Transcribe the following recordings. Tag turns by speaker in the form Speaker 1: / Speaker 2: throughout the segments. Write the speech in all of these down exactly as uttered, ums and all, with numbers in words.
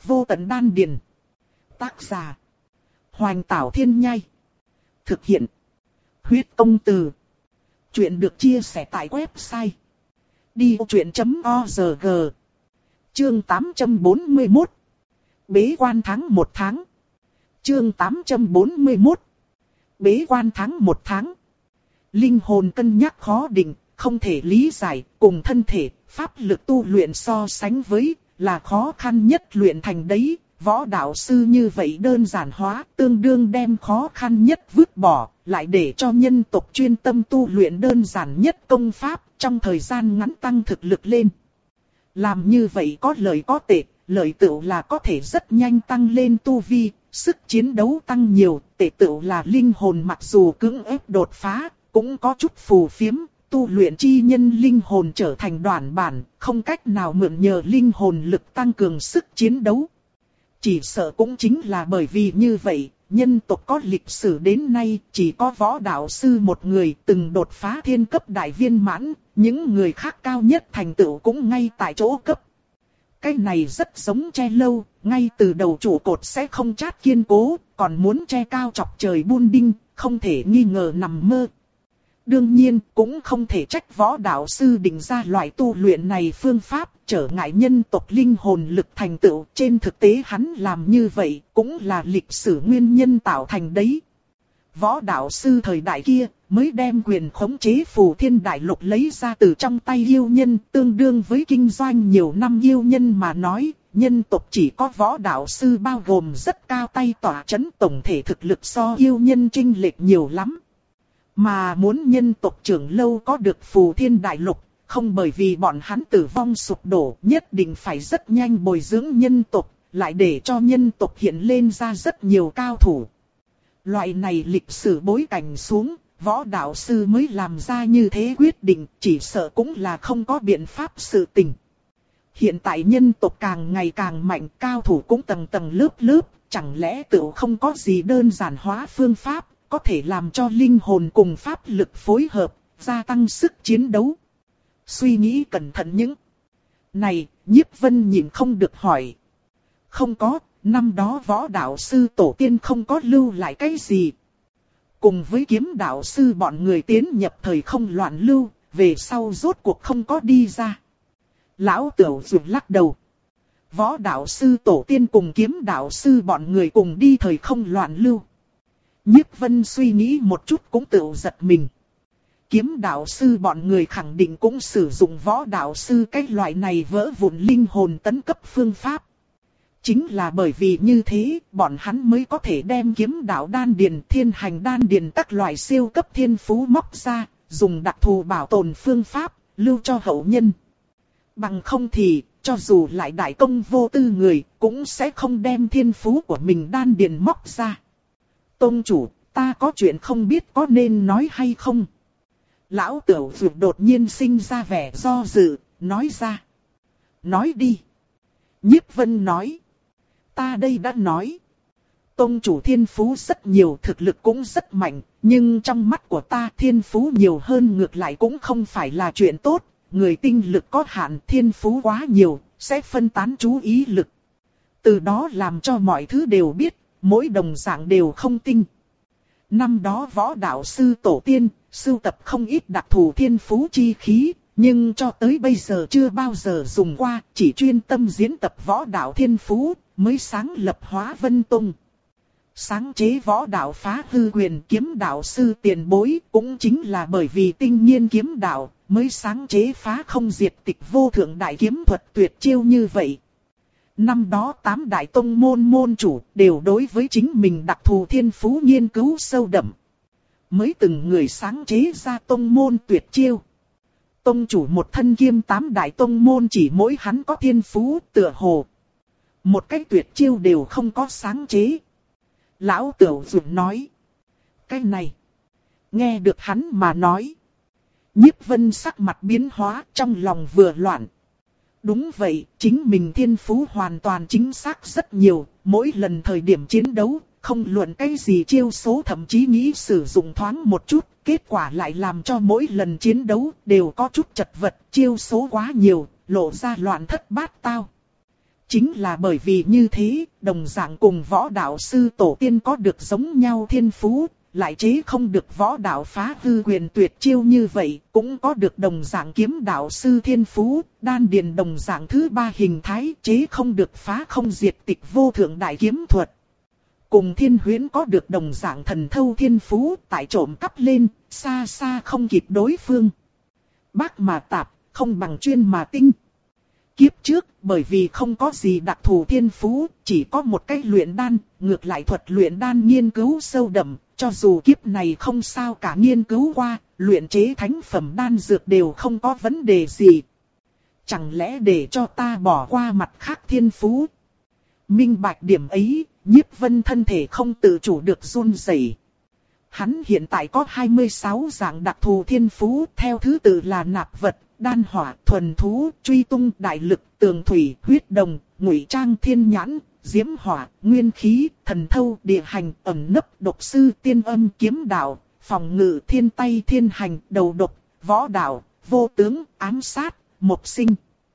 Speaker 1: Vô tận đan điền. Tác giả. Hoành Tảo Thiên Nhai. Thực hiện. Huyết Công Từ. Chuyện được chia sẻ tại website đi vô chuyện chấm org. Chương tám trăm bốn mươi mốt. Bế quan tháng một tháng. Chương tám trăm bốn mươi mốt. Bế quan tháng một tháng. Linh hồn cân nhắc khó định, không thể lý giải, cùng thân thể, pháp lực tu luyện so sánh với, là khó khăn nhất luyện thành đấy. Võ đạo sư như vậy đơn giản hóa, tương đương đem khó khăn nhất vứt bỏ, lại để cho nhân tộc chuyên tâm tu luyện đơn giản nhất công pháp, trong thời gian ngắn tăng thực lực lên. Làm như vậy có lợi có tệ, lợi tựu là có thể rất nhanh tăng lên tu vi, sức chiến đấu tăng nhiều, tệ tựu là linh hồn mặc dù cưỡng ép đột phá, cũng có chút phù phiếm, tu luyện chi nhân linh hồn trở thành đoạn bản, không cách nào mượn nhờ linh hồn lực tăng cường sức chiến đấu. Chỉ sợ cũng chính là bởi vì như vậy, nhân tộc có lịch sử đến nay chỉ có võ đạo sư một người từng đột phá thiên cấp đại viên mãn, những người khác cao nhất thành tựu cũng ngay tại chỗ cấp. Cái này rất giống tre lâu, ngay từ đầu trụ cột sẽ không chát kiên cố, còn muốn tre cao chọc trời buôn đinh, không thể nghi ngờ nằm mơ. Đương nhiên, cũng không thể trách võ đạo sư định ra loại tu luyện này phương pháp, trở ngại nhân tộc linh hồn lực thành tựu. Trên thực tế hắn làm như vậy, cũng là lịch sử nguyên nhân tạo thành đấy. Võ đạo sư thời đại kia, mới đem quyền khống chế phù thiên đại lục lấy ra từ trong tay yêu nhân, tương đương với kinh doanh nhiều năm yêu nhân mà nói. Nhân tộc chỉ có võ đạo sư bao gồm rất cao tay tỏa chấn, tổng thể thực lực so yêu nhân chênh lệch nhiều lắm. Mà muốn nhân tộc trưởng lâu có được phù thiên đại lục, không bởi vì bọn hắn tử vong sụp đổ, nhất định phải rất nhanh bồi dưỡng nhân tộc, lại để cho nhân tộc hiện lên ra rất nhiều cao thủ. Loại này lịch sử bối cảnh xuống, võ đạo sư mới làm ra như thế quyết định, chỉ sợ cũng là không có biện pháp sự tình. Hiện tại nhân tộc càng ngày càng mạnh, cao thủ cũng tầng tầng lớp lớp, chẳng lẽ tự không có gì đơn giản hóa phương pháp, có thể làm cho linh hồn cùng pháp lực phối hợp, gia tăng sức chiến đấu. Suy nghĩ cẩn thận những này, Nhiếp Vân nhìn không được hỏi. Không có, năm đó võ đạo sư tổ tiên không có lưu lại cái gì. Cùng với kiếm đạo sư bọn người tiến nhập thời không loạn lưu, về sau rốt cuộc không có đi ra. Lão Tửu rụt lắc đầu. Võ đạo sư tổ tiên cùng kiếm đạo sư bọn người cùng đi thời không loạn lưu. Nhiếp Vân suy nghĩ một chút cũng tự giật mình. Kiếm đạo sư bọn người khẳng định cũng sử dụng võ đạo sư cái loại này vỡ vụn linh hồn tấn cấp phương pháp. Chính là bởi vì như thế, bọn hắn mới có thể đem kiếm đạo đan điền, thiên hành đan điền các loại siêu cấp thiên phú móc ra, dùng đặc thù bảo tồn phương pháp, lưu cho hậu nhân. Bằng không thì, cho dù lại đại công vô tư người, cũng sẽ không đem thiên phú của mình đan điền móc ra. Tông chủ, ta có chuyện không biết có nên nói hay không? Lão Tửu Dược đột nhiên sinh ra vẻ do dự, nói ra. Nói đi. Nhiếp Vân nói. Ta đây đã nói. Tông chủ thiên phú rất nhiều, thực lực cũng rất mạnh, nhưng trong mắt của ta thiên phú nhiều hơn ngược lại cũng không phải là chuyện tốt. Người tinh lực có hạn, thiên phú quá nhiều, sẽ phân tán chú ý lực. Từ đó làm cho mọi thứ đều biết. Mỗi đồng dạng đều không tinh. Năm đó võ đạo sư tổ tiên, sưu tập không ít đặc thù thiên phú chi khí, nhưng cho tới bây giờ chưa bao giờ dùng qua, chỉ chuyên tâm diễn tập võ đạo thiên phú, mới sáng lập Hóa Vân Tông. Sáng chế võ đạo phá hư quyền kiếm đạo sư tiền bối, cũng chính là bởi vì tinh nghiên kiếm đạo, mới sáng chế phá không diệt tịch vô thượng đại kiếm thuật tuyệt chiêu như vậy. Năm đó tám đại tông môn môn chủ đều đối với chính mình đặc thù thiên phú nghiên cứu sâu đậm. Mới từng người sáng chế ra tông môn tuyệt chiêu. Tông chủ một thân kiêm tám đại tông môn chỉ mỗi hắn có thiên phú tựa hồ. Một cái tuyệt chiêu đều không có sáng chế. Lão Tửu Dược nói. Cái này. Nghe được hắn mà nói. Nhiếp Vân sắc mặt biến hóa trong lòng vừa loạn. Đúng vậy, chính mình thiên phú hoàn toàn chính xác rất nhiều, mỗi lần thời điểm chiến đấu, không luận cái gì chiêu số thậm chí nghĩ sử dụng thoáng một chút, kết quả lại làm cho mỗi lần chiến đấu đều có chút chật vật, chiêu số quá nhiều, lộ ra loạn thất bát tao. Chính là bởi vì như thế, đồng dạng cùng võ đạo sư tổ tiên có được giống nhau thiên phú, lại chế không được võ đạo phá hư quyền tuyệt chiêu như vậy, cũng có được đồng dạng kiếm đạo sư thiên phú, đan điền đồng dạng thứ ba hình thái, chế không được phá không diệt tịch vô thượng đại kiếm thuật. Cùng Thiên Huyễn có được đồng dạng thần thâu thiên phú, tại trộm cắp lên, xa xa không kịp đối phương. Bác mà tạp, không bằng chuyên mà tinh. Kiếp trước, bởi vì không có gì đặc thù thiên phú, chỉ có một cách luyện đan, ngược lại thuật luyện đan nghiên cứu sâu đậm, cho dù kiếp này không sao cả nghiên cứu qua, luyện chế thánh phẩm đan dược đều không có vấn đề gì. Chẳng lẽ để cho ta bỏ qua mặt khác thiên phú? Minh bạch điểm ấy, Nhiếp Vân thân thể không tự chủ được run rẩy. Hắn hiện tại có hai mươi sáu dạng đặc thù thiên phú, theo thứ tự là nạp vật, đan hỏa, thuần thú, truy tung, đại lực, tường thủy, huyết đồng, ngụy trang, thiên nhãn, diễm hỏa, nguyên khí, thần thâu, địa hành, ẩn nấp, độc sư, tiên âm, kiếm đạo, phòng ngự, thiên tay, thiên hành, đầu độc, võ đạo, vô tướng, ám sát, mộc sinh.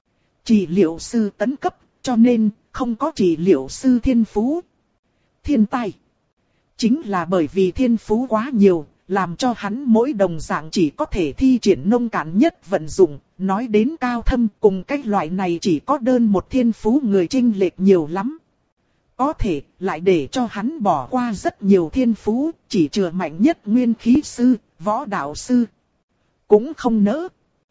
Speaker 1: Chỉ liệu sư tấn cấp, cho nên không có chỉ liệu sư thiên phú. Thiên tai. Chính là bởi vì thiên phú quá nhiều, làm cho hắn mỗi đồng dạng chỉ có thể thi triển nông cạn nhất vận dụng, nói đến cao thâm cùng cái loại này chỉ có đơn một thiên phú người chênh lệch nhiều lắm. Có thể lại để cho hắn bỏ qua rất nhiều thiên phú, chỉ chừa mạnh nhất nguyên khí sư, võ đạo sư. Cũng không nỡ.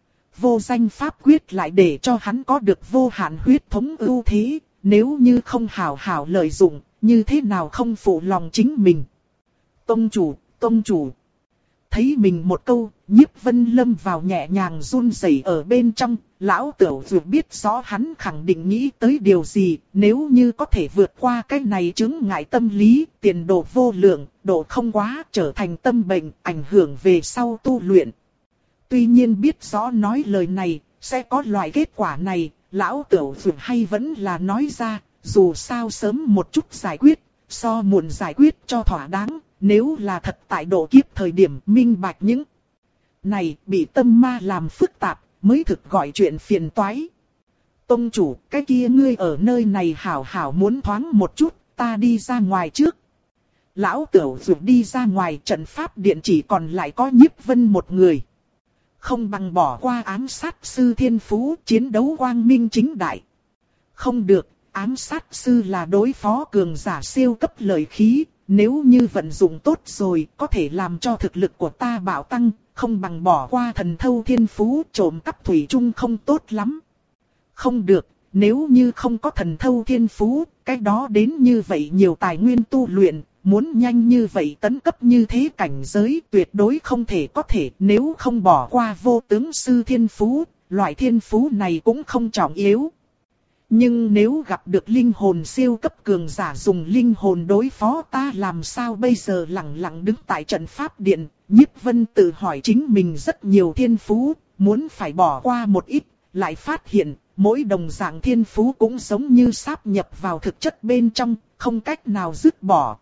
Speaker 1: Vô danh pháp quyết lại để cho hắn có được vô hạn huyết thống ưu thế, nếu như không hào hào lợi dụng, như thế nào không phụ lòng chính mình. Tông chủ, tông chủ. Thấy mình một câu, Nhiếp Vân lâm vào nhẹ nhàng run rẩy ở bên trong, lão tửu vừa biết rõ hắn khẳng định nghĩ tới điều gì, nếu như có thể vượt qua cái này chứng ngại tâm lý, tiền đồ vô lượng, độ không quá, trở thành tâm bệnh, ảnh hưởng về sau tu luyện. Tuy nhiên biết rõ nói lời này, sẽ có loại kết quả này, lão tửu vừa hay vẫn là nói ra, dù sao sớm một chút giải quyết, so muộn giải quyết cho thỏa đáng. Nếu là thật tại độ kiếp thời điểm minh bạch những này bị tâm ma làm phức tạp, mới thực gọi chuyện phiền toái. Tông chủ, cái kia ngươi ở nơi này hảo hảo muốn thoáng một chút, ta đi ra ngoài trước. Lão Tửu dù đi ra ngoài, trận pháp điện chỉ còn lại có Nhiếp Vân một người. Không bằng bỏ qua ám sát sư thiên phú, chiến đấu quang minh chính đại. Không được, ám sát sư là đối phó cường giả siêu cấp lợi khí. Nếu như vận dụng tốt rồi, có thể làm cho thực lực của ta bạo tăng, không bằng bỏ qua thần thâu thiên phú, trộm cắp thủy chung không tốt lắm. Không được, nếu như không có thần thâu thiên phú, cái đó đến như vậy nhiều tài nguyên tu luyện, muốn nhanh như vậy tấn cấp như thế cảnh giới tuyệt đối không thể có thể, nếu không bỏ qua vô tướng sư thiên phú, loại thiên phú này cũng không trọng yếu. Nhưng nếu gặp được linh hồn siêu cấp cường giả dùng linh hồn đối phó ta làm sao bây giờ, lặng lặng đứng tại trận pháp điện, Nhiếp Vân tự hỏi chính mình rất nhiều thiên phú, muốn phải bỏ qua một ít, lại phát hiện mỗi đồng dạng thiên phú cũng giống như sáp nhập vào thực chất bên trong, không cách nào dứt bỏ.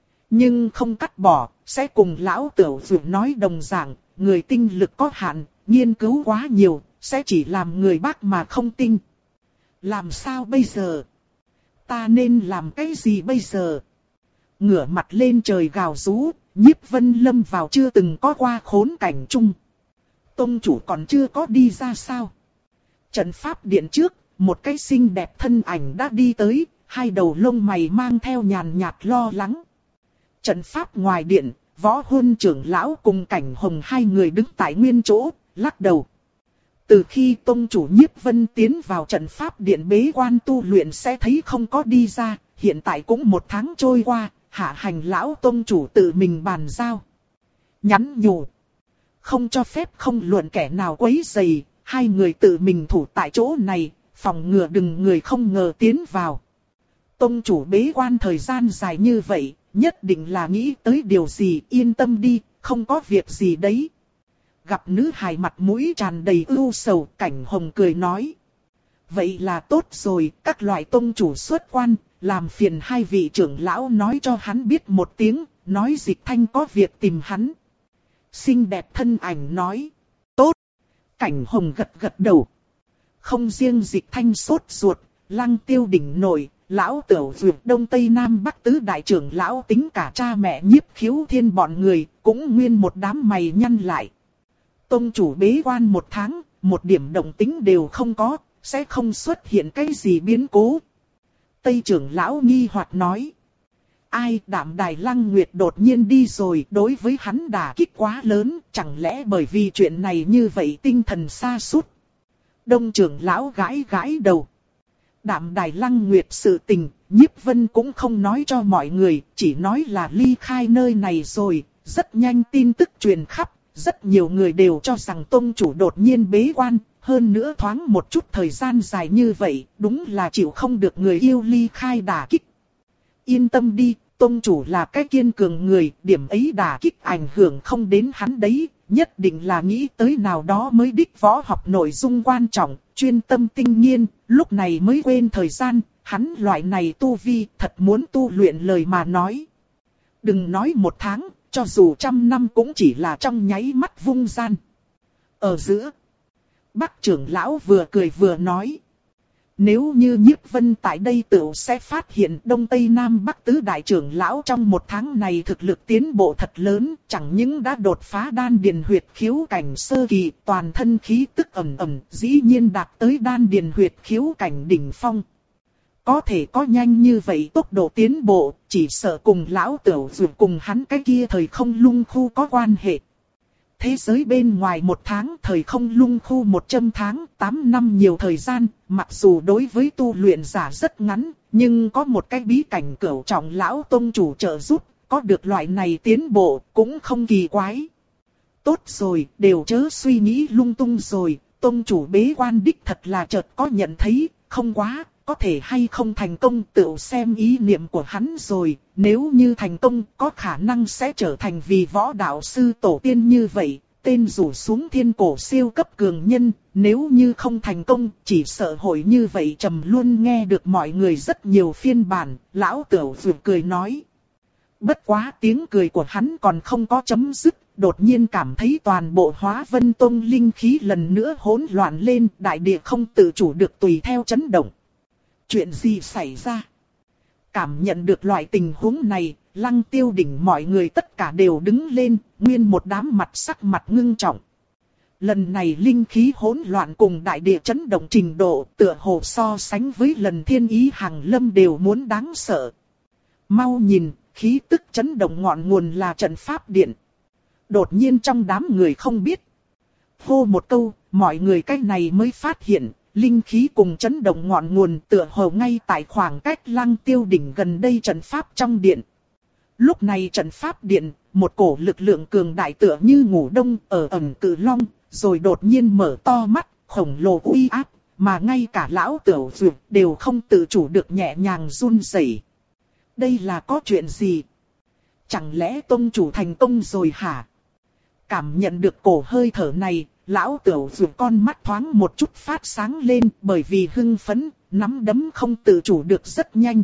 Speaker 1: Nhưng không cắt bỏ, sẽ cùng lão Tửu Dụ nói đồng dạng, người tinh lực có hạn, nghiên cứu quá nhiều, sẽ chỉ làm người bác mà không tinh. Làm sao bây giờ? Ta nên làm cái gì bây giờ? Ngửa mặt lên trời gào rú, Nhiếp Vân lâm vào chưa từng có qua khốn cảnh chung. Tông chủ còn chưa có đi ra sao? Trận pháp điện trước, một cái xinh đẹp thân ảnh đã đi tới, hai đầu lông mày mang theo nhàn nhạt lo lắng. Trận pháp ngoài điện, Võ Huân trưởng lão cùng Cảnh Hồng hai người đứng tại nguyên chỗ, lắc đầu. Từ khi tông chủ Nhiếp Vân tiến vào trận pháp điện bế quan tu luyện sẽ thấy không có đi ra, hiện tại cũng một tháng trôi qua, hạ hành lão tông chủ tự mình bàn giao. Nhắn nhủ. Không cho phép không luận kẻ nào quấy rầy, hai người tự mình thủ tại chỗ này, phòng ngừa đừng người không ngờ tiến vào. Tông chủ bế quan thời gian dài như vậy, nhất định là nghĩ tới điều gì, yên tâm đi, không có việc gì đấy. Gặp nữ hài mặt mũi tràn đầy ưu sầu, Cảnh Hồng cười nói. Vậy là tốt rồi, các loại tông chủ xuất quan, làm phiền hai vị trưởng lão nói cho hắn biết một tiếng, nói Dịch Thanh có việc tìm hắn. Xinh đẹp thân ảnh nói. Tốt. Cảnh Hồng gật gật đầu. Không riêng Dịch Thanh sốt ruột, Lăng Tiêu đỉnh nổi, lão Tửu Duyệt Đông Tây Nam Bắc tứ đại trưởng lão tính cả cha mẹ Nhiếp Khiếu Thiên bọn người, cũng nguyên một đám mày nhăn lại. Tông chủ bế quan một tháng, một điểm động tính đều không có, sẽ không xuất hiện cái gì biến cố. Tây trưởng lão nghi hoặc nói. Ai, Đạm Đài Lăng Nguyệt đột nhiên đi rồi, đối với hắn đả kích quá lớn, chẳng lẽ bởi vì chuyện này như vậy tinh thần sa sút. Đông trưởng lão gãi gãi đầu. Đạm Đài Lăng Nguyệt sự tình, Nhiếp Vân cũng không nói cho mọi người, chỉ nói là ly khai nơi này rồi. Rất nhanh tin tức truyền khắp, rất nhiều người đều cho rằng tông chủ đột nhiên bế quan, hơn nữa thoáng một chút thời gian dài như vậy, đúng là chịu không được người yêu ly khai đả kích. Yên tâm đi, tông chủ là cái kiên cường người, điểm ấy đả kích ảnh hưởng không đến hắn đấy, nhất định là nghĩ tới nào đó mới đích võ học nội dung quan trọng, chuyên tâm tinh nghiên, lúc này mới quên thời gian, hắn loại này tu vi thật muốn tu luyện lời mà nói. Đừng nói một tháng, cho dù trăm năm cũng chỉ là trong nháy mắt vung gian. Ở giữa, Bắc trưởng lão vừa cười vừa nói. Nếu như Nhiếp Vân tại đây tựu sẽ phát hiện Đông Tây Nam Bắc tứ đại trưởng lão trong một tháng này thực lực tiến bộ thật lớn, chẳng những đã đột phá đan điền huyệt khiếu cảnh sơ kỳ, toàn thân khí tức ẩm ẩm, dĩ nhiên đạt tới đan điền huyệt khiếu cảnh đỉnh phong. Có thể có nhanh như vậy tốc độ tiến bộ, chỉ sợ cùng lão Tửu Duyệt cùng hắn cái kia thời không lung khu có quan hệ. Thế giới bên ngoài một tháng, thời không lung khu một trăm tháng, tám năm nhiều thời gian, mặc dù đối với tu luyện giả rất ngắn, nhưng có một cái bí cảnh cửu trọng lão tông chủ trợ giúp, có được loại này tiến bộ, cũng không kỳ quái. Tốt rồi, đều chớ suy nghĩ lung tung rồi, tông chủ bế quan đích thật là chợt có nhận thấy, không quá. Có thể hay không thành công tự xem ý niệm của hắn rồi, nếu như thành công có khả năng sẽ trở thành vì võ đạo sư tổ tiên như vậy, tên rủ xuống thiên cổ siêu cấp cường nhân, nếu như không thành công chỉ sợ hội như vậy trầm luôn nghe được mọi người rất nhiều phiên bản, lão Tửu Duyệt cười nói. Bất quá tiếng cười của hắn còn không có chấm dứt, đột nhiên cảm thấy toàn bộ Hóa Vân Tông linh khí lần nữa hỗn loạn lên, đại địa không tự chủ được tùy theo chấn động. Chuyện gì xảy ra? Cảm nhận được loại tình huống này, Lăng Tiêu đỉnh mọi người tất cả đều đứng lên, nguyên một đám mặt sắc mặt ngưng trọng. Lần này linh khí hỗn loạn cùng đại địa chấn động trình độ tựa hồ so sánh với lần thiên ý hàng lâm đều muốn đáng sợ. Mau nhìn, khí tức chấn động ngọn nguồn là trận pháp điện. Đột nhiên trong đám người không biết. Hô một câu, mọi người cái này mới phát hiện. Linh khí cùng chấn động ngọn nguồn tựa hồ ngay tại khoảng cách Lăng Tiêu đỉnh gần đây trận pháp trong điện. Lúc này trận pháp điện, một cổ lực lượng cường đại tựa như ngủ đông ở ẩn cự long, rồi đột nhiên mở to mắt, khổng lồ uy áp, mà ngay cả lão Tửu Duyệt đều không tự chủ được nhẹ nhàng run rẩy. Đây là có chuyện gì? Chẳng lẽ tông chủ thành công rồi hả? Cảm nhận được cổ hơi thở này, lão Tửu Duyệt con mắt thoáng một chút phát sáng lên, bởi vì hưng phấn, nắm đấm không tự chủ được rất nhanh.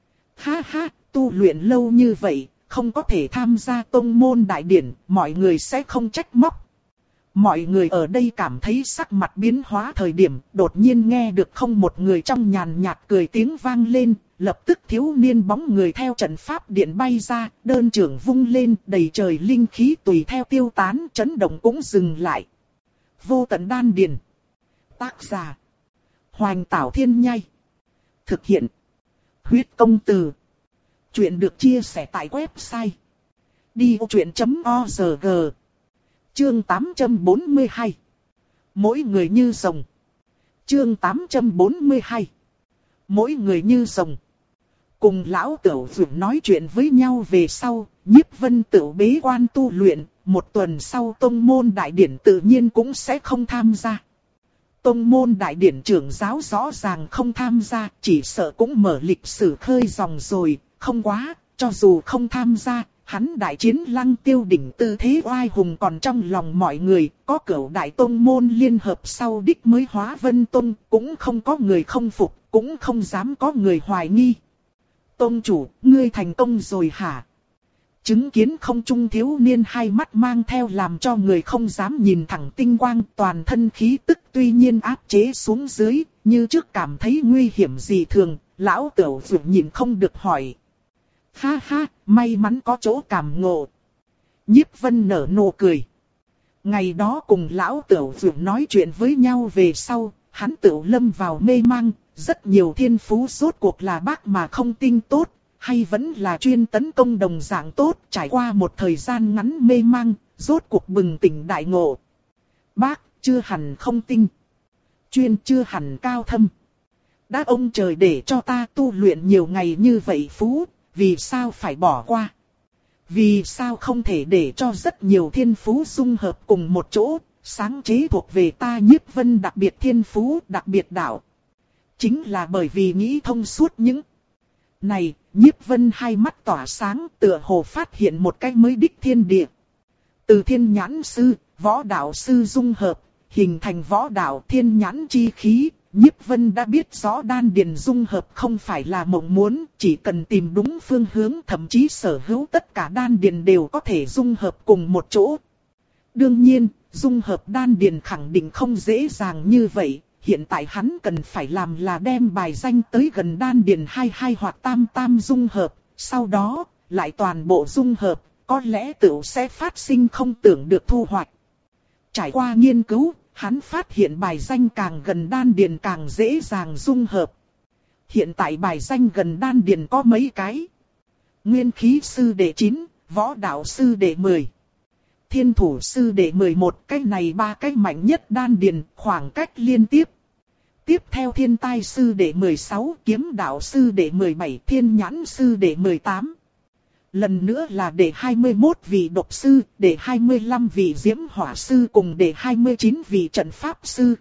Speaker 1: Ha ha, tu luyện lâu như vậy, không có thể tham gia tông môn đại điển, mọi người sẽ không trách móc. Mọi người ở đây cảm thấy sắc mặt biến hóa thời điểm, đột nhiên nghe được không một người trong nhàn nhạt cười tiếng vang lên, lập tức thiếu niên bóng người theo trận pháp điện bay ra, đơn trưởng vung lên, đầy trời linh khí tùy theo tiêu tán, chấn động cũng dừng lại. Vô tận đan điền. Tác giả: Hoành Tảo Thiên Nhai. Thực hiện: Huyết Công Từ. Chuyện được chia sẻ tại website đi vô chuyện chấm org. Chương tám trăm bốn mươi hai. Mỗi người như rồng. Chương tám trăm bốn mươi hai. Mỗi người như rồng. Cùng lão Tửu Duyệt nói chuyện với nhau về sau, Nhiếp Vân tự bế quan tu luyện, một tuần sau tông môn đại điển tự nhiên cũng sẽ không tham gia. Tông môn đại điển trưởng giáo rõ ràng không tham gia, chỉ sợ cũng mở lịch sử khơi dòng rồi, không quá, cho dù không tham gia, hắn đại chiến Lăng Tiêu đỉnh tư thế oai hùng còn trong lòng mọi người, có cửu đại tông môn liên hợp sau đích mới Hóa Vân Tông, cũng không có người không phục, cũng không dám có người hoài nghi. Tông chủ, ngươi thành công rồi hả? chứng kiến không trung thiếu niên hai mắt mang theo làm cho người không dám nhìn thẳng tinh quang, toàn thân khí tức tuy nhiên áp chế xuống dưới, như trước cảm thấy nguy hiểm gì thường, lão Tửu Dược nhìn không được hỏi. Ha ha, may mắn có chỗ cảm ngộ. Nhiếp Vân nở nụ cười. Ngày đó cùng lão Tửu Dược nói chuyện với nhau về sau, hắn tự lâm vào mê mang, rất nhiều thiên phú rốt cuộc là bác mà không tinh tốt, hay vẫn là chuyên tấn công đồng dạng tốt, trải qua một thời gian ngắn mê mang, rốt cuộc bừng tỉnh đại ngộ. Bác, chưa hẳn không tinh. Chuyên chưa hẳn cao thâm. Đã ông trời để cho ta tu luyện nhiều ngày như vậy phú, vì sao phải bỏ qua? Vì sao không thể để cho rất nhiều thiên phú dung hợp cùng một chỗ, sáng chế thuộc về ta Nhiếp Vân đặc biệt thiên phú, đặc biệt đạo. Chính là bởi vì nghĩ thông suốt những này, Nhiếp Vân hai mắt tỏa sáng, tựa hồ phát hiện một cách mới đích thiên địa. Từ thiên nhãn sư, võ đạo sư dung hợp, hình thành võ đạo thiên nhãn chi khí, Nhiếp Vân đã biết rõ đan điền dung hợp không phải là mộng muốn, chỉ cần tìm đúng phương hướng, thậm chí sở hữu tất cả đan điền đều có thể dung hợp cùng một chỗ. Đương nhiên, dung hợp đan điền khẳng định không dễ dàng như vậy. Hiện tại hắn cần phải làm là đem bài danh tới gần đan điền hai hai hoặc tam tam dung hợp, sau đó lại toàn bộ dung hợp, có lẽ tựu sẽ phát sinh không tưởng được thu hoạch. Trải qua nghiên cứu, hắn phát hiện bài danh càng gần đan điền càng dễ dàng dung hợp. Hiện tại bài danh gần đan điền có mấy cái? Nguyên khí sư đệ chín, võ đạo sư đệ mười. Thiên thủ sư đệ mười một, cái này ba cái mạnh nhất đan điền, khoảng cách liên tiếp. Tiếp theo thiên tai sư đệ mười sáu, kiếm đạo sư đệ mười bảy, thiên nhãn sư đệ mười tám. Lần nữa là đệ hai mươi mốt vị độc sư, đệ hai mươi lăm vị diễm hỏa sư cùng đệ hai mươi chín vị trận pháp sư.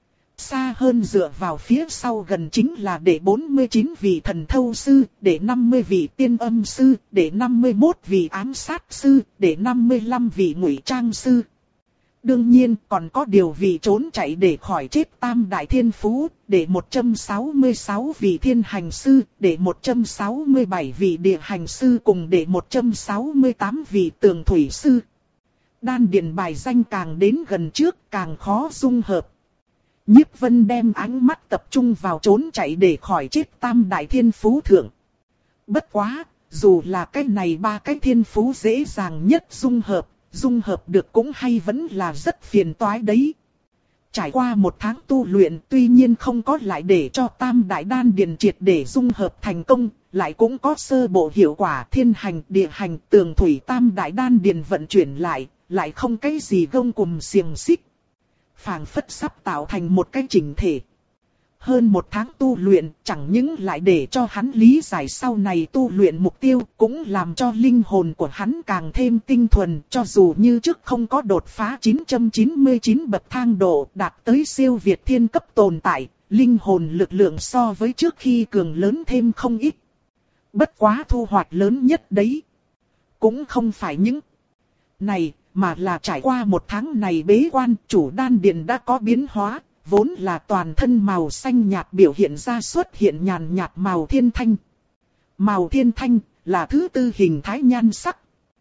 Speaker 1: Xa hơn dựa vào phía sau gần chính là đệ bốn mươi chín vị thần thâu sư, đệ năm mươi vị tiên âm sư, đệ năm mươi mốt vị ám sát sư, đệ năm mươi lăm vị ngụy trang sư. Đương nhiên còn có điều vị trốn chạy để khỏi chết tam đại thiên phú, để một trăm sáu mươi sáu vị thiên hành sư, để một trăm sáu mươi bảy vị địa hành sư cùng để một trăm sáu mươi tám vị tường thủy sư. Đan điền bài danh càng đến gần trước càng khó dung hợp. Nhiếp Vân đem ánh mắt tập trung vào trốn chạy để khỏi chết tam đại thiên phú thượng. Bất quá, dù là cái này ba cái thiên phú dễ dàng nhất dung hợp, dung hợp được cũng hay vẫn là rất phiền toái đấy. Trải qua một tháng tu luyện tuy nhiên không có lại để cho tam đại đan điền triệt để dung hợp thành công, lại cũng có sơ bộ hiệu quả thiên hành, địa hành, tường thủy tam đại đan điền vận chuyển lại, lại không cái gì gông cùm xiềng xích. Phảng phất sắp tạo thành một cái chỉnh thể. Hơn một tháng tu luyện chẳng những lại để cho hắn lý giải sau này tu luyện mục tiêu, cũng làm cho linh hồn của hắn càng thêm tinh thuần, cho dù như trước không có đột phá chín trăm chín mươi chín bậc thang độ đạt tới siêu việt thiên cấp tồn tại, linh hồn lực lượng so với trước khi cường lớn thêm không ít. Bất quá thu hoạch lớn nhất đấy, cũng không phải những này, mà là trải qua một tháng này bế quan, chủ đan điền đã có biến hóa. Vốn là toàn thân màu xanh nhạt biểu hiện ra xuất hiện nhàn nhạt màu thiên thanh. Màu thiên thanh là thứ tư hình thái nhan sắc.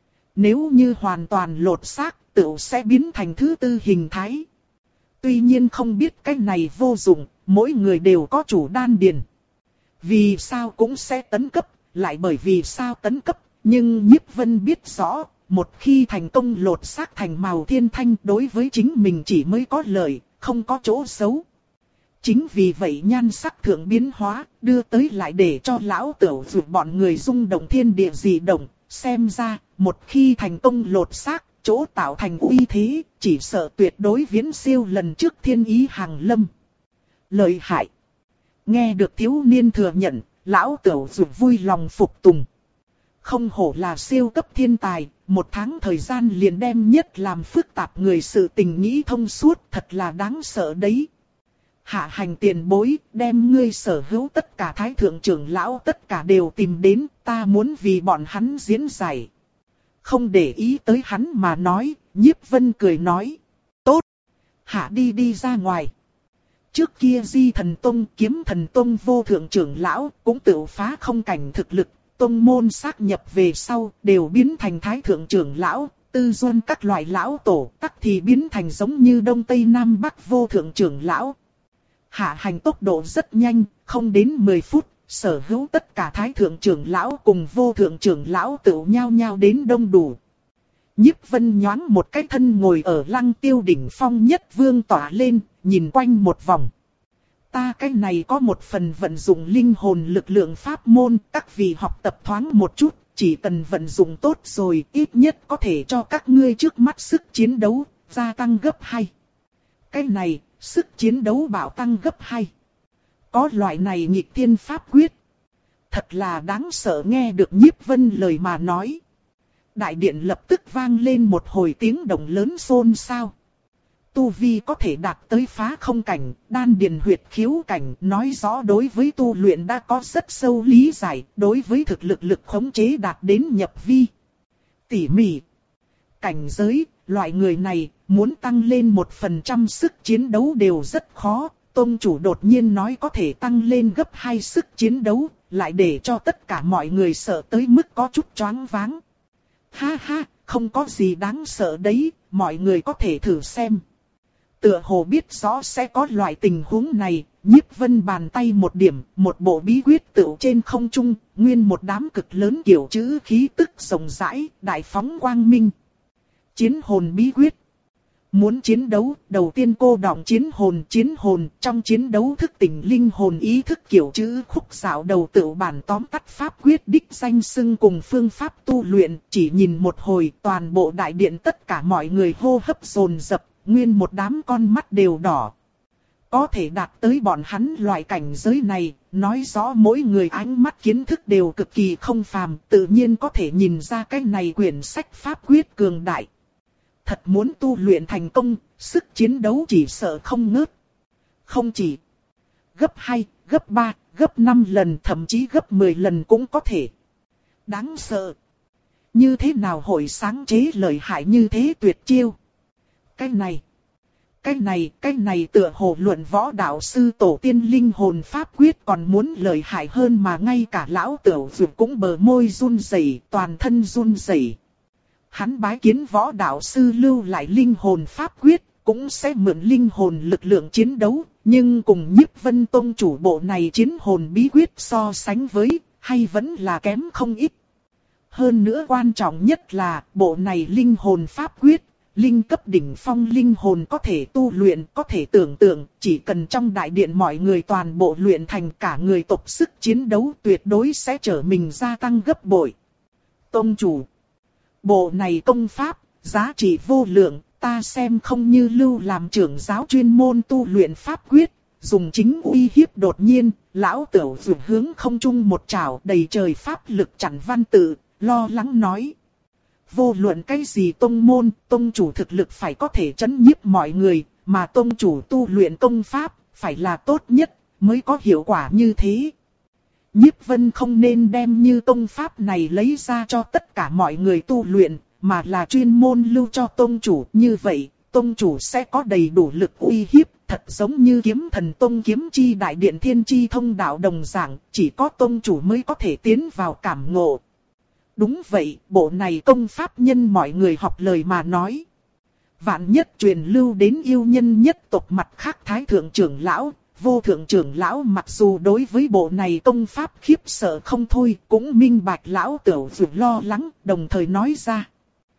Speaker 1: Nếu như hoàn toàn lột xác, tựu sẽ biến thành thứ tư hình thái. Tuy nhiên không biết cái này vô dụng, mỗi người đều có chủ đan điền. Vì sao cũng sẽ tấn cấp, lại bởi vì sao tấn cấp, nhưng Nhiếp Vân biết rõ, một khi thành công lột xác thành màu thiên thanh đối với chính mình chỉ mới có lợi. Không có chỗ xấu. Chính vì vậy nhan sắc thượng biến hóa, đưa tới lại để cho lão Tửu Dược bọn người rung động thiên địa dị động. Xem ra, một khi thành công lột xác, chỗ tạo thành uy thế, chỉ sợ tuyệt đối viễn siêu lần trước thiên ý hàng lâm. Lợi hại. Nghe được thiếu niên thừa nhận, lão Tửu Dược vui lòng phục tùng. Không hổ là siêu cấp thiên tài, một tháng thời gian liền đem nhất làm phức tạp người sự tình nghĩ thông suốt, thật là đáng sợ đấy. Hạ hành tiền bối, đem ngươi sở hữu tất cả thái thượng trưởng lão tất cả đều tìm đến, ta muốn vì bọn hắn diễn giải. Không để ý tới hắn mà nói, Nhiếp Vân cười nói. Tốt, hạ đi đi ra ngoài. Trước kia Di Thần Tông, Kiếm Thần Tông vô thượng trưởng lão cũng tự phá không cảnh thực lực. tông môn xác nhập về sau đều biến thành thái thượng trưởng lão, tư duân các loại lão tổ, tắc thì biến thành giống như đông tây nam bắc vô thượng trưởng lão. Hạ hành tốc độ rất nhanh, không đến mười phút, sở hữu tất cả thái thượng trưởng lão cùng vô thượng trưởng lão tự nhau nhau đến đông đủ. Nhiếp Vân nhoáng một cái thân ngồi ở Lăng Tiêu đỉnh phong nhất vương tỏa lên, nhìn quanh một vòng. Ta cái này có một phần vận dụng linh hồn lực lượng pháp môn, các vị học tập thoáng một chút, chỉ cần vận dụng tốt rồi, ít nhất có thể cho các ngươi trước mắt sức chiến đấu gia tăng gấp hai. Cái này, sức chiến đấu bảo tăng gấp hai. Có loại này nghịch thiên pháp quyết. Thật là đáng sợ. Nghe được Nhiếp Vân lời mà nói. Đại điện lập tức vang lên một hồi tiếng động lớn xôn xao. Tu vi có thể đạt tới phá không cảnh, đan điền huyệt khiếu cảnh, nói rõ đối với tu luyện đã có rất sâu lý giải, đối với thực lực lực khống chế đạt đến nhập vi. Tỉ mỉ. Cảnh giới, loại người này, muốn tăng lên một phần trăm sức chiến đấu đều rất khó. Tông chủ đột nhiên nói có thể tăng lên gấp hai sức chiến đấu, lại để cho tất cả mọi người sợ tới mức có chút choáng váng. Ha ha, không có gì đáng sợ đấy, mọi người có thể thử xem. Tựa hồ biết rõ sẽ có loại tình huống này, Nhiếp Vân bàn tay một điểm, một bộ bí quyết tựu trên không trung, nguyên một đám cực lớn kiểu chữ khí tức rộng rãi, đại phóng quang minh. Chiến hồn bí quyết. Muốn chiến đấu, đầu tiên cô đọng chiến hồn, chiến hồn, trong chiến đấu thức tỉnh linh hồn ý thức kiểu chữ khúc dạo đầu tựu bản tóm tắt pháp quyết đích danh xưng cùng phương pháp tu luyện, chỉ nhìn một hồi, toàn bộ đại điện tất cả mọi người hô hấp dồn dập, nguyên một đám con mắt đều đỏ. Có thể đạt tới bọn hắn loại cảnh giới này, nói rõ mỗi người ánh mắt kiến thức đều cực kỳ không phàm, tự nhiên có thể nhìn ra cái này quyển sách pháp quyết cường đại. Thật muốn tu luyện thành công, sức chiến đấu chỉ sợ không ngớt. Không chỉ gấp hai, gấp ba, gấp năm lần, thậm chí gấp mười lần cũng có thể. Đáng sợ. Như thế nào hội sáng chế lợi hại như thế tuyệt chiêu? Cái này, cái này, cái này tựa hồ luận võ đạo sư tổ tiên linh hồn pháp quyết còn muốn lợi hại hơn mà ngay cả lão tiểu dược cũng bờ môi run rẩy, toàn thân run rẩy. Hắn bái kiến võ đạo sư lưu lại linh hồn pháp quyết, cũng sẽ mượn linh hồn lực lượng chiến đấu, nhưng cùng Nhiếp Vân tông chủ bộ này chiến hồn bí quyết so sánh với, hay vẫn là kém không ít. Hơn nữa quan trọng nhất là, bộ này linh hồn pháp quyết, linh cấp đỉnh phong linh hồn có thể tu luyện, có thể tưởng tượng, chỉ cần trong đại điện mọi người toàn bộ luyện thành cả người tộc sức chiến đấu tuyệt đối sẽ trở mình gia tăng gấp bội. Tông chủ. Bộ này công pháp, giá trị vô lượng, ta xem không như Lưu làm trưởng giáo chuyên môn tu luyện pháp quyết, dùng chính uy hiếp đột nhiên, lão tiểu dụ hướng không trung một trảo đầy trời pháp lực chặn văn tự, lo lắng nói. Vô luận cái gì tông môn, tông chủ thực lực phải có thể chấn nhiếp mọi người, mà tông chủ tu luyện công pháp, phải là tốt nhất, mới có hiệu quả như thế. Nhiếp Vân không nên đem như công pháp này lấy ra cho tất cả mọi người tu luyện, mà là chuyên môn lưu cho tông chủ. Như vậy, tông chủ sẽ có đầy đủ lực uy hiếp, thật giống như kiếm thần tông kiếm chi đại điện thiên chi thông đạo đồng dạng, chỉ có tông chủ mới có thể tiến vào cảm ngộ. Đúng vậy, bộ này công pháp nhân mọi người học lời mà nói. Vạn nhất truyền lưu đến yêu nhân nhất tộc mặt khác thái thượng trưởng lão. Vô thượng trưởng lão mặc dù đối với bộ này công pháp khiếp sợ không thôi, cũng minh bạch lão tiểu dụ lo lắng, đồng thời nói ra.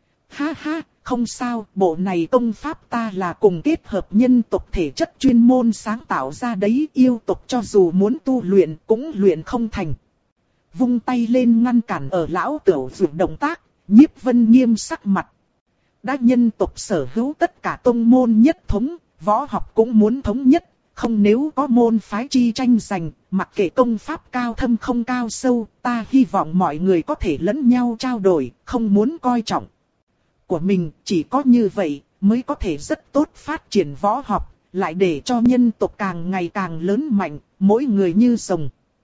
Speaker 1: Ha ha, không sao, bộ này công pháp ta là cùng kết hợp nhân tộc thể chất chuyên môn sáng tạo ra đấy, yêu tộc cho dù muốn tu luyện cũng luyện không thành. Vung tay lên ngăn cản ở lão tiểu dụ động tác, Nhiếp Vân nghiêm sắc mặt. Đã nhân tộc sở hữu tất cả tông môn nhất thống, võ học cũng muốn thống nhất. Không nếu có môn phái chi tranh giành, mặc kệ công pháp cao thâm không cao sâu, ta hy vọng mọi người có thể lẫn nhau trao đổi, không muốn coi trọng của mình, chỉ có như vậy mới có thể rất tốt phát triển võ học, lại để cho nhân tộc càng ngày càng lớn mạnh, mỗi người như rồng.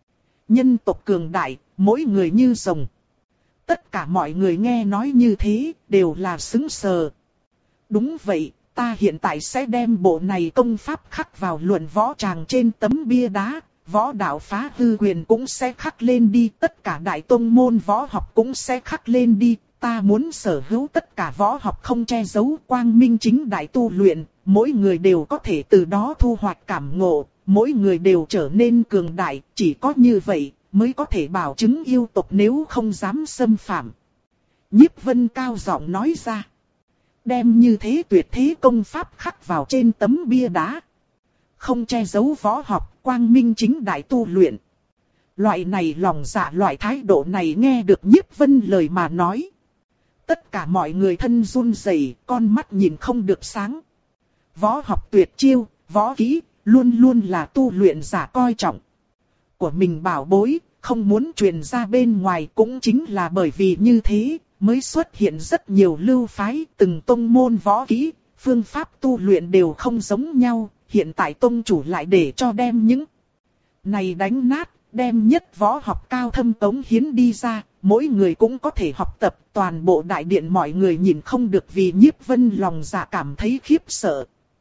Speaker 1: Nhân tộc cường đại, mỗi người như rồng. Tất cả mọi người nghe nói như thế, đều là sững sờ. Đúng vậy. Ta hiện tại sẽ đem bộ này công pháp khắc vào luận võ tràng trên tấm bia đá, võ đạo phá hư quyền cũng sẽ khắc lên đi, tất cả đại tông môn võ học cũng sẽ khắc lên đi. Ta muốn sở hữu tất cả võ học không che giấu, quang minh chính đại tu luyện, mỗi người đều có thể từ đó thu hoạch cảm ngộ, mỗi người đều trở nên cường đại, chỉ có như vậy mới có thể bảo chứng yêu tộc nếu không dám xâm phạm. Nhiếp Vân cao giọng nói ra. Đem như thế tuyệt thế công pháp khắc vào trên tấm bia đá. Không che giấu võ học, quang minh chính đại tu luyện. Loại này lòng dạ, loại thái độ này nghe được Nhiếp Vân lời mà nói. Tất cả mọi người thân run rẩy, con mắt nhìn không được sáng. Võ học tuyệt chiêu, võ kỹ, luôn luôn là tu luyện giả coi trọng. Của mình bảo bối, không muốn truyền ra bên ngoài cũng chính là bởi vì như thế, mới xuất hiện rất nhiều lưu phái, từng tông môn võ kỹ, phương pháp tu luyện đều không giống nhau, hiện tại tông chủ lại để cho đem những này đánh nát, đem nhất võ học cao thâm tống hiến đi ra, mỗi người cũng có thể học tập, toàn bộ đại điện mọi người nhìn không được vì Nhiếp Vân lòng dạ cảm thấy khiếp sợ.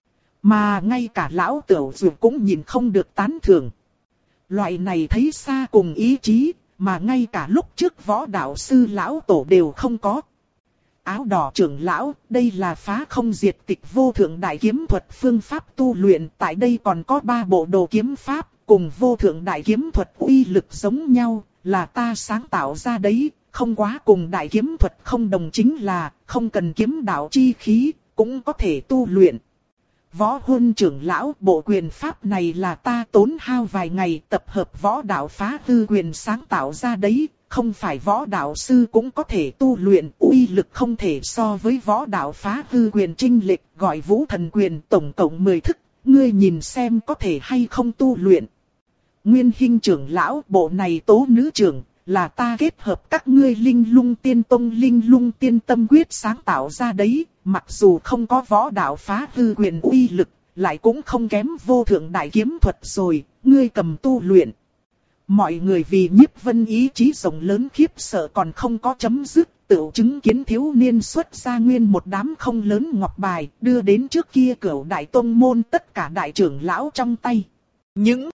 Speaker 1: Mà ngay cả lão Tửu Dụ cũng nhìn không được tán thưởng. Loại này thấy xa cùng ý chí, mà ngay cả lúc trước võ đạo sư lão tổ đều không có. Áo đỏ trưởng lão, đây là phá không diệt tịch vô thượng đại kiếm thuật phương pháp tu luyện, tại đây còn có ba bộ đồ kiếm pháp, cùng vô thượng đại kiếm thuật uy lực giống nhau, là ta sáng tạo ra đấy, không quá cùng đại kiếm thuật không đồng, chính là không cần kiếm đạo chi khí, cũng có thể tu luyện. Võ Huân trưởng lão, bộ quyền pháp này là ta tốn hao vài ngày tập hợp võ đạo phá hư quyền sáng tạo ra đấy, không phải võ đạo sư cũng có thể tu luyện, uy lực không thể so với võ đạo phá hư quyền chênh lệch, gọi vũ thần quyền, tổng cộng mười thức, ngươi nhìn xem có thể hay không tu luyện. Nguyên Hinh trưởng lão, bộ này tố nữ trưởng, là ta kết hợp các ngươi linh lung tiên tông linh lung tiên tâm quyết sáng tạo ra đấy, mặc dù không có võ đạo phá hư quyền uy lực, lại cũng không kém vô thượng đại kiếm thuật rồi, ngươi cầm tu luyện. Mọi người vì Nhiếp Vân ý chí rộng lớn khiếp sợ còn không có chấm dứt, tự chứng kiến thiếu niên xuất ra nguyên một đám không lớn ngọc bài, đưa đến trước kia cửu đại tông môn tất cả đại trưởng lão trong tay. Những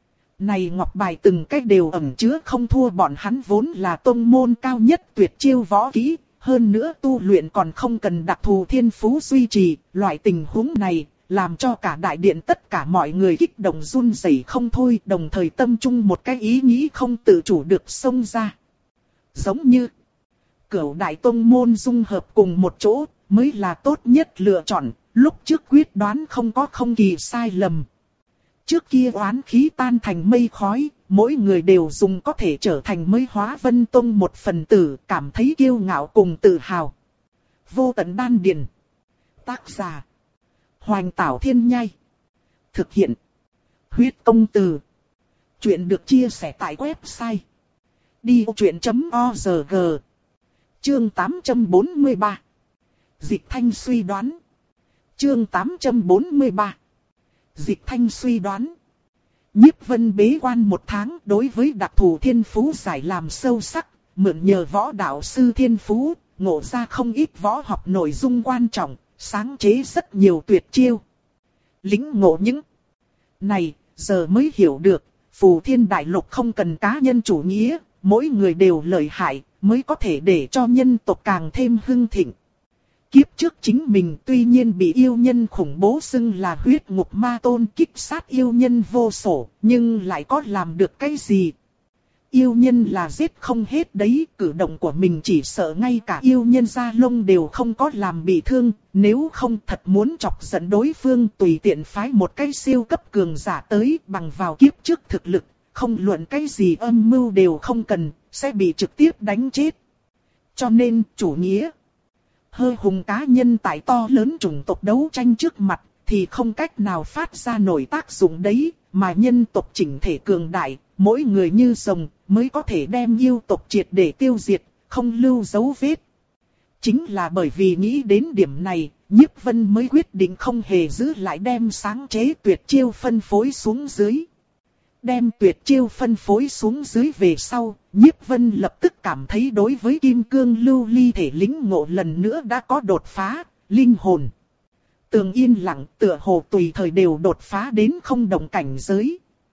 Speaker 1: này ngọc bài từng cách đều ẩn chứa không thua bọn hắn vốn là tông môn cao nhất tuyệt chiêu võ kỹ, hơn nữa tu luyện còn không cần đặc thù thiên phú duy trì, loại tình huống này làm cho cả đại điện tất cả mọi người kích động run rẩy không thôi, đồng thời tâm trung một cái ý nghĩ không tự chủ được xông ra. Giống như cửu đại tông môn dung hợp cùng một chỗ mới là tốt nhất lựa chọn, lúc trước quyết đoán không có không kỳ sai lầm. Trước kia oán khí tan thành mây khói, mỗi người đều dùng có thể trở thành mới Hóa Vân Tông một phần tử, cảm thấy kiêu ngạo cùng tự hào. Vô tận đan điền. Tác giả Hoành Tảo Thiên Nhai. Thực hiện Huyết Công Từ. Chuyện được chia sẻ tại website đi vô chuyện chấm org. Chương tám trăm bốn mươi ba. Dịch Thanh suy đoán. Chương tám trăm bốn mươi ba. Dịch Thanh suy đoán. Nhiếp Vân bế quan một tháng, đối với đặc thù thiên phú giải làm sâu sắc, mượn nhờ võ đạo sư thiên phú, ngộ ra không ít võ học nội dung quan trọng, sáng chế rất nhiều tuyệt chiêu. Lính ngộ những này, giờ mới hiểu được, Phù Thiên Đại Lục không cần cá nhân chủ nghĩa, mỗi người đều lợi hại, mới có thể để cho nhân tộc càng thêm hưng thịnh. Kiếp trước chính mình tuy nhiên bị yêu nhân khủng bố xưng là huyết ngục ma tôn kích sát yêu nhân vô sổ, nhưng lại có làm được cái gì? Yêu nhân là giết không hết đấy, cử động của mình chỉ sợ ngay cả yêu nhân da lông đều không có làm bị thương, nếu không thật muốn chọc giận đối phương tùy tiện phái một cái siêu cấp cường giả tới bằng vào kiếp trước thực lực, không luận cái gì âm mưu đều không cần, sẽ bị trực tiếp đánh chết. Cho nên, chủ nghĩa hơi hùng cá nhân tại to lớn chủng tộc đấu tranh trước mặt, thì không cách nào phát ra nổi tác dụng đấy, mà nhân tộc chỉnh thể cường đại, mỗi người như rồng, mới có thể đem yêu tộc triệt để tiêu diệt, không lưu dấu vết. Chính là bởi vì nghĩ đến điểm này, Nhiếp Vân mới quyết định không hề giữ lại đem sáng chế tuyệt chiêu phân phối xuống dưới. Đem tuyệt chiêu phân phối xuống dưới về sau, Nhiếp Vân lập tức cảm thấy đối với kim cương lưu ly thể lĩnh ngộ lần nữa đã có đột phá, linh hồn. Tường yên lặng tựa hồ tùy thời đều đột phá đến không động cảnh giới.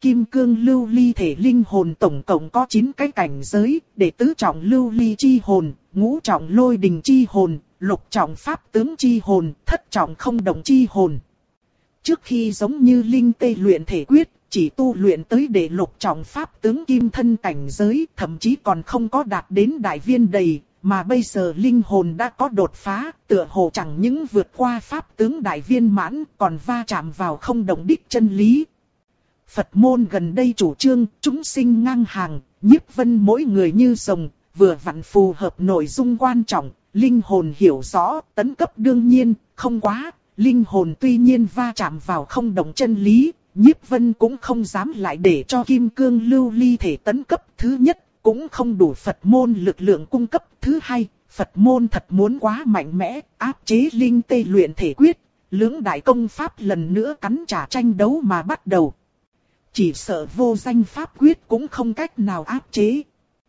Speaker 1: Kim cương lưu ly thể linh hồn tổng cộng có chín cái cảnh giới, để tứ trọng lưu ly chi hồn, ngũ trọng lôi đình chi hồn, lục trọng pháp tướng chi hồn, thất trọng không động chi hồn. Trước khi giống như linh tê luyện thể quyết, chỉ tu luyện tới để lục trọng pháp tướng kim thân cảnh giới, thậm chí còn không có đạt đến đại viên đầy, mà bây giờ linh hồn đã có đột phá, tựa hồ chẳng những vượt qua pháp tướng đại viên mãn, còn va chạm vào không động đích chân lý. Phật môn gần đây chủ trương, chúng sinh ngang hàng, Nhiếp Vân mỗi người như rồng, vừa vặn phù hợp nội dung quan trọng, linh hồn hiểu rõ, tấn cấp đương nhiên, không quá, linh hồn tuy nhiên va chạm vào không động chân lý, Nhiếp Vân cũng không dám lại để cho kim cương lưu ly thể tấn cấp. Thứ nhất, cũng không đủ Phật môn lực lượng cung cấp. Thứ hai, Phật môn thật muốn quá mạnh mẽ, áp chế linh tê luyện thể quyết, lưỡng đại công pháp lần nữa cắn trả tranh đấu mà bắt đầu. Chỉ sợ vô danh pháp quyết cũng không cách nào áp chế.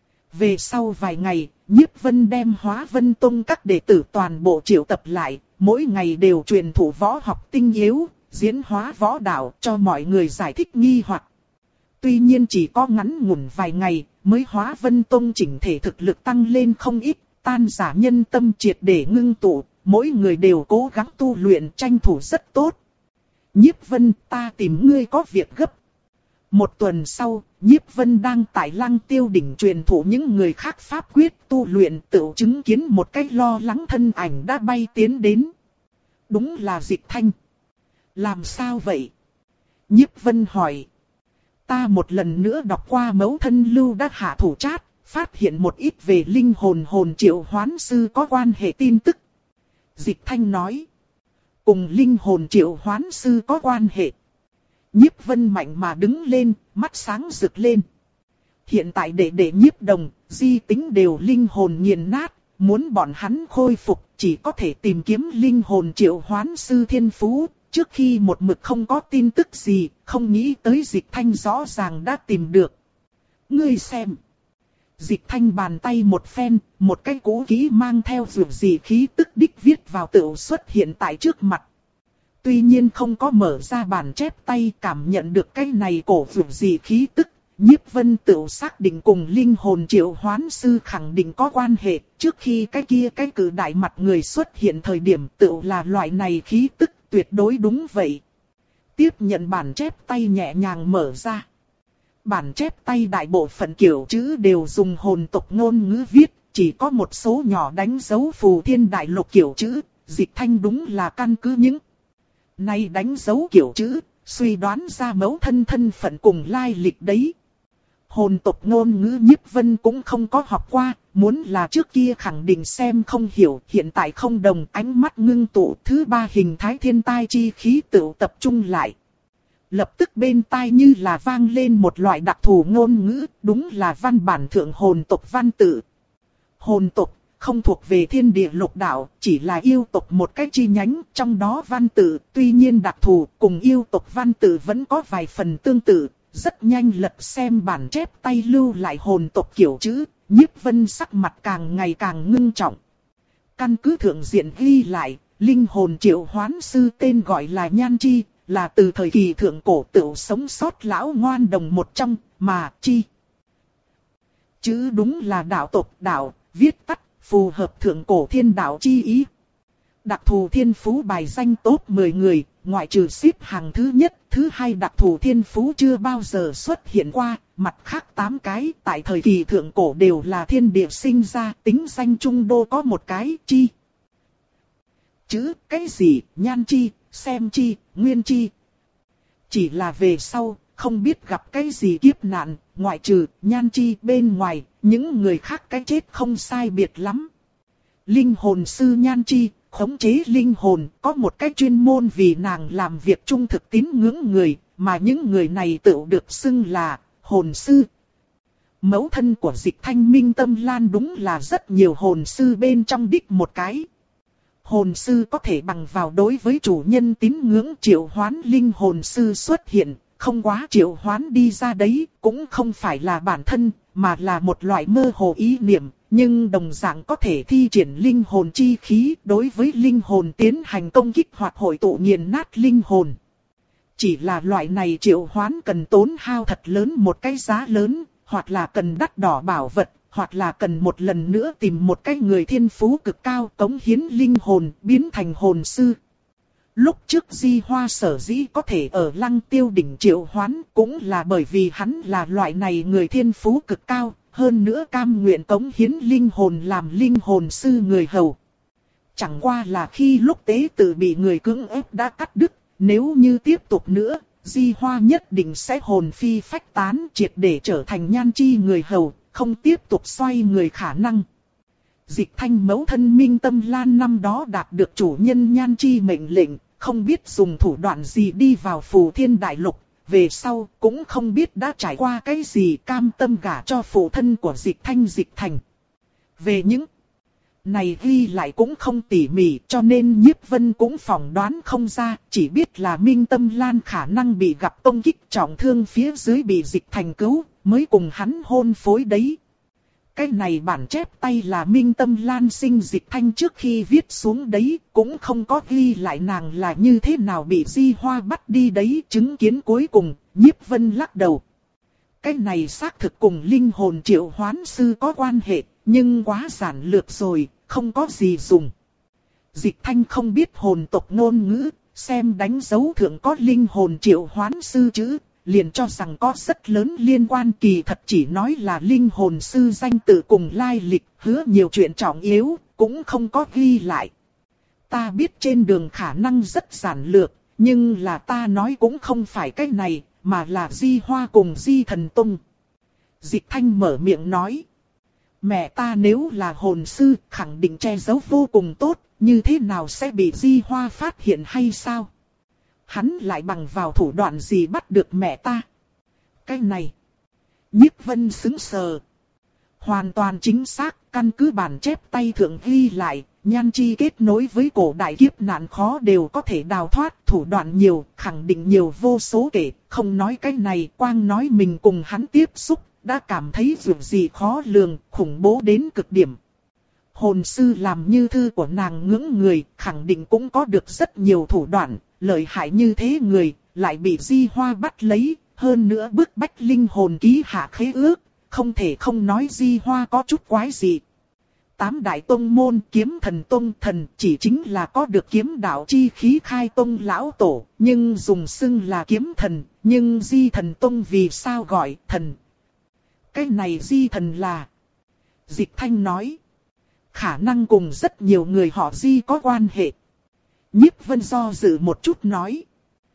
Speaker 1: Về sau vài ngày, Nhiếp Vân đem Hóa Vân Tông các đệ tử toàn bộ triệu tập lại, mỗi ngày đều truyền thụ võ học tinh yếu, diễn hóa võ đạo cho mọi người giải thích nghi hoặc. Tuy nhiên chỉ có ngắn ngủn vài ngày, mới Hóa Vân Tông chỉnh thể thực lực tăng lên không ít, tan giả nhân tâm triệt để ngưng tụ, mỗi người đều cố gắng tu luyện tranh thủ rất tốt. Nhiếp Vân, ta tìm ngươi có việc gấp. Một tuần sau, Nhiếp Vân đang tại Lăng Tiêu đỉnh truyền thụ những người khác pháp quyết tu luyện, tự chứng kiến một cách lo lắng thân ảnh đã bay tiến đến. Đúng là Dịch Thanh. Làm sao vậy? Nhiếp Vân hỏi. Ta một lần nữa đọc qua mẫu thân lưu đã hạ thủ chát, phát hiện một ít về linh hồn hồn triệu hoán sư có quan hệ tin tức. Dịch Thanh nói. Cùng linh hồn triệu hoán sư có quan hệ. Nhiếp Vân mạnh mà đứng lên, mắt sáng rực lên. Hiện tại để để Nhiếp Đồng, Di Tính đều linh hồn nghiền nát, muốn bọn hắn khôi phục chỉ có thể tìm kiếm linh hồn triệu hoán sư thiên phú. Trước khi một mực không có tin tức gì, không nghĩ tới Dịch Thanh rõ ràng đã tìm được. Ngươi xem. Dịch Thanh bàn tay một phen, một cái cũ kỹ mang theo dù gì khí tức đích viết vào tựu xuất hiện tại trước mặt. Tuy nhiên không có mở ra bản chép tay, cảm nhận được cái này cổ dù gì khí tức, Nhiếp Vân tựu xác định cùng linh hồn triệu hoán sư khẳng định có quan hệ. Trước khi cái kia cái cử đại mặt người xuất hiện thời điểm tựu là loại này khí tức, tuyệt đối đúng vậy. Tiếp nhận bản chép tay nhẹ nhàng mở ra. Bản chép tay đại bộ phận kiểu chữ đều dùng hồn tộc ngôn ngữ viết, chỉ có một số nhỏ đánh dấu phù thiên đại lục kiểu chữ. Dịch Thanh đúng là căn cứ những này đánh dấu kiểu chữ, suy đoán ra mẫu thân thân phận cùng lai lịch đấy. Hồn tộc ngôn ngữ Nhiếp Vân cũng không có học qua, muốn là trước kia khẳng định xem không hiểu, hiện tại không đồng, ánh mắt ngưng tụ, thứ ba hình thái thiên tai chi khí tựu tập trung lại. Lập tức bên tai như là vang lên một loại đặc thù ngôn ngữ, đúng là văn bản thượng hồn tộc văn tự. Hồn tộc không thuộc về thiên địa lục đạo, chỉ là yêu tộc một cách chi nhánh, trong đó văn tự tuy nhiên đặc thù, cùng yêu tộc văn tự vẫn có vài phần tương tự. Rất nhanh lật xem bản chép tay lưu lại hồn tộc kiểu chữ, Nhiếp Vân sắc mặt càng ngày càng ngưng trọng. Căn cứ thượng diện ghi lại, linh hồn triệu hoán sư tên gọi là Nhan Chi, là từ thời kỳ thượng cổ tựu sống sót lão ngoan đồng một trong, mà Chi. Chữ đúng là đạo tộc đạo, viết tắt, phù hợp thượng cổ thiên đạo chi ý. Đặc thù thiên phú bài danh top mười người, ngoại trừ xếp hàng thứ nhất, thứ hai đặc thù thiên phú chưa bao giờ xuất hiện qua, mặt khác tám cái tại thời kỳ thượng cổ đều là thiên địa sinh ra, tính danh trung đô có một cái Chi. Chữ cái gì, Nhan Chi, Xem Chi, Nguyên Chi. Chỉ là về sau, không biết gặp cái gì kiếp nạn, ngoại trừ Nhan Chi bên ngoài, những người khác cái chết không sai biệt lắm. Linh hồn sư Nhan Chi khống chế linh hồn, có một cái chuyên môn vì nàng làm việc trung thực tín ngưỡng người, mà những người này tự được xưng là hồn sư. Mẫu thân của Dịch Thanh Minh Tâm Lan đúng là rất nhiều hồn sư bên trong đích một cái. Hồn sư có thể bằng vào đối với chủ nhân tín ngưỡng triệu hoán linh hồn sư xuất hiện, không quá triệu hoán đi ra đấy, cũng không phải là bản thân, mà là một loại mơ hồ ý niệm. Nhưng đồng dạng có thể thi triển linh hồn chi khí đối với linh hồn tiến hành công kích hoặc hội tụ nghiền nát linh hồn. chỉ là loại này triệu hoán cần tốn hao thật lớn một cái giá lớn, hoặc là cần đắt đỏ bảo vật, hoặc là cần một lần nữa tìm một cái người thiên phú cực cao cống hiến linh hồn biến thành hồn sư. Lúc trước Di Hoa sở dĩ có thể ở Lăng Tiêu đỉnh triệu hoán cũng là bởi vì hắn là loại này người thiên phú cực cao, hơn nữa cam nguyện cống hiến linh hồn làm linh hồn sư người hầu. Chẳng qua là khi lúc tế tự bị người cưỡng ép đã cắt đứt, nếu như tiếp tục nữa, Di Hoa nhất định sẽ hồn phi phách tán triệt để trở thành nhan chi người hầu, không tiếp tục xoay người khả năng. Dịch Thanh mẫu thân Minh Tâm Lan năm đó đạt được chủ nhân nhan chi mệnh lệnh, không biết dùng thủ đoạn gì đi vào Phù Thiên Đại Lục, về sau cũng không biết đã trải qua cái gì cam tâm gả cho phụ thân của Dịch Thanh Dịch Thành. Về những này ghi lại cũng không tỉ mỉ cho nên Nhiếp Vân cũng phỏng đoán không ra, chỉ biết là Minh Tâm Lan khả năng bị gặp công kích trọng thương phía dưới bị Dịch Thành cứu, mới cùng hắn hôn phối đấy. Cái này bản chép tay là Minh Tâm Lan sinh Dịch Thanh trước khi viết xuống đấy, cũng không có ghi lại nàng là như thế nào bị Di Hoa bắt đi đấy, chứng kiến cuối cùng, Nhiếp Vân lắc đầu. Cái này xác thực cùng linh hồn triệu hoán sư có quan hệ, nhưng quá giản lược rồi, không có gì dùng. Dịch Thanh không biết hồn tộc ngôn ngữ, xem đánh dấu thượng có linh hồn triệu hoán sư chữ, liền cho rằng có rất lớn liên quan, kỳ thật chỉ nói là linh hồn sư danh tự cùng lai lịch, hứa nhiều chuyện trọng yếu, cũng không có ghi lại. Ta biết trên đường khả năng rất giản lược, nhưng là ta nói cũng không phải cái này, mà là Di Hoa cùng Di Thần Tông. Dịch Thanh mở miệng nói. Mẹ ta nếu là hồn sư, khẳng định che giấu vô cùng tốt, như thế nào sẽ bị Di Hoa phát hiện hay sao? Hắn lại bằng vào thủ đoạn gì bắt được mẹ ta? Cái này. Nhiếp Vân sững sờ. Hoàn toàn chính xác, căn cứ bản chép tay thượng ghi lại, nhan chi kết nối với cổ đại kiếp nạn khó đều có thể đào thoát, thủ đoạn nhiều, khẳng định nhiều vô số kể, không nói cái này, quang nói mình cùng hắn tiếp xúc, đã cảm thấy dù gì khó lường, khủng bố đến cực điểm. Hồn sư làm như thư của nàng ngưỡng người, khẳng định cũng có được rất nhiều thủ đoạn, lợi hại như thế người, lại bị Di Hoa bắt lấy, hơn nữa bức bách linh hồn ký hạ khế ước, không thể không nói Di Hoa có chút quái gì. Tám đại tông môn kiếm thần tông thần chỉ chính là có được kiếm đạo chi khí khai tông lão tổ, nhưng dùng xưng là kiếm thần, nhưng Di Thần Tông vì sao gọi thần? Cái này Di Thần là... Dịch Thanh nói. Khả năng cùng rất nhiều người họ Di có quan hệ. Nhiếp Vân do dự một chút nói.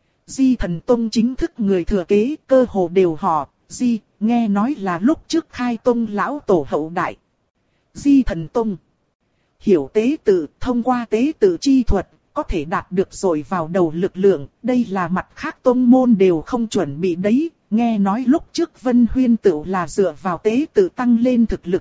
Speaker 1: Di Thần Tông chính thức người thừa kế cơ hồ đều họ Di, nghe nói là lúc trước khai tông lão tổ hậu đại. Di Thần Tông. Hiểu tế tự, thông qua tế tự chi thuật, có thể đạt được rồi vào đầu lực lượng, đây là mặt khác tông môn đều không chuẩn bị đấy, nghe nói lúc trước Vân Huyên tự là dựa vào tế tự tăng lên thực lực.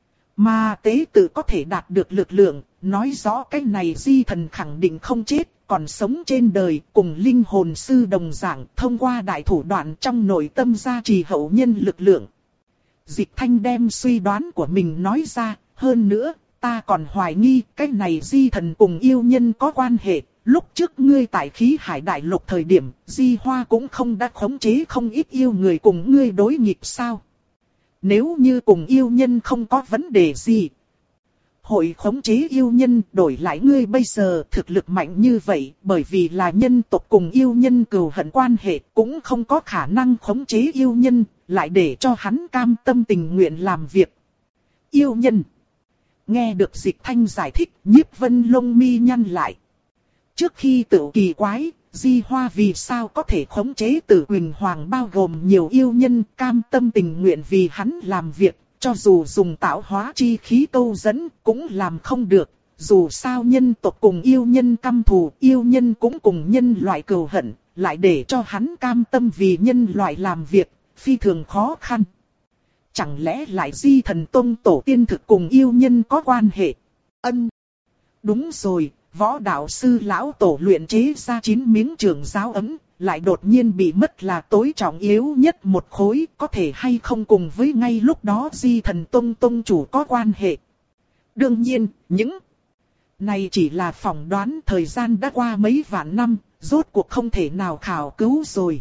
Speaker 1: Mà tế tự có thể đạt được lực lượng, nói rõ cái này Di Thần khẳng định không chết, còn sống trên đời, cùng linh hồn sư đồng dạng, thông qua đại thủ đoạn trong nội tâm gia trì hậu nhân lực lượng. Dịch Thanh đem suy đoán của mình nói ra, hơn nữa, ta còn hoài nghi cái này Di Thần cùng yêu nhân có quan hệ. Lúc trước ngươi tại khí hải đại lục thời điểm, Di Hoa cũng không đã khống chế không ít yêu người cùng ngươi đối nghịch sao? Nếu như cùng yêu nhân không có vấn đề gì, hội khống chế yêu nhân đổi lại ngươi bây giờ thực lực mạnh như vậy, bởi vì là nhân tộc cùng yêu nhân cừu hận quan hệ, cũng không có khả năng khống chế yêu nhân, lại để cho hắn cam tâm tình nguyện làm việc. Yêu nhân. Nghe được Dịch Thanh giải thích, Nhiếp Vân lông mi nhăn lại. Trước khi tự kỳ quái, Di Hoa vì sao có thể khống chế Tử Quỳnh Hoàng bao gồm nhiều yêu nhân cam tâm tình nguyện vì hắn làm việc, cho dù dùng tạo hóa chi khí câu dẫn cũng làm không được, dù sao nhân tộc cùng yêu nhân căm thù, yêu nhân cũng cùng nhân loại cừu hận, lại để cho hắn cam tâm vì nhân loại làm việc, phi thường khó khăn. Chẳng lẽ lại Di Thần Tông tổ tiên thực cùng yêu nhân có quan hệ? Ân. Đúng rồi, võ đạo sư lão tổ luyện chế ra chín miếng trưởng giáo ấm, lại đột nhiên bị mất là tối trọng yếu nhất một khối, có thể hay không cùng với ngay lúc đó Di Thần Tông tông chủ có quan hệ. Đương nhiên, những này chỉ là phỏng đoán, thời gian đã qua mấy vạn năm, rốt cuộc không thể nào khảo cứu rồi.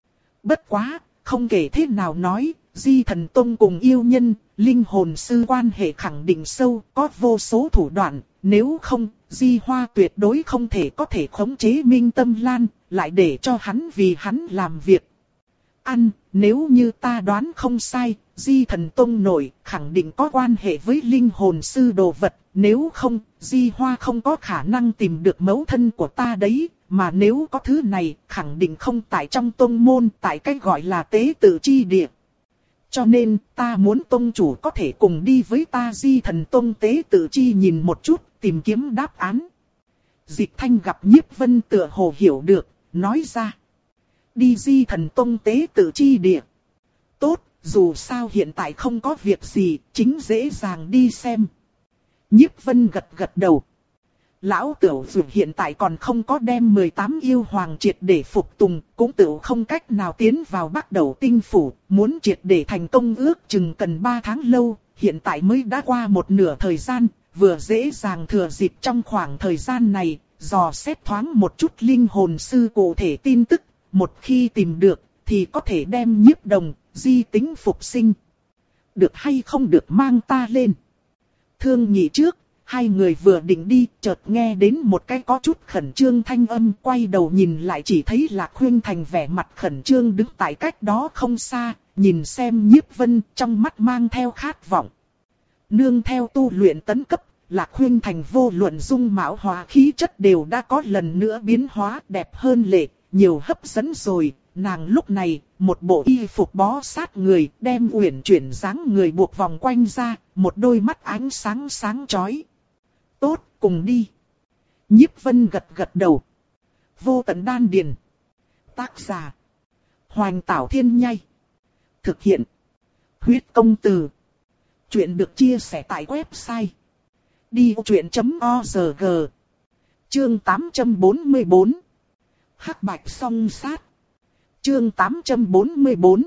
Speaker 1: Bất quá, không kể thế nào nói, Di Thần Tông cùng yêu nhân, linh hồn sư quan hệ khẳng định sâu, có vô số thủ đoạn, nếu không, Di Hoa tuyệt đối không thể có thể khống chế Minh Tâm Lan, lại để cho hắn vì hắn làm việc. Ăn, nếu như ta đoán không sai, Di Thần Tông nổi khẳng định có quan hệ với linh hồn sư đồ vật, nếu không, Di Hoa không có khả năng tìm được mẫu thân của ta đấy, mà nếu có thứ này, khẳng định không tại trong tông môn, tại cách gọi là tế tự chi địa. Cho nên, ta muốn tông chủ có thể cùng đi với ta Di Thần Tông tế tự chi nhìn một chút, tìm kiếm đáp án. Dịch Thanh gặp Nhiếp Vân tựa hồ hiểu được, nói ra. Đi Di Thần Tông tế tự chi địa. Tốt, dù sao hiện tại không có việc gì, chính dễ dàng đi xem. Nhiếp Vân gật gật đầu. Lão Tửu dù hiện tại còn không có đem mười tám yêu hoàng triệt để phục tùng, cũng tự không cách nào tiến vào Bắc Đầu Tinh Phủ, muốn triệt để thành công ước chừng cần ba tháng lâu, hiện tại mới đã qua một nửa thời gian, vừa dễ dàng thừa dịp trong khoảng thời gian này, dò xét thoáng một chút linh hồn sư cụ thể tin tức, một khi tìm được, thì có thể đem Nhiếp Đồng, Di Tính phục sinh. Được hay không được mang ta lên. Thương nhị trước. Hai người vừa định đi, chợt nghe đến một cái có chút khẩn trương thanh âm, quay đầu nhìn lại chỉ thấy Lạc Khuynh Thành vẻ mặt khẩn trương đứng tại cách đó không xa, nhìn xem Nhiếp Vân trong mắt mang theo khát vọng. Nương theo tu luyện tấn cấp, Lạc Khuynh Thành vô luận dung mạo hóa khí chất đều đã có lần nữa biến hóa đẹp hơn lệ, nhiều hấp dẫn rồi. Nàng lúc này, một bộ y phục bó sát người, đem uyển chuyển dáng người buộc vòng quanh ra, một đôi mắt ánh sáng sáng chói. Tốt, cùng đi. Nhiếp Vân gật gật đầu. Vô Tận Đan Điền. Tác giả. Hoành Tảo Thiên Nhai. Thực hiện. Huyết Công Từ. Chuyện được chia sẻ tại website. đi vô chuyện chấm org. Chương tám trăm bốn mươi bốn. Hắc Bạch Song Sát. Chương tám trăm bốn mươi bốn.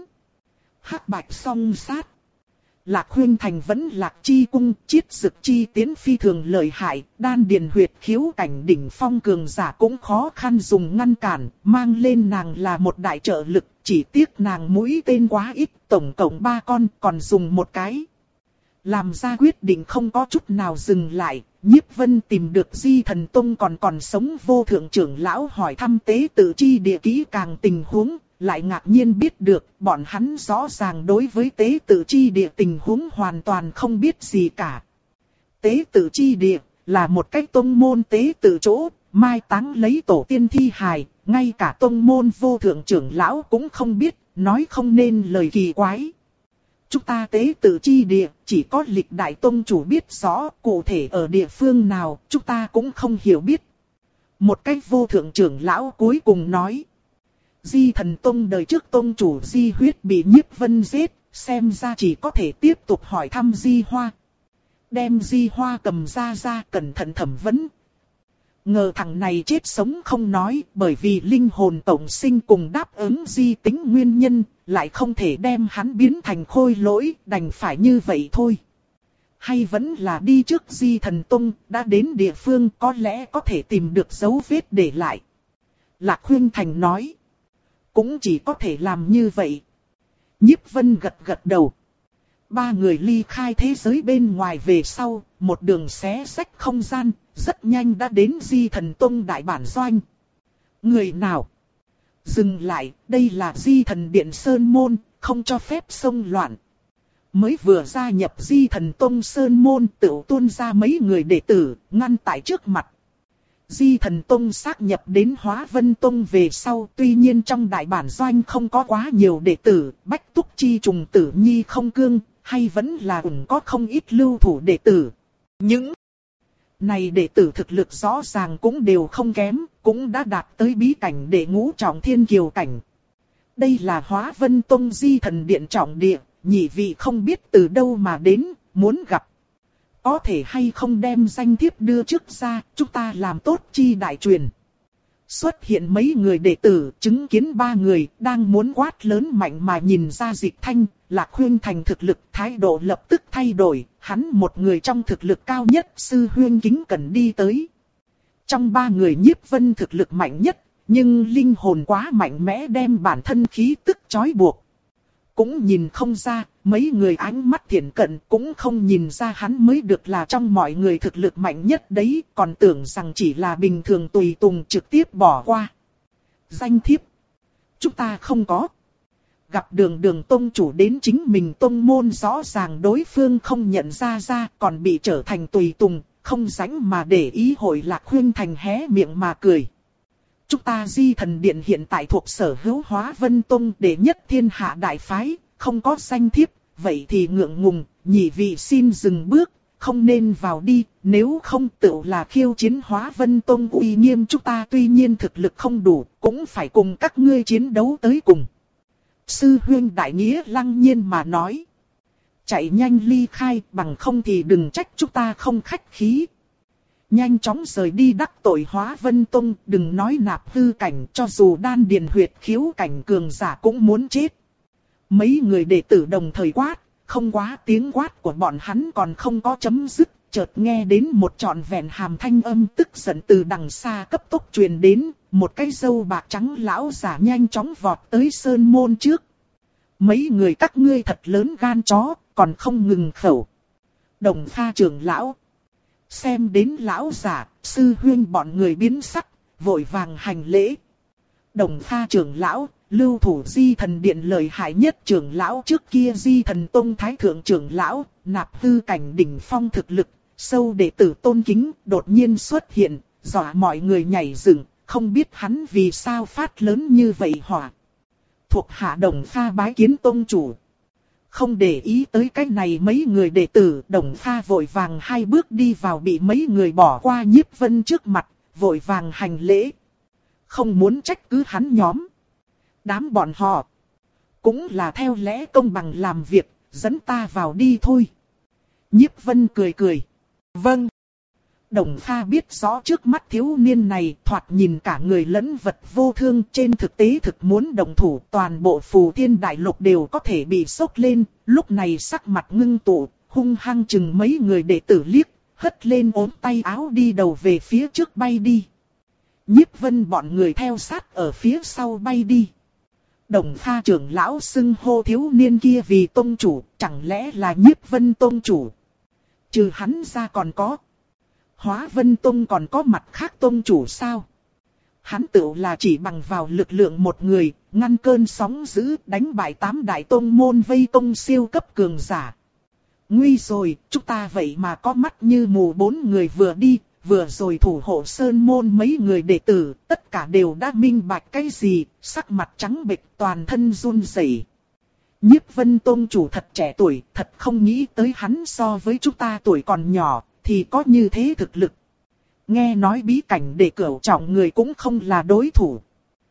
Speaker 1: Hắc Bạch Song Sát. Lạc Khuynh Thành vẫn lạc chi cung, chiết dực chi tiến phi thường lợi hại, đan điền huyệt khiếu cảnh đỉnh phong cường giả cũng khó khăn dùng ngăn cản, mang lên nàng là một đại trợ lực, chỉ tiếc nàng mũi tên quá ít, tổng cộng ba con, còn dùng một cái. Làm ra quyết định không có chút nào dừng lại, Nhiếp Vân tìm được Di Thần Tông còn còn sống vô thượng trưởng lão hỏi thăm tế tự chi địa kỹ càng tình huống. Lại ngạc nhiên biết được, bọn hắn rõ ràng đối với tế tự chi địa tình huống hoàn toàn không biết gì cả. Tế tự chi địa, là một cách tông môn tế tự chỗ, mai táng lấy tổ tiên thi hài, ngay cả tông môn vô thượng trưởng lão cũng không biết, nói không nên lời kỳ quái. Chúng ta tế tự chi địa, chỉ có lịch đại tông chủ biết rõ, cụ thể ở địa phương nào, chúng ta cũng không hiểu biết. Một cách vô thượng trưởng lão cuối cùng nói. Di Thần Tông đời trước tông chủ Di Huyết bị Nhiếp Vân giết, xem ra chỉ có thể tiếp tục hỏi thăm Di Hoa. Đem Di Hoa cầm ra ra cẩn thận thẩm vấn. Ngờ thằng này chết sống không nói, bởi vì linh hồn tổng sinh cùng đáp ứng Di Tính nguyên nhân, lại không thể đem hắn biến thành khôi lỗi, đành phải như vậy thôi. Hay vẫn là đi trước Di Thần Tông, đã đến địa phương có lẽ có thể tìm được dấu vết để lại. Lạc Khuynh Thành nói. Cũng chỉ có thể làm như vậy. Nhiếp Vân gật gật đầu. Ba người ly khai thế giới bên ngoài về sau, một đường xé xách không gian, rất nhanh đã đến Di Thần Tông đại bản doanh. Người nào? Dừng lại, đây là Di Thần Điện Sơn Môn, không cho phép xông loạn. Mới vừa gia nhập Di Thần Tông Sơn Môn tự tuôn ra mấy người đệ tử, ngăn tại trước mặt. Di Thần Tông xác nhập đến Hóa Vân Tông về sau, tuy nhiên trong đại bản doanh không có quá nhiều đệ tử, Bách Túc Chi Trùng Tử Nhi không cương, hay vẫn là cũng có không ít lưu thủ đệ tử. Những này đệ tử thực lực rõ ràng cũng đều không kém, cũng đã đạt tới bí cảnh đệ ngũ trọng thiên kiều cảnh. Đây là Hóa Vân Tông Di Thần Điện trọng địa, nhị vị không biết từ đâu mà đến, muốn gặp. Có thể hay không đem danh thiếp đưa trước ra, chúng ta làm tốt chi đại truyền. Xuất hiện mấy người đệ tử, chứng kiến ba người, đang muốn quát lớn mạnh mà nhìn ra Dịch Thanh, Lạc Khuynh Thành thực lực, thái độ lập tức thay đổi, hắn một người trong thực lực cao nhất, sư huynh kính cần đi tới. Trong ba người Nhiếp Vân thực lực mạnh nhất, Nhưng linh hồn quá mạnh mẽ đem bản thân khí tức trói buộc. Cũng nhìn không ra, mấy người ánh mắt thiện cận cũng không nhìn ra hắn mới được là trong mọi người thực lực mạnh nhất đấy, còn tưởng rằng chỉ là bình thường tùy tùng trực tiếp bỏ qua. Danh thiếp. Chúng ta không có. Gặp đường đường tông chủ đến chính mình tông môn, rõ ràng đối phương không nhận ra ra, còn bị trở thành tùy tùng, không rảnh mà để ý. Hội Lạc Khuyên Thành hé miệng mà cười. Chúng ta Di Thần Điện hiện tại thuộc sở hữu Hóa Vân Tông đệ nhất thiên hạ đại phái, không có danh thiếp, vậy thì ngượng ngùng, nhị vị xin dừng bước, không nên vào đi, nếu không tự là khiêu chiến Hóa Vân Tông uy nghiêm. Chúng ta tuy nhiên thực lực không đủ, cũng phải cùng các ngươi chiến đấu tới cùng. Sư huynh đại nghĩa lăng nhiên mà nói. Chạy nhanh ly khai, bằng không thì đừng trách chúng ta không khách khí. Nhanh chóng rời đi đắc tội Hóa Vân Tông, đừng nói nạp hư cảnh, cho dù đan điền huyệt khiếu cảnh cường giả cũng muốn chết. Mấy người đệ tử đồng thời quát, không quá tiếng quát của bọn hắn còn không có chấm dứt, chợt nghe đến một trọn vẹn hàm thanh âm tức giận từ đằng xa cấp tốc truyền đến, một cái râu bạc trắng lão giả nhanh chóng vọt tới sơn môn trước. Mấy người các ngươi thật lớn gan chó, còn không ngừng khẩu. Đồng Pha trưởng lão. Xem đến lão giả, sư huynh bọn người biến sắc, vội vàng hành lễ. Đồng Pha trưởng lão, lưu thủ Di Thần Điện lợi hại nhất trưởng lão, trước kia Di Thần Tông thái thượng trưởng lão, nạp hư cảnh đỉnh phong thực lực, sâu đệ tử tôn kính, đột nhiên xuất hiện, dọa mọi người nhảy dựng, không biết hắn vì sao phát lớn như vậy hỏa. Thuộc hạ Đồng Pha bái kiến tông chủ. Không để ý tới cái này mấy người đệ tử, Đồng Pha vội vàng hai bước đi vào bị mấy người bỏ qua Nhiếp Vân trước mặt, vội vàng hành lễ. Không muốn trách cứ hắn nhóm. Đám bọn họ cũng là theo lẽ công bằng làm việc, dẫn ta vào đi thôi. Nhiếp Vân cười cười. Vâng. Đồng Pha biết rõ trước mắt thiếu niên này thoạt nhìn cả người lẫn vật vô thương, trên thực tế thực muốn đồng thủ toàn bộ Phù Thiên Đại Lục đều có thể bị sốc lên, lúc này sắc mặt ngưng tụ, hung hăng chừng mấy người đệ tử liếc, hất lên ốm tay áo đi đầu về phía trước bay đi. Nhiếp Vân bọn người theo sát ở phía sau bay đi. Đồng Pha trưởng lão xưng hô thiếu niên kia vì tông chủ, chẳng lẽ là Nhiếp Vân tông chủ? Trừ hắn ra còn có. Hóa Vân Tông còn có mặt khác tông chủ sao? Hắn tự là chỉ bằng vào lực lượng một người, ngăn cơn sóng dữ, đánh bại tám đại tông môn vây công siêu cấp cường giả. Nguy rồi, chúng ta vậy mà có mắt như mù, bốn người vừa đi, vừa rồi thủ hộ sơn môn mấy người đệ tử, tất cả đều đã minh bạch cái gì, sắc mặt trắng bệch, toàn thân run rẩy. Nhiếp Vân tông chủ thật trẻ tuổi, thật không nghĩ tới hắn so với chúng ta tuổi còn nhỏ, thì có như thế thực lực. Nghe nói bí cảnh để cửu trọng người cũng không là đối thủ.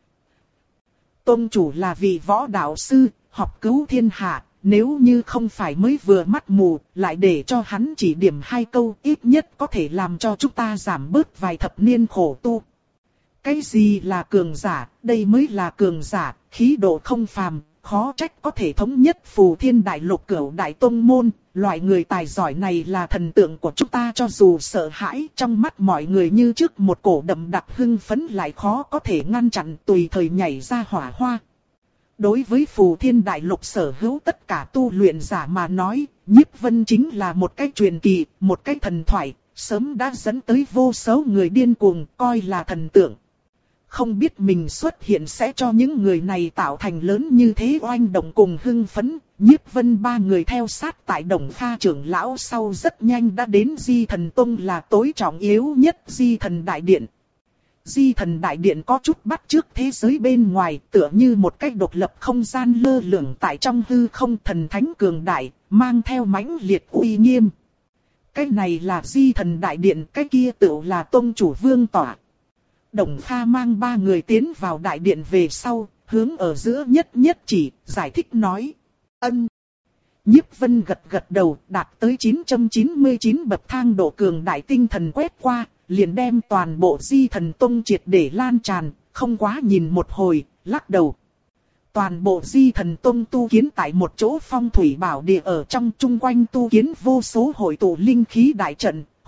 Speaker 1: Tông chủ là vị võ đạo sư, học cứu thiên hạ, nếu như không phải mới vừa mắt mù, lại để cho hắn chỉ điểm hai câu, ít nhất có thể làm cho chúng ta giảm bớt vài thập niên khổ tu. Cái gì là cường giả, đây mới là cường giả, khí độ không phàm, khó trách có thể thống nhất Phù Thiên Đại Lục cửu đại tông môn. Loại người tài giỏi này là thần tượng của chúng ta, cho dù sợ hãi, trong mắt mọi người như trước một cổ đậm đặc hưng phấn lại khó có thể ngăn chặn, tùy thời nhảy ra hỏa hoa. Đối với Phù Thiên Đại Lục sở hữu tất cả tu luyện giả mà nói, Nhiếp Vân chính là một cái truyền kỳ, một cái thần thoại, sớm đã dẫn tới vô số người điên cuồng, coi là thần tượng. Không biết mình xuất hiện sẽ cho những người này tạo thành lớn như thế oanh động cùng hưng phấn. Nhiếp Vân ba người theo sát tại Đồng Pha trưởng lão sau rất nhanh đã đến Di Thần Tông, là tối trọng yếu nhất Di Thần Đại Điện. Di Thần Đại Điện có chút bắt chước thế giới bên ngoài, tựa như một cái độc lập không gian lơ lửng tại trong hư không, thần thánh cường đại, mang theo mãnh liệt uy nghiêm. Cái này là Di Thần Đại Điện, cái kia tựu là tông chủ vương tọa. Đồng Pha mang ba người tiến vào đại điện về sau, hướng ở giữa nhất nhất chỉ, giải thích nói. Ân. Nhiếp Vân gật gật đầu, đạt tới chín trăm chín mươi chín bậc thang độ cường đại tinh thần quét qua, liền đem toàn bộ Di Thần Tông triệt để lan tràn, không quá nhìn một hồi, lắc đầu. Toàn bộ Di Thần Tông tu kiến tại một chỗ phong thủy bảo địa ở trong, chung quanh tu kiến vô số hội tụ linh khí đại trận,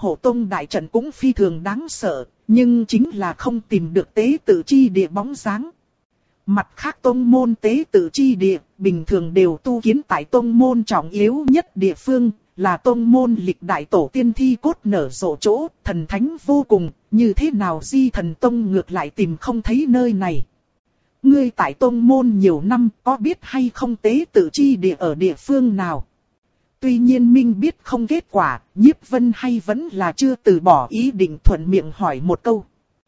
Speaker 1: hộ tông đại trận cũng phi thường đáng sợ, nhưng chính là không tìm được tế tự chi địa bóng dáng. Mặt khác tông môn tế tự chi địa, bình thường đều tu kiến tại tông môn trọng yếu nhất địa phương, là tông môn lịch đại tổ tiên thi cốt nở rộ chỗ, thần thánh vô cùng, như thế nào Di Thần Tông ngược lại tìm không thấy nơi này. Ngươi tại tông môn nhiều năm, có biết hay không tế tự chi địa ở địa phương nào? Tuy nhiên Minh biết không kết quả, Nhiếp Vân hay vẫn là chưa từ bỏ ý định thuận miệng hỏi một câu.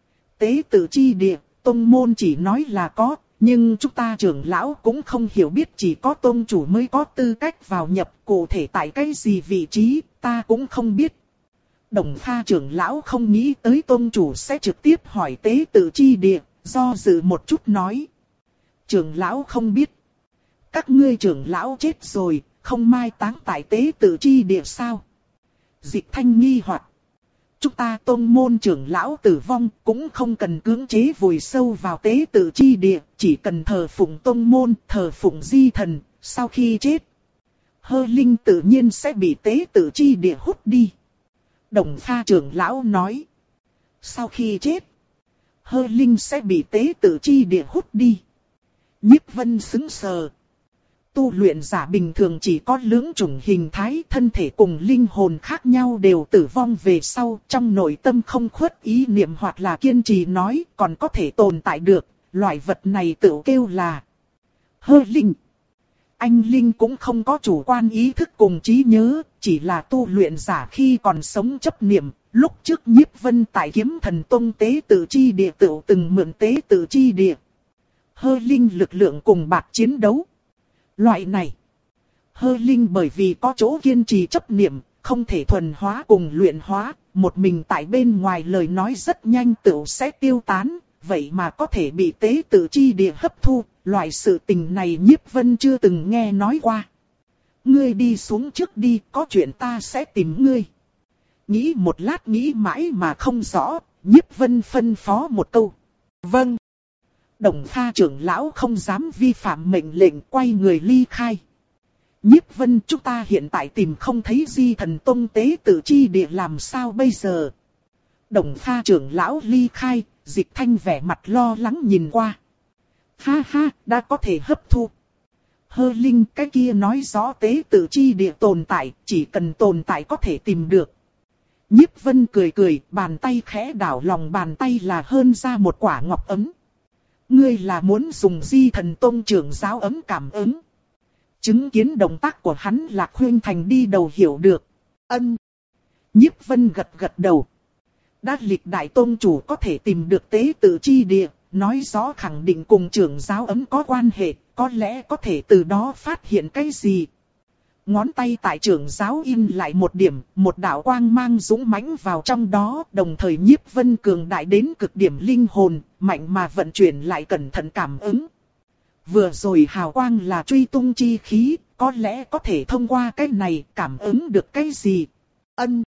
Speaker 1: Tế tự chi địa, tông môn chỉ nói là có, nhưng chúng ta trưởng lão cũng không hiểu biết, chỉ có tông chủ mới có tư cách vào nhập, cụ thể tại cái gì vị trí, ta cũng không biết. Đồng Pha trưởng lão không nghĩ tới tông chủ sẽ trực tiếp hỏi tế tự chi địa, do dự một chút nói. Trưởng lão không biết. Các ngươi trưởng lão chết rồi, không mai táng tại tế tự chi địa sao? Dịch Thanh nghi hoặc. Chúng ta tông môn trưởng lão tử vong cũng không cần cưỡng chế vùi sâu vào tế tự chi địa, chỉ cần thờ phụng tông môn, thờ phụng di thần, sau khi chết. Hơ linh tự nhiên sẽ bị tế tự chi địa hút đi. Đồng Pha trưởng lão nói. Sau khi chết, hơ linh sẽ bị tế tự chi địa hút đi. Nhiếp Vân sững sờ. Tu luyện giả bình thường chỉ có lưỡng chủng hình thái, thân thể cùng linh hồn khác nhau đều tử vong về sau, trong nội tâm không khuất ý niệm hoặc là kiên trì nói còn có thể tồn tại được, loại vật này tự kêu là hơ linh. Anh linh cũng không có chủ quan ý thức cùng trí nhớ, chỉ là tu luyện giả khi còn sống chấp niệm. Lúc trước Nhiếp Vân tại Kiếm Thần Tông tế tự chi địa tự từng mượn tế tự chi địa hơ linh lực lượng cùng bạc chiến đấu. Loại này, hơ linh bởi vì có chỗ kiên trì chấp niệm, không thể thuần hóa cùng luyện hóa, một mình tại bên ngoài lời nói rất nhanh tựu sẽ tiêu tán, vậy mà có thể bị tế tự chi địa hấp thu, loại sự tình này Nhiếp Vân chưa từng nghe nói qua. Ngươi đi xuống trước đi, có chuyện ta sẽ tìm ngươi. Nghĩ một lát nghĩ mãi mà không rõ, Nhiếp Vân phân phó một câu. Vâng. Đồng Pha trưởng lão không dám vi phạm mệnh lệnh, quay người ly khai. Nhiếp Vân, chúng ta hiện tại tìm không thấy Di Thần Tông tế tự chi địa làm sao bây giờ? Đồng Pha trưởng lão ly khai, Dịch Thanh vẻ mặt lo lắng nhìn qua. Ha ha, đã có thể hấp thu. Hơ linh, cái kia nói rõ tế tự chi địa tồn tại, chỉ cần tồn tại có thể tìm được. Nhiếp Vân cười cười, bàn tay khẽ đảo lòng bàn tay là hơn ra một quả ngọc ấm. Ngươi là muốn dùng Di Thần Tông trưởng giáo ấm cảm ứng. Chứng kiến động tác của hắn Lạc Huyên Thành đi đầu hiểu được. Ân. Nhiếp Vân gật gật đầu. Đã lịch đại tông chủ có thể tìm được tế tự chi địa, nói rõ khẳng định cùng trưởng giáo ấm có quan hệ, có lẽ có thể từ đó phát hiện cái gì. Ngón tay tại trưởng giáo in lại một điểm, một đạo quang mang dũng mãnh vào trong đó, đồng thời Nhiếp Vân cường đại đến cực điểm linh hồn, mạnh mà vận chuyển lại cẩn thận cảm ứng. Vừa rồi hào quang là truy tung chi khí, có lẽ có thể thông qua cái này cảm ứng được cái gì. Ân.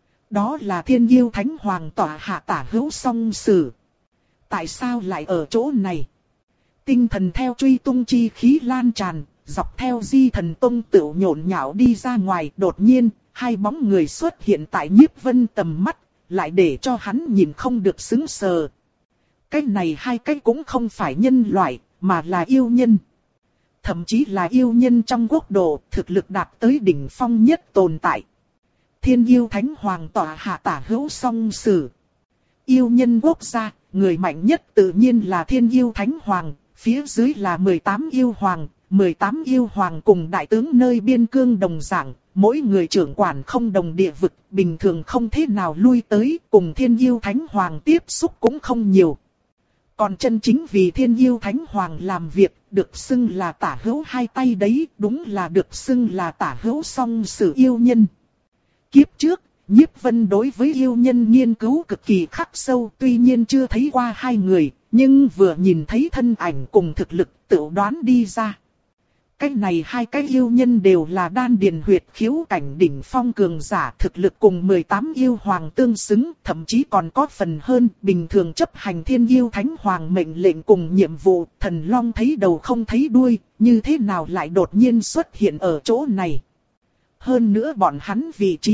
Speaker 1: Đó là Thiên Yêu Thánh Hoàng tọa hạ tả hữu song sử. Tại sao lại ở chỗ này? Tinh thần theo truy tung chi khí lan tràn, dọc theo Di Thần Tông tựu nhộn nhạo đi ra ngoài, đột nhiên, hai bóng người xuất hiện tại Nhiếp Vân tầm mắt, lại để cho hắn nhìn không được sững sờ. Cái này hai cái cũng không phải nhân loại, mà là yêu nhân. Thậm chí là yêu nhân trong quốc độ, thực lực đạt tới đỉnh phong nhất tồn tại. Thiên Yêu Thánh Hoàng tọa hạ tả hữu song sử. Yêu nhân quốc gia, người mạnh nhất tự nhiên là Thiên Yêu Thánh Hoàng, phía dưới là mười tám yêu hoàng. mười tám yêu hoàng cùng đại tướng nơi biên cương đồng dạng, mỗi người trưởng quản không đồng địa vực, bình thường không thế nào lui tới, cùng Thiên Yêu Thánh Hoàng tiếp xúc cũng không nhiều. Còn chân chính vì Thiên Yêu Thánh Hoàng làm việc, được xưng là tả hữu hai tay đấy, đúng là được xưng là tả hữu song sử yêu nhân. Kiếp trước, Nhiếp Vân đối với yêu nhân nghiên cứu cực kỳ khắc sâu, tuy nhiên chưa thấy qua hai người, nhưng vừa nhìn thấy thân ảnh cùng thực lực tự đoán đi ra. Cái này hai cái yêu nhân đều là đan điền huyệt khiếu cảnh đỉnh phong cường giả, thực lực cùng mười tám yêu hoàng tương xứng, thậm chí còn có phần hơn, bình thường chấp hành Thiên Yêu Thánh Hoàng mệnh lệnh cùng nhiệm vụ, thần long thấy đầu không thấy đuôi, như thế nào lại đột nhiên xuất hiện ở chỗ này. Hơn nữa bọn hắn vị trí,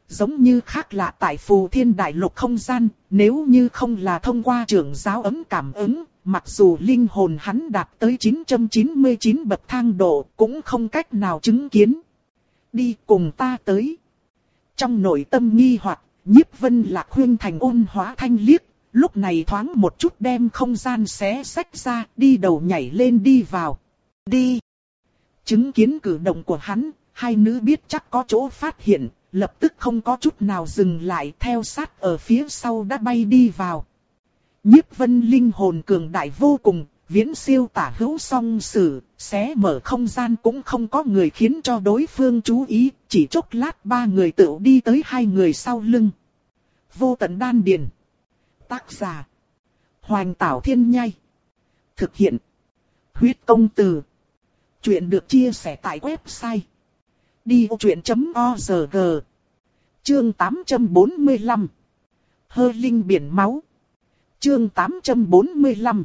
Speaker 1: giống như khác lạ tại Phù Thiên Đại Lục không gian, nếu như không là thông qua trưởng giáo ấm cảm ứng, mặc dù linh hồn hắn đạt tới chín trăm chín mươi chín bậc thang độ, cũng không cách nào chứng kiến. Đi cùng ta tới. Trong nội tâm nghi hoặc, Nhiếp Vân Lạc khuyên thành ôn hóa thanh liếc, lúc này thoáng một chút đem không gian xé xách ra, đi đầu nhảy lên đi vào. Đi. Chứng kiến cử động của hắn, hai nữ biết chắc có chỗ phát hiện, lập tức không có chút nào dừng lại, theo sát ở phía sau đã bay đi vào. Nhiếp Vân linh hồn cường đại vô cùng, viễn siêu tả hữu song sử, xé mở không gian cũng không có người khiến cho đối phương chú ý, chỉ chốc lát ba người tự đi tới hai người sau lưng. Vô tận đan điền. Tác giả: Hoành Tảo Thiên Nhai. Thực hiện: Huyết Công Từ. Chuyện được chia sẻ tại website đi ô chuyện chấm org. Chương tám trăm bốn mươi lăm. Hơ linh biển máu. Chương tám trăm bốn mươi lăm.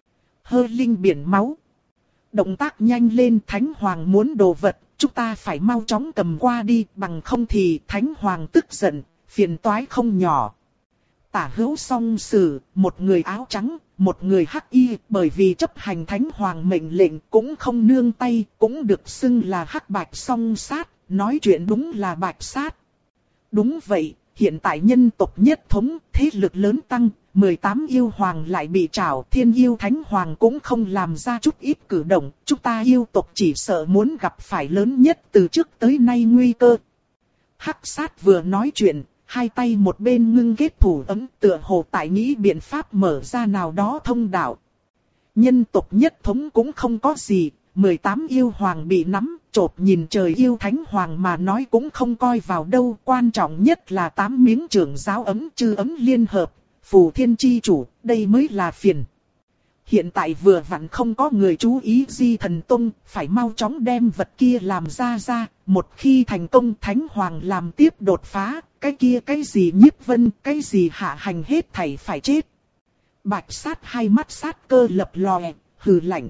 Speaker 1: Hơ linh biển máu. Động tác nhanh lên, Thánh Hoàng muốn đồ vật, chúng ta phải mau chóng cầm qua đi, bằng không thì Thánh Hoàng tức giận, phiền toái không nhỏ. Tả hữu song sử, một người áo trắng, một người hắc y, bởi vì chấp hành Thánh Hoàng mệnh lệnh cũng không nương tay, cũng được xưng là hắc bạch song sát, nói chuyện đúng là bạch sát. Đúng vậy, hiện tại nhân tộc nhất thống, thế lực lớn tăng, mười tám yêu hoàng lại bị trảo, thiên yêu Thánh Hoàng cũng không làm ra chút ít cử động, chúng ta yêu tộc chỉ sợ muốn gặp phải lớn nhất từ trước tới nay nguy cơ. Hắc sát vừa nói chuyện, hai tay một bên ngưng kết thủ ấm, tựa hồ tại nghĩ biện pháp mở ra nào đó thông đạo. Nhân tộc nhất thống cũng không có gì, mười tám yêu hoàng bị nắm, chộp nhìn trời yêu Thánh Hoàng mà nói cũng không coi vào đâu, quan trọng nhất là tám miếng trưởng giáo ấm chư ấm liên hợp, Phù Thiên chi chủ, đây mới là phiền. Hiện tại vừa vặn không có người chú ý Di Thần Tông, phải mau chóng đem vật kia làm ra ra, một khi thành công Thánh Hoàng làm tiếp đột phá, cái kia cái gì Nhiếp Vân, cái gì hạ hành hết thảy phải chết. Bạch sát hai mắt sát cơ lập lòe, hừ lạnh.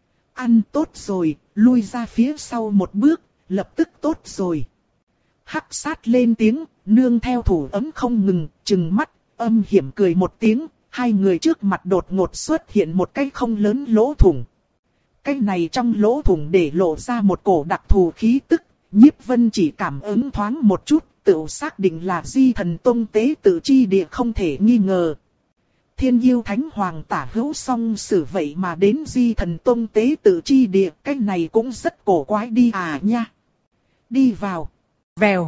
Speaker 1: Ăn tốt rồi, lui ra phía sau một bước, lập tức tốt rồi. Hắc sát lên tiếng, nương theo thủ ấm không ngừng, trừng mắt, âm hiểm cười một tiếng, hai người trước mặt đột ngột xuất hiện một cái không lớn lỗ thủng. Cái này trong lỗ thủng để lộ ra một cổ đặc thù khí tức, Nhiếp Vân chỉ cảm ứng thoáng một chút, tự xác định là Di Thần Tông tế tự chi địa không thể nghi ngờ. Thiên yêu Thánh Hoàng tả hữu song sử vậy mà đến Di Thần Tông tế tự chi địa, cái này cũng rất cổ quái đi à nha. Đi vào. Vèo.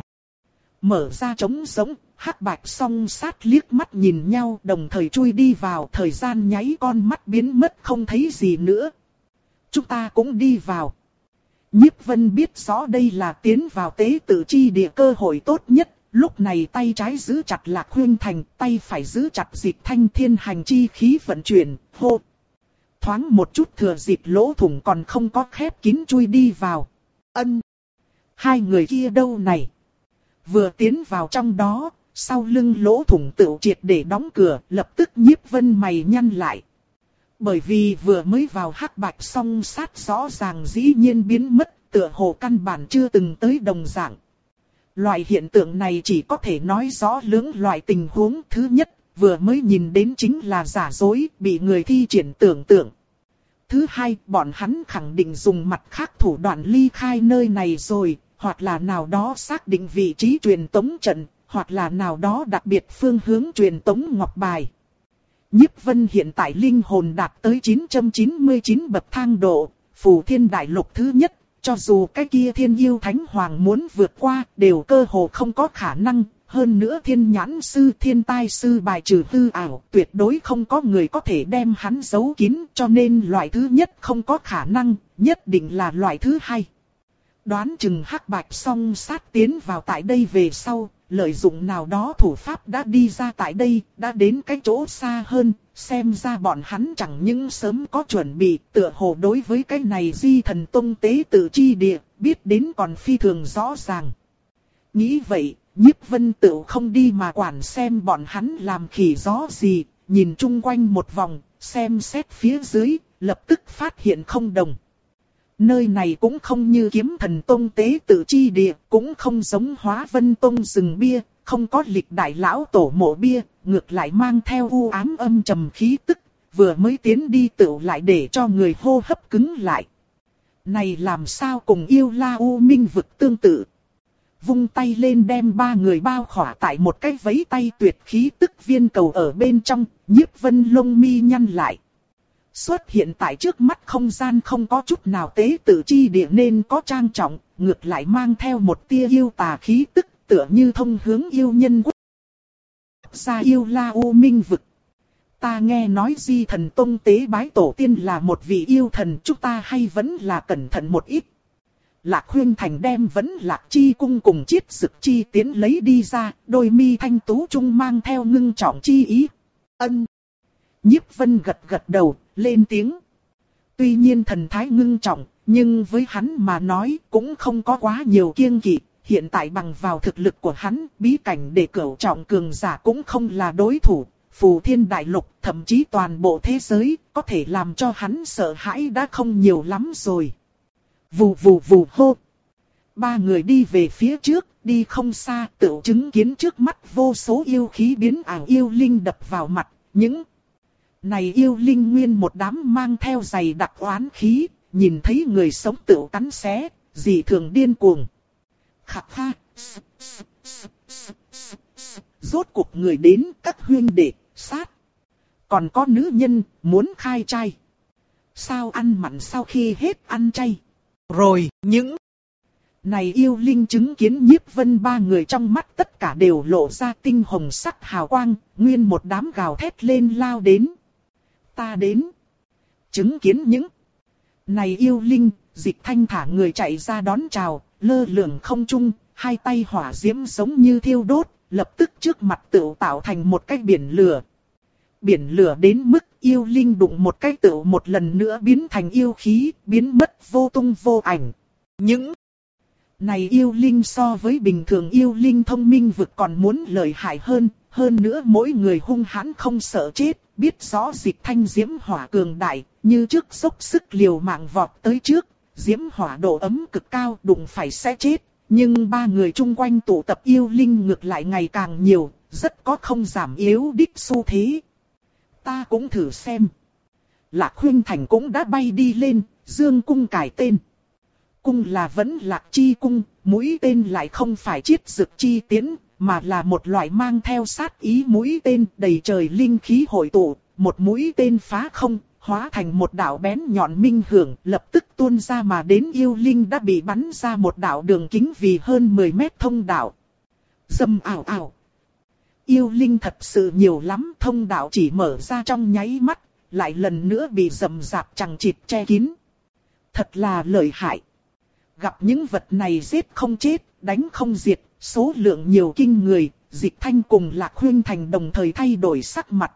Speaker 1: Mở ra trống giống, hắc bạch song sát liếc mắt nhìn nhau, đồng thời chui đi vào, thời gian nháy con mắt biến mất không thấy gì nữa. Chúng ta cũng đi vào. Nhiếp Vân biết rõ đây là tiến vào tế tự chi địa cơ hội tốt nhất, lúc này tay trái giữ chặt Lạc Huyên Thành, tay phải giữ chặt Dịch Thanh Thiên hành chi khí vận chuyển, hô. Thoáng một chút thừa dịp lỗ thủng còn không có khép kín chui đi vào. Ân. Hai người kia đâu này? Vừa tiến vào trong đó, sau lưng lỗ thủng tựu triệt để đóng cửa, lập tức Nhiếp Vân mày nhăn lại. Bởi vì vừa mới vào hắc bạch song sát rõ ràng dĩ nhiên biến mất, tựa hồ căn bản chưa từng tới đồng dạng. Loại hiện tượng này chỉ có thể nói rõ lưỡng loại tình huống. Thứ nhất, vừa mới nhìn đến chính là giả dối, bị người thi triển tưởng tượng. Thứ hai, bọn hắn khẳng định dùng mặt khác thủ đoạn ly khai nơi này rồi, hoặc là nào đó xác định vị trí truyền tống trận, hoặc là nào đó đặc biệt phương hướng truyền tống ngọc bài. Nhiếp Vân hiện tại linh hồn đạt tới chín trăm chín mươi chín bậc thang độ, Phù Thiên Đại Lục thứ nhất, cho dù cái kia Thiên yêu Thánh Hoàng muốn vượt qua, đều cơ hồ không có khả năng. Hơn nữa Thiên nhãn sư, Thiên tai sư bài trừ hư ảo, tuyệt đối không có người có thể đem hắn giấu kín, cho nên loại thứ nhất không có khả năng, nhất định là loại thứ hai. Đoán chừng hắc bạch song sát tiến vào tại đây về sau, lợi dụng nào đó thủ pháp đã đi ra tại đây, đã đến cái chỗ xa hơn, xem ra bọn hắn chẳng những sớm có chuẩn bị, tựa hồ đối với cái này Di Thần Tông tế tự chi địa, biết đến còn phi thường rõ ràng. Nghĩ vậy, Nhiếp Vân tự không đi mà quản xem bọn hắn làm khỉ gió gì, nhìn chung quanh một vòng, xem xét phía dưới, lập tức phát hiện không đồng. Nơi này cũng không như Kiếm Thần Tông tế tự chi địa, cũng không giống Hóa Vân Tông rừng bia, không có lịch đại lão tổ mộ bia, ngược lại mang theo u ám âm trầm khí tức, vừa mới tiến đi tựu lại để cho người hô hấp cứng lại. Này làm sao cùng yêu la u minh vực tương tự. Vung tay lên đem ba người bao khỏa tại một cái vấy tay tuyệt khí tức viên cầu ở bên trong, Nhiếp Vân lông mi nhăn lại. Xuất hiện tại trước mắt không gian không có chút nào tế tự chi địa nên có trang trọng, ngược lại mang theo một tia yêu tà khí tức, tựa như thông hướng yêu nhân quốc gia yêu la u minh vực. Ta nghe nói Di Thần Tông tế bái tổ tiên là một vị yêu thần, chúng ta hay vẫn là cẩn thận một ít. Lạc Huyên Thành đem Vẫn Lạc Chi cung cùng Chiết Dực Chi tiến lấy đi ra, đôi mi thanh tú trung mang theo ngưng trọng chi ý. Ân. Nhiếp Vân gật gật đầu, lên tiếng. Tuy nhiên thần thái ngưng trọng, nhưng với hắn mà nói cũng không có quá nhiều kiêng kỵ. Hiện tại bằng vào thực lực của hắn, bí cảnh để cửu trọng cường giả cũng không là đối thủ. Phù Thiên Đại Lục, thậm chí toàn bộ thế giới, có thể làm cho hắn sợ hãi đã không nhiều lắm rồi. Vù vù vù hô. Ba người đi về phía trước, đi không xa, tự chứng kiến trước mắt vô số yêu khí biến ảo yêu linh đập vào mặt. Những này yêu linh nguyên một đám mang theo dày đặc oán khí, nhìn thấy người sống tự cắn xé, dị thường điên cuồng. Khắc ha. Rốt cuộc người đến, các huynh đệ, sát. Còn có nữ nhân, muốn khai trai. Sao ăn mặn sau khi hết ăn chay. Rồi, những này yêu linh chứng kiến Nhiếp Vân ba người trong mắt tất cả đều lộ ra tinh hồng sắc hào quang, nguyên một đám gào thét lên lao đến. Ta đến. Chứng kiến những này yêu linh, Dịch Thanh thả người chạy ra đón chào, lơ lửng không trung, hai tay hỏa diễm giống như thiêu đốt, lập tức trước mặt tựu tạo thành một cái biển lửa. Biển lửa đến mức yêu linh đụng một cái tựu một lần nữa biến thành yêu khí, biến mất vô tung vô ảnh. Những này yêu linh so với bình thường yêu linh thông minh vực còn muốn lợi hại hơn, hơn nữa mỗi người hung hãn không sợ chết, biết rõ Dịch Thanh diễm hỏa cường đại, như trước dốc sức liều mạng vọt tới trước, diễm hỏa độ ấm cực cao, đụng phải sẽ chết. Nhưng ba người chung quanh tụ tập yêu linh ngược lại ngày càng nhiều, rất có không giảm yếu đích xu thế. Ta cũng thử xem. Lạc Huyên Thành cũng đã bay đi lên, dương cung cải tên. Cung là Vẫn Lạc Chi cung, mũi tên lại không phải Chiết Dực Chi tiến, mà là một loại mang theo sát ý mũi tên đầy trời linh khí hội tụ, một mũi tên phá không, hóa thành một đạo bén nhọn minh hưởng, lập tức tuôn ra mà đến yêu linh đã bị bắn ra một đạo đường kính vì hơn mười mét thông đạo. Dầm ảo ảo. Yêu linh thật sự nhiều lắm, thông đạo chỉ mở ra trong nháy mắt, lại lần nữa bị rầm rạp chằng chịt che kín. Thật là lợi hại. Gặp những vật này giết không chết, đánh không diệt, số lượng nhiều kinh người, Dịch Thanh cùng Lạc Huyên Thành đồng thời thay đổi sắc mặt.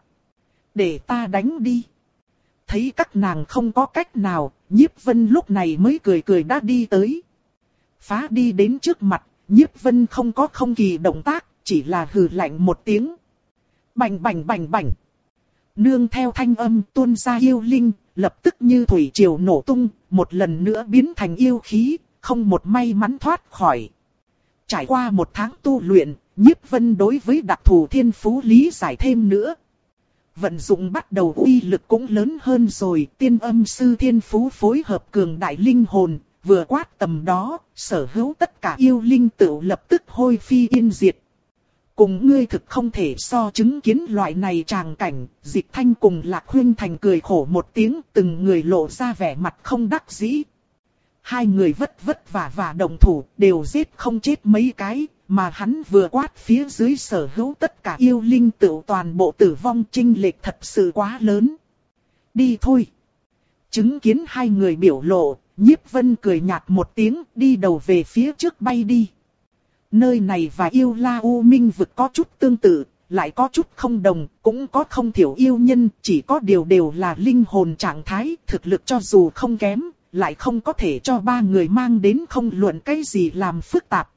Speaker 1: Để ta đánh đi. Thấy các nàng không có cách nào, Nhiếp Vân lúc này mới cười cười đã đi tới. Phá đi đến trước mặt, Nhiếp Vân không có không kỳ động tác, chỉ là hừ lạnh một tiếng. Bành bành bành bành. Nương theo thanh âm tuôn ra yêu linh, lập tức như thủy triều nổ tung, một lần nữa biến thành yêu khí, không một may mắn thoát khỏi. Trải qua một tháng tu luyện, Nhiếp Vân đối với đặc thù thiên phú lý giải thêm nữa. Vận dụng bắt đầu uy lực cũng lớn hơn rồi, tiên âm sư thiên phú phối hợp cường đại linh hồn, vừa quát tầm đó, sở hữu tất cả yêu linh tự lập tức hôi phi yên diệt. Cùng ngươi thực không thể so chứng kiến loại này tràng cảnh, Dịch Thanh cùng Lạc Huyên Thành cười khổ một tiếng, từng người lộ ra vẻ mặt không đắc dĩ. Hai người vất vất vả và đồng thủ, đều giết không chết mấy cái, mà hắn vừa quát phía dưới sở hữu tất cả yêu linh tự toàn bộ tử vong, chênh lệch thật sự quá lớn. Đi thôi. Chứng kiến hai người biểu lộ, Nhiếp Vân cười nhạt một tiếng, đi đầu về phía trước bay đi. Nơi này và yêu la u minh vực có chút tương tự, lại có chút không đồng, cũng có không thiểu yêu nhân, chỉ có điều đều là linh hồn trạng thái, thực lực cho dù không kém, lại không có thể cho ba người mang đến không luận cái gì làm phức tạp.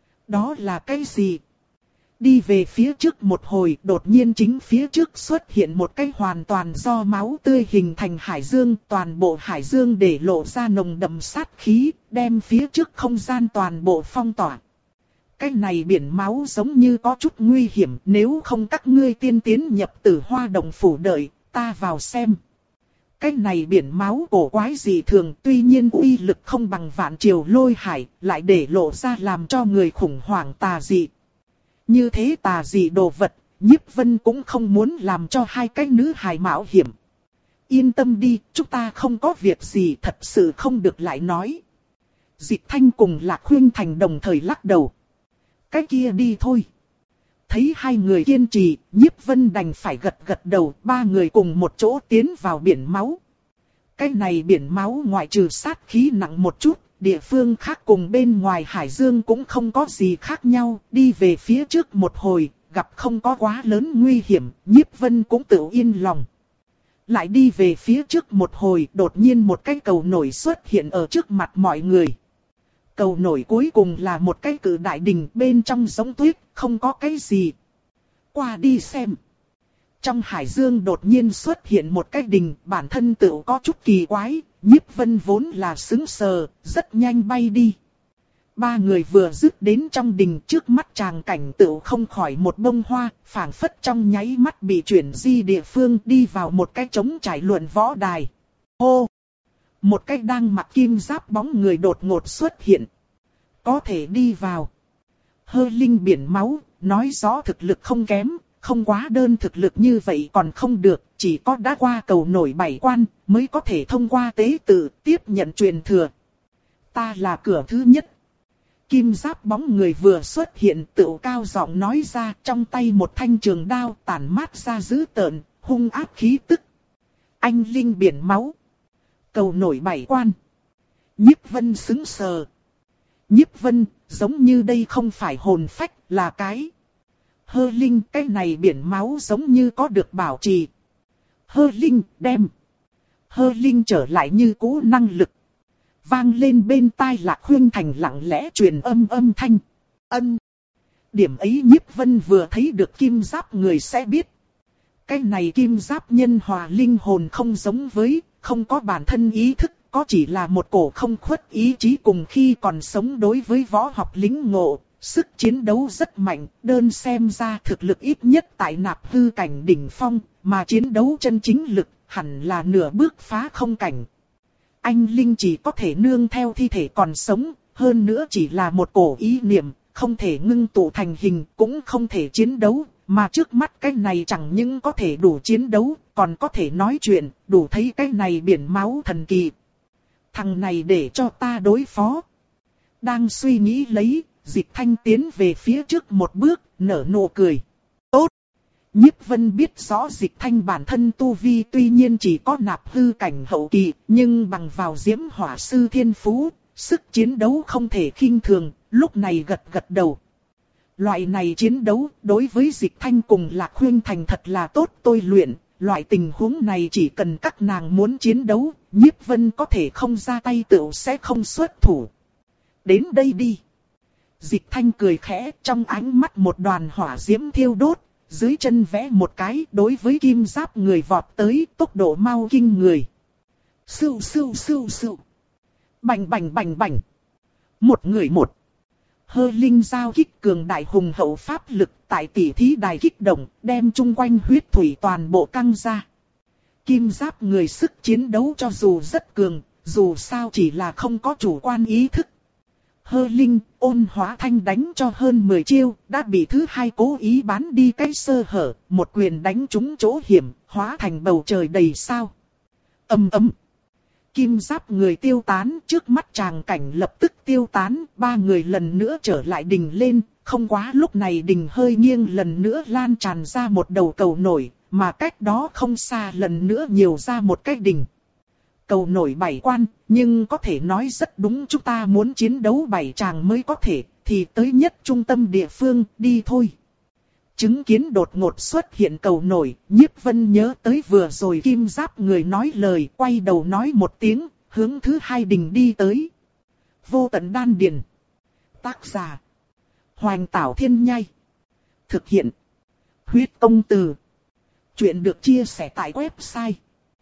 Speaker 1: Đó là cái gì? Đi về phía trước một hồi, đột nhiên chính phía trước xuất hiện một cái hoàn toàn do máu tươi hình thành hải dương, toàn bộ hải dương để lộ ra nồng đậm sát khí, đem phía trước không gian toàn bộ phong tỏa. Cái này biển máu giống như có chút nguy hiểm, nếu không các ngươi tiên tiến nhập Tử Hoa Động phủ đợi, ta vào xem. Cái này biển máu cổ quái dị thường, tuy nhiên uy lực không bằng Vạn Triều Lôi Hải, lại để lộ ra làm cho người khủng hoảng tà dị. Như thế tà dị đồ vật, Nhiếp Vân cũng không muốn làm cho hai cái nữ hài mạo hiểm. Yên tâm đi, chúng ta không có việc gì, thật sự không được lại nói. Dịch Thanh cùng Lạc Khuynh Thành đồng thời lắc đầu. Cái kia đi thôi. Thấy hai người kiên trì, Nhiếp Vân đành phải gật gật đầu, ba người cùng một chỗ tiến vào biển máu. Cái này biển máu ngoại trừ sát khí nặng một chút, địa phương khác cùng bên ngoài hải dương cũng không có gì khác nhau, đi về phía trước một hồi, gặp không có quá lớn nguy hiểm, Nhiếp Vân cũng tự yên lòng. Lại đi về phía trước một hồi, đột nhiên một cái cầu nổi xuất hiện ở trước mặt mọi người. Cầu nổi cuối cùng là một cái cự đại đình, bên trong giống tuyết, không có cái gì. Qua đi xem. Trong hải dương đột nhiên xuất hiện một cái đình, bản thân tự có chút kỳ quái, Nhiếp Vân vốn là sững sờ, rất nhanh bay đi. Ba người vừa dứt đến trong đình, trước mắt tràng cảnh tự không khỏi một bông hoa, phảng phất trong nháy mắt bị chuyển di địa phương, đi vào một cái trống trải luận võ đài. Hô! Một cái đang mặc kim giáp bóng người đột ngột xuất hiện. Có thể đi vào. Hơ linh biển máu, nói rõ thực lực không kém, không quá đơn thực lực như vậy còn không được, chỉ có đã qua cầu nổi bảy quan, mới có thể thông qua tế tự, tiếp nhận truyền thừa. Ta là cửa thứ nhất. Kim giáp bóng người vừa xuất hiện, tự cao giọng nói ra, trong tay một thanh trường đao tản mát ra dữ tợn, hung ác khí tức. Anh linh biển máu. Cầu nổi bảy quan. Nhiếp Vân sững sờ. Nhiếp Vân, giống như đây không phải hồn phách, là cái. Hơ linh, cái này biển máu giống như có được bảo trì. Hơ linh, đem. Hơ linh trở lại như cũ năng lực. Vang lên bên tai Lạc Khuynh Thành lặng lẽ truyền âm âm thanh. Ân. Điểm ấy Nhiếp Vân vừa thấy được kim giáp người sẽ biết. Cái này kim giáp nhân hòa linh hồn không giống với, không có bản thân ý thức, có chỉ là một cổ không khuất ý chí cùng khi còn sống đối với võ học lĩnh ngộ. Sức chiến đấu rất mạnh, đơn xem ra thực lực ít nhất tại nạp hư cảnh đỉnh phong, mà chiến đấu chân chính lực hẳn là nửa bước phá không cảnh. Anh linh chỉ có thể nương theo thi thể còn sống, hơn nữa chỉ là một cổ ý niệm, không thể ngưng tụ thành hình, cũng không thể chiến đấu, mà trước mắt cái này chẳng những có thể đủ chiến đấu, còn có thể nói chuyện, đủ thấy cái này biển máu thần kỳ. Thằng này để cho ta đối phó. Đang suy nghĩ lấy, Dịch Thanh tiến về phía trước một bước, nở nụ cười. Tốt! Nhiếp Vân biết rõ Dịch Thanh bản thân tu vi tuy nhiên chỉ có nạp hư cảnh hậu kỳ, nhưng bằng vào diễm hỏa sư thiên phú, sức chiến đấu không thể khinh thường, lúc này gật gật đầu. Loại này chiến đấu, đối với Dịch Thanh cùng Lạc Khuynh Thành thật là tốt tôi luyện, loại tình huống này chỉ cần các nàng muốn chiến đấu, Nhiếp Vân có thể không ra tay tựu sẽ không xuất thủ. Đến đây đi! Dịch Thanh cười khẽ, trong ánh mắt một đoàn hỏa diễm thiêu đốt, dưới chân vẽ một cái, đối với kim giáp người vọt tới, tốc độ mau kinh người. Sưu sưu sưu sưu. Bành bành bành bành. Một người một. Hơ linh giao kích cường đại hùng hậu pháp lực tại tỷ thí đài kích động, đem chung quanh huyết thủy toàn bộ căng ra. Kim giáp người sức chiến đấu cho dù rất cường, dù sao chỉ là không có chủ quan ý thức. Hơ linh, ôn hóa thanh đánh cho hơn mười chiêu, đã bị thứ hai cố ý bán đi cái sơ hở, một quyền đánh trúng chỗ hiểm, hóa thành bầu trời đầy sao. Ầm ầm. Kim giáp người tiêu tán, trước mắt tràng cảnh lập tức tiêu tán, ba người lần nữa trở lại đình lên, không quá lúc này đình hơi nghiêng lần nữa lan tràn ra một đầu cầu nổi, mà cách đó không xa lần nữa nhiều ra một cái đình. Cầu nổi bảy quan, nhưng có thể nói rất đúng chúng ta muốn chiến đấu bảy tràng mới có thể, thì tới nhất trung tâm địa phương, đi thôi. Chứng kiến đột ngột xuất hiện cầu nổi, Nhiếp Vân nhớ tới vừa rồi kim giáp người nói lời, quay đầu nói một tiếng, hướng thứ hai đình đi tới. Vô tận đan điền. Tác giả. Hoành Tảo Thiên Nhai. Thực hiện. Huyết Công Từ. Chuyện được chia sẻ tại website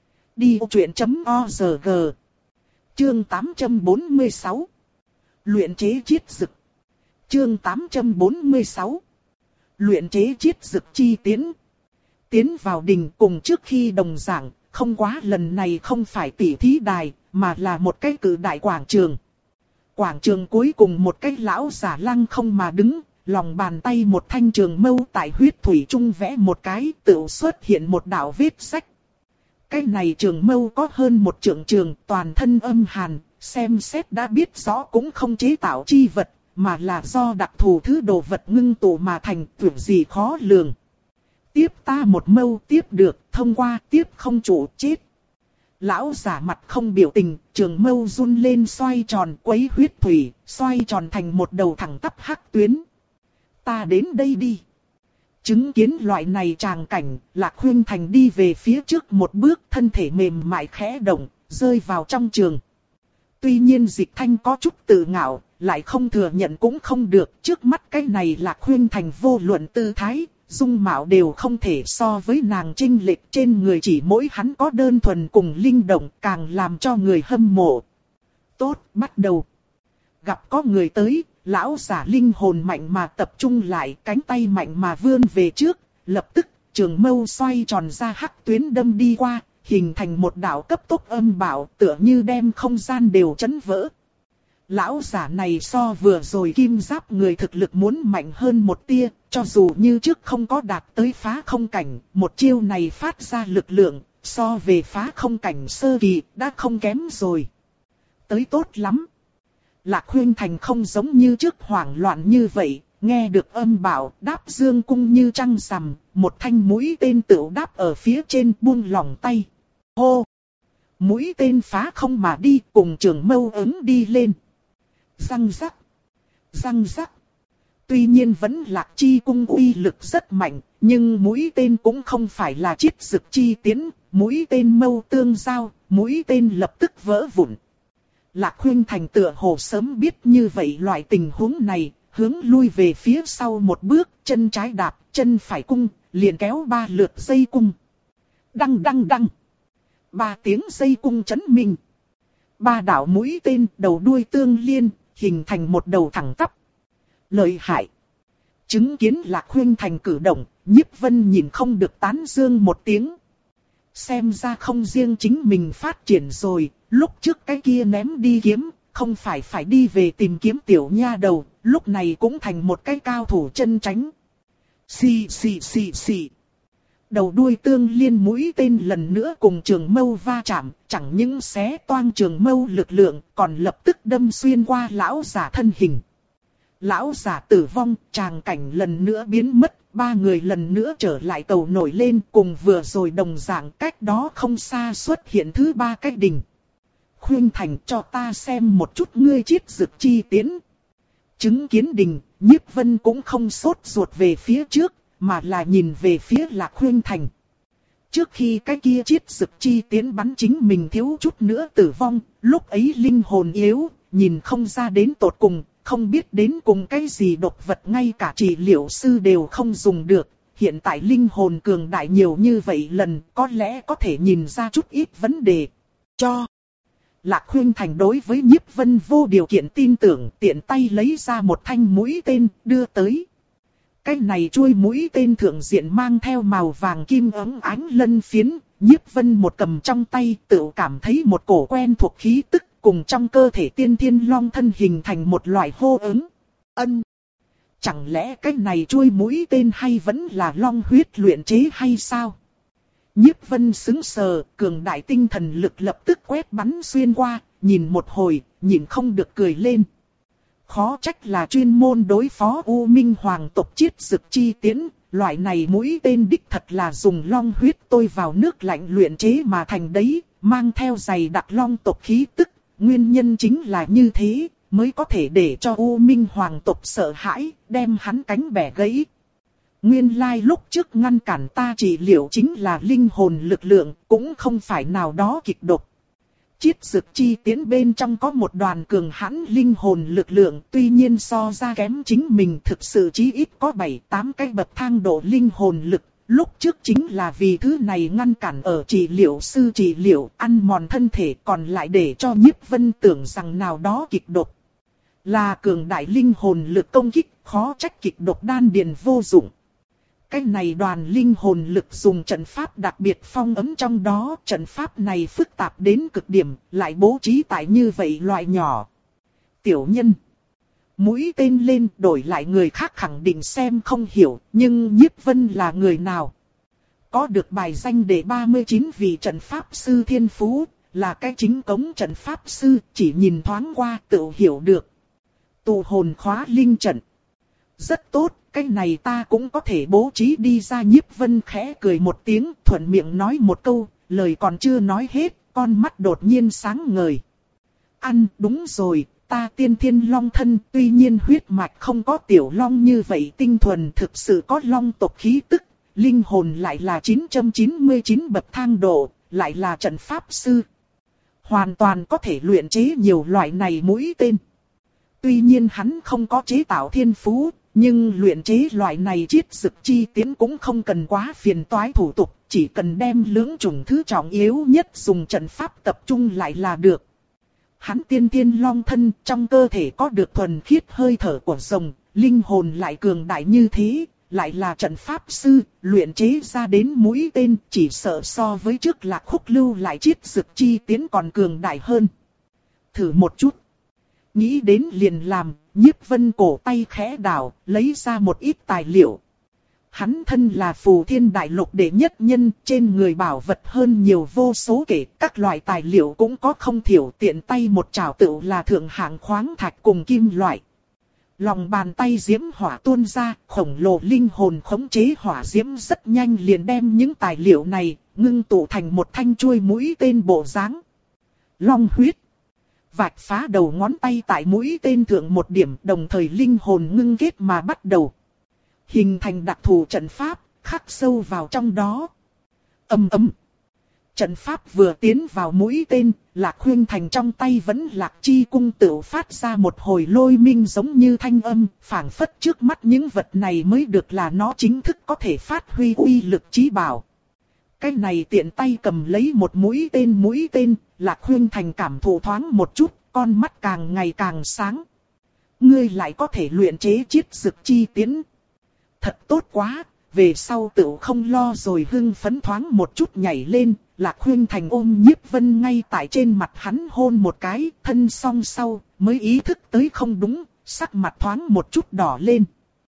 Speaker 1: đi vô chuyện chấm org. Chương tám trăm bốn mươi sáu. Luyện chế chiết dực. Chương tám trăm bốn mươi sáu. Luyện chế chiết dực chi tiến. Tiến vào đình cùng trước khi đồng giảng, không quá lần này không phải tỉ thí đài, mà là một cái cử đại quảng trường. Quảng trường cuối cùng một cái lão giả lăng không mà đứng, lòng bàn tay một thanh trường mâu tại huyết thủy trung vẽ một cái, tự xuất hiện một đạo vết sách. Cái này trường mâu có hơn một trượng trường, toàn thân âm hàn, xem xét đã biết rõ cũng không chế tạo chi vật, mà là do đặc thù thứ đồ vật ngưng tụ mà thành, tưởng gì khó lường. Tiếp ta một mâu tiếp được, thông qua tiếp không chủ chết. Lão giả mặt không biểu tình, trường mâu run lên xoay tròn quấy huyết thủy, xoay tròn thành một đầu thẳng tắp hắc tuyến. Ta đến đây đi. Chứng kiến loại này tràng cảnh, Lạc Khuynh Thành đi về phía trước một bước, thân thể mềm mại khẽ động, rơi vào trong trường. Tuy nhiên Dịch Thanh có chút tự ngạo, lại không thừa nhận cũng không được, trước mắt cái này Lạc Khuynh Thành vô luận tư thái, dung mạo đều không thể so với nàng chênh lệch, trên người chỉ mỗi hắn có đơn thuần cùng linh động, càng làm cho người hâm mộ. Tốt, bắt đầu. Gặp có người tới, lão giả linh hồn mạnh mà tập trung lại, cánh tay mạnh mà vươn về trước, lập tức trường mâu xoay tròn ra hắc tuyến đâm đi qua, hình thành một đạo cấp tốc âm bạo, tựa như đem không gian đều chấn vỡ. Lão giả này so vừa rồi kim giáp người thực lực muốn mạnh hơn một tia, cho dù như trước không có đạt tới phá không cảnh, một chiêu này phát ra lực lượng, so về phá không cảnh sơ kỳ đã không kém rồi. Tới tốt lắm. Lạc Khuynh Thành không giống như trước hoảng loạn như vậy, nghe được âm bảo đáp dương cung như trăng rằm, một thanh mũi tên tựu đáp ở phía trên buông lỏng tay. Hô! Mũi tên phá không mà đi cùng trường mâu ứng đi lên. Răng rắc! Răng rắc! Tuy nhiên vẫn Lạc Chi cung uy lực rất mạnh, nhưng mũi tên cũng không phải là chiết dực chi tiến, mũi tên mâu tương giao, mũi tên lập tức vỡ vụn. Lạc Khuynh Thành tựa hồ sớm biết như vậy loại tình huống này, hướng lui về phía sau một bước, chân trái đạp, chân phải cung, liền kéo ba lượt dây cung. Đăng đăng đăng. Ba tiếng dây cung chấn minh. Ba đạo mũi tên đầu đuôi tương liên, hình thành một đầu thẳng tắp. Lợi hại. Chứng kiến Lạc Khuynh Thành cử động, Nhiếp Vân nhìn không được tán dương một tiếng. Xem ra không riêng chính mình phát triển rồi, lúc trước cái kia ném đi kiếm, không phải phải đi về tìm kiếm tiểu nha đầu, lúc này cũng thành một cái cao thủ chân tránh. Xì xì xì xì. Đầu đuôi tương liên mũi tên lần nữa cùng trường mâu va chạm, chẳng những xé toang trường mâu lực lượng, còn lập tức đâm xuyên qua lão giả thân hình. Lão giả tử vong, tràng cảnh lần nữa biến mất, ba người lần nữa trở lại cầu nổi lên, cùng vừa rồi đồng dạng, cách đó không xa xuất hiện thứ ba cái đình. Khuynh Thành, cho ta xem một chút ngươi chiết dực chi tiến. Chứng kiến đình, Nhiếp Vân cũng không sốt ruột về phía trước, mà là nhìn về phía Lạc Khuynh Thành. Trước khi cái kia chiết dực chi tiến bắn chính mình thiếu chút nữa tử vong, lúc ấy linh hồn yếu, nhìn không ra đến tột cùng, không biết đến cùng cái gì độc vật ngay cả trị liệu sư đều không dùng được. Hiện tại linh hồn cường đại nhiều như vậy lần, có lẽ có thể nhìn ra chút ít vấn đề. Cho. Lạc Khuynh Thành đối với Nhiếp Vân vô điều kiện tin tưởng, tiện tay lấy ra một thanh mũi tên, đưa tới. Cái này chuôi mũi tên thượng diện mang theo màu vàng kim óng ánh lân phiến, Nhiếp Vân một cầm trong tay tự cảm thấy một cổ quen thuộc khí tức, cùng trong cơ thể tiên thiên long thân hình thành một loại hô ứng. Ân! Chẳng lẽ cái này chuôi mũi tên hay vẫn là long huyết luyện chế hay sao? Nhiếp Vân sững sờ, cường đại tinh thần lực lập tức quét bắn xuyên qua, nhìn một hồi, nhìn không được cười lên. Khó trách là chuyên môn đối phó U Minh Hoàng tộc chiết dực chi tiến, loại này mũi tên đích thật là dùng long huyết tôi vào nước lạnh luyện chế mà thành đấy, mang theo dày đặc long tộc khí tức, nguyên nhân chính là như thế, mới có thể để cho U Minh Hoàng tộc sợ hãi, đem hắn cánh bẻ gãy. Nguyên lai like lúc trước ngăn cản ta trị liệu chính là linh hồn lực lượng, cũng không phải nào đó kịch độc. Chiết dực chi tiến bên trong có một đoàn cường hãn linh hồn lực lượng, tuy nhiên so ra kém chính mình thực sự chí ít có bảy tám cái bậc thang độ linh hồn lực. Lúc trước chính là vì thứ này ngăn cản ở trị liệu sư trị liệu, ăn mòn thân thể, còn lại để cho Nhiếp Vân tưởng rằng nào đó kịch độc. Là cường đại linh hồn lực công kích, khó trách kịch độc đan điền vô dụng. Cái này đoàn linh hồn lực dùng trận pháp đặc biệt phong ấm trong đó, trận pháp này phức tạp đến cực điểm, lại bố trí tại như vậy loại nhỏ. Tiểu nhân. Mũi tên lên đổi lại người khác khẳng định xem không hiểu, nhưng Nhiếp Vân là người nào? Có được bài danh để ba mươi chín vị trận pháp sư thiên phú, là cái chính cống trận pháp sư, chỉ nhìn thoáng qua tự hiểu được. Tụ hồn khóa linh trận. Rất tốt, cái này ta cũng có thể bố trí đi ra. Nhiếp Vân khẽ cười một tiếng, thuận miệng nói một câu, lời còn chưa nói hết, con mắt đột nhiên sáng ngời. Ăn, đúng rồi, ta tiên thiên long thân, tuy nhiên huyết mạch không có tiểu long như vậy tinh thuần, thực sự có long tộc khí tức, linh hồn lại là chín trăm chín mươi chín bậc thang độ, lại là trận pháp sư. Hoàn toàn có thể luyện chế nhiều loại này mũi tên. Tuy nhiên hắn không có chế tạo thiên phú, nhưng luyện chế loại này chiết dực chi tiến cũng không cần quá phiền toái thủ tục, chỉ cần đem lưỡng chủng thứ trọng yếu nhất dùng trận pháp tập trung lại là được. Hắn tiên tiên long thân, trong cơ thể có được thuần khiết hơi thở của rồng, linh hồn lại cường đại như thế, lại là trận pháp sư, luyện chế ra đến mũi tên, chỉ sợ so với trước Lạc Khúc lưu lại chiết dực chi tiến còn cường đại hơn. Thử một chút. Nghĩ đến liền làm, Nhiếp Vân cổ tay khẽ đảo, lấy ra một ít tài liệu. Hắn thân là Phù Thiên Đại Lục đệ nhất nhân, trên người bảo vật hơn nhiều vô số kể, các loại tài liệu cũng có không thiểu, tiện tay một chảo tựu là thượng hạng khoáng thạch cùng kim loại. Lòng bàn tay diễm hỏa tuôn ra, khổng lồ linh hồn khống chế hỏa diễm rất nhanh liền đem những tài liệu này ngưng tụ thành một thanh chuôi mũi tên bộ dáng. Long huyết. Vạch phá đầu ngón tay tại mũi tên thượng một điểm, đồng thời linh hồn ngưng kết mà bắt đầu. Hình thành đặc thù trận pháp, khắc sâu vào trong đó. Ầm ầm. Trận pháp vừa tiến vào mũi tên, Lạc Khuynh Thành trong tay vẫn Lạc Chi cung tự phát ra một hồi lôi minh giống như thanh âm, phảng phất trước mắt những vật này mới được là nó chính thức có thể phát huy uy lực chí bảo. Cái này tiện tay cầm lấy một mũi tên mũi tên, Lạc Khuynh Thành cảm thụ thoáng một chút, con mắt càng ngày càng sáng. Ngươi lại có thể luyện chế chiết dực chi tiến. Thật tốt quá, về sau tự không lo rồi. Hưng phấn thoáng một chút nhảy lên, Lạc Khuynh Thành ôm Nhiếp Vân ngay tại trên mặt hắn hôn một cái, thân song sau, mới ý thức tới không đúng, sắc mặt thoáng một chút đỏ lên.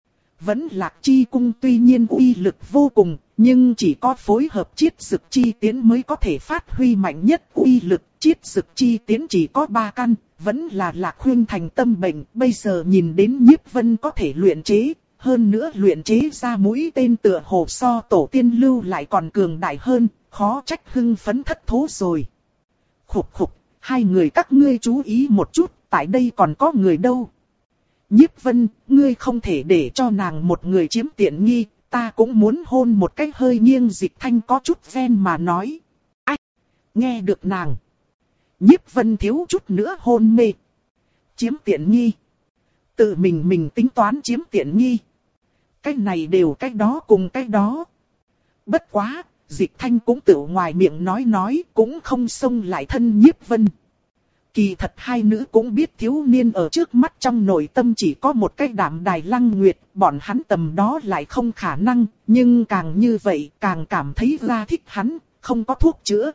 Speaker 1: Vẫn Lạc Chi cung tuy nhiên uy lực vô cùng, nhưng chỉ có phối hợp chiết dực chi tiến mới có thể phát huy mạnh nhất uy lực. Chiết dực chi tiến chỉ có ba căn, vẫn là Lạc Khuynh Thành tâm bệnh, bây giờ nhìn đến Nhiếp Vân có thể luyện chế. Hơn nữa luyện chế ra mũi tên tựa hồ so tổ tiên lưu lại còn cường đại hơn, khó trách hưng phấn thất thố rồi. Khục khục, hai người các ngươi chú ý một chút, tại đây còn có người đâu. Nhiếp Vân, ngươi không thể để cho nàng một người chiếm tiện nghi, ta cũng muốn hôn một cái. Hơi nghiêng Dịch Thanh có chút ven mà nói. Ách, nghe được nàng. Nhiếp Vân thiếu chút nữa hôn mê. Chiếm tiện nghi. Tự mình mình tính toán chiếm tiện nghi. Cái này đều cái đó cùng cái đó. Bất quá, Dịch Thanh cũng tự ngoài miệng nói nói, cũng không xông lại thân Nhiếp Vân. Kỳ thật hai nữ cũng biết thiếu niên ở trước mắt trong nội tâm chỉ có một cái Đạm Đài Lăng Nguyệt, bọn hắn tầm đó lại không khả năng, nhưng càng như vậy càng cảm thấy ra thích hắn, không có thuốc chữa.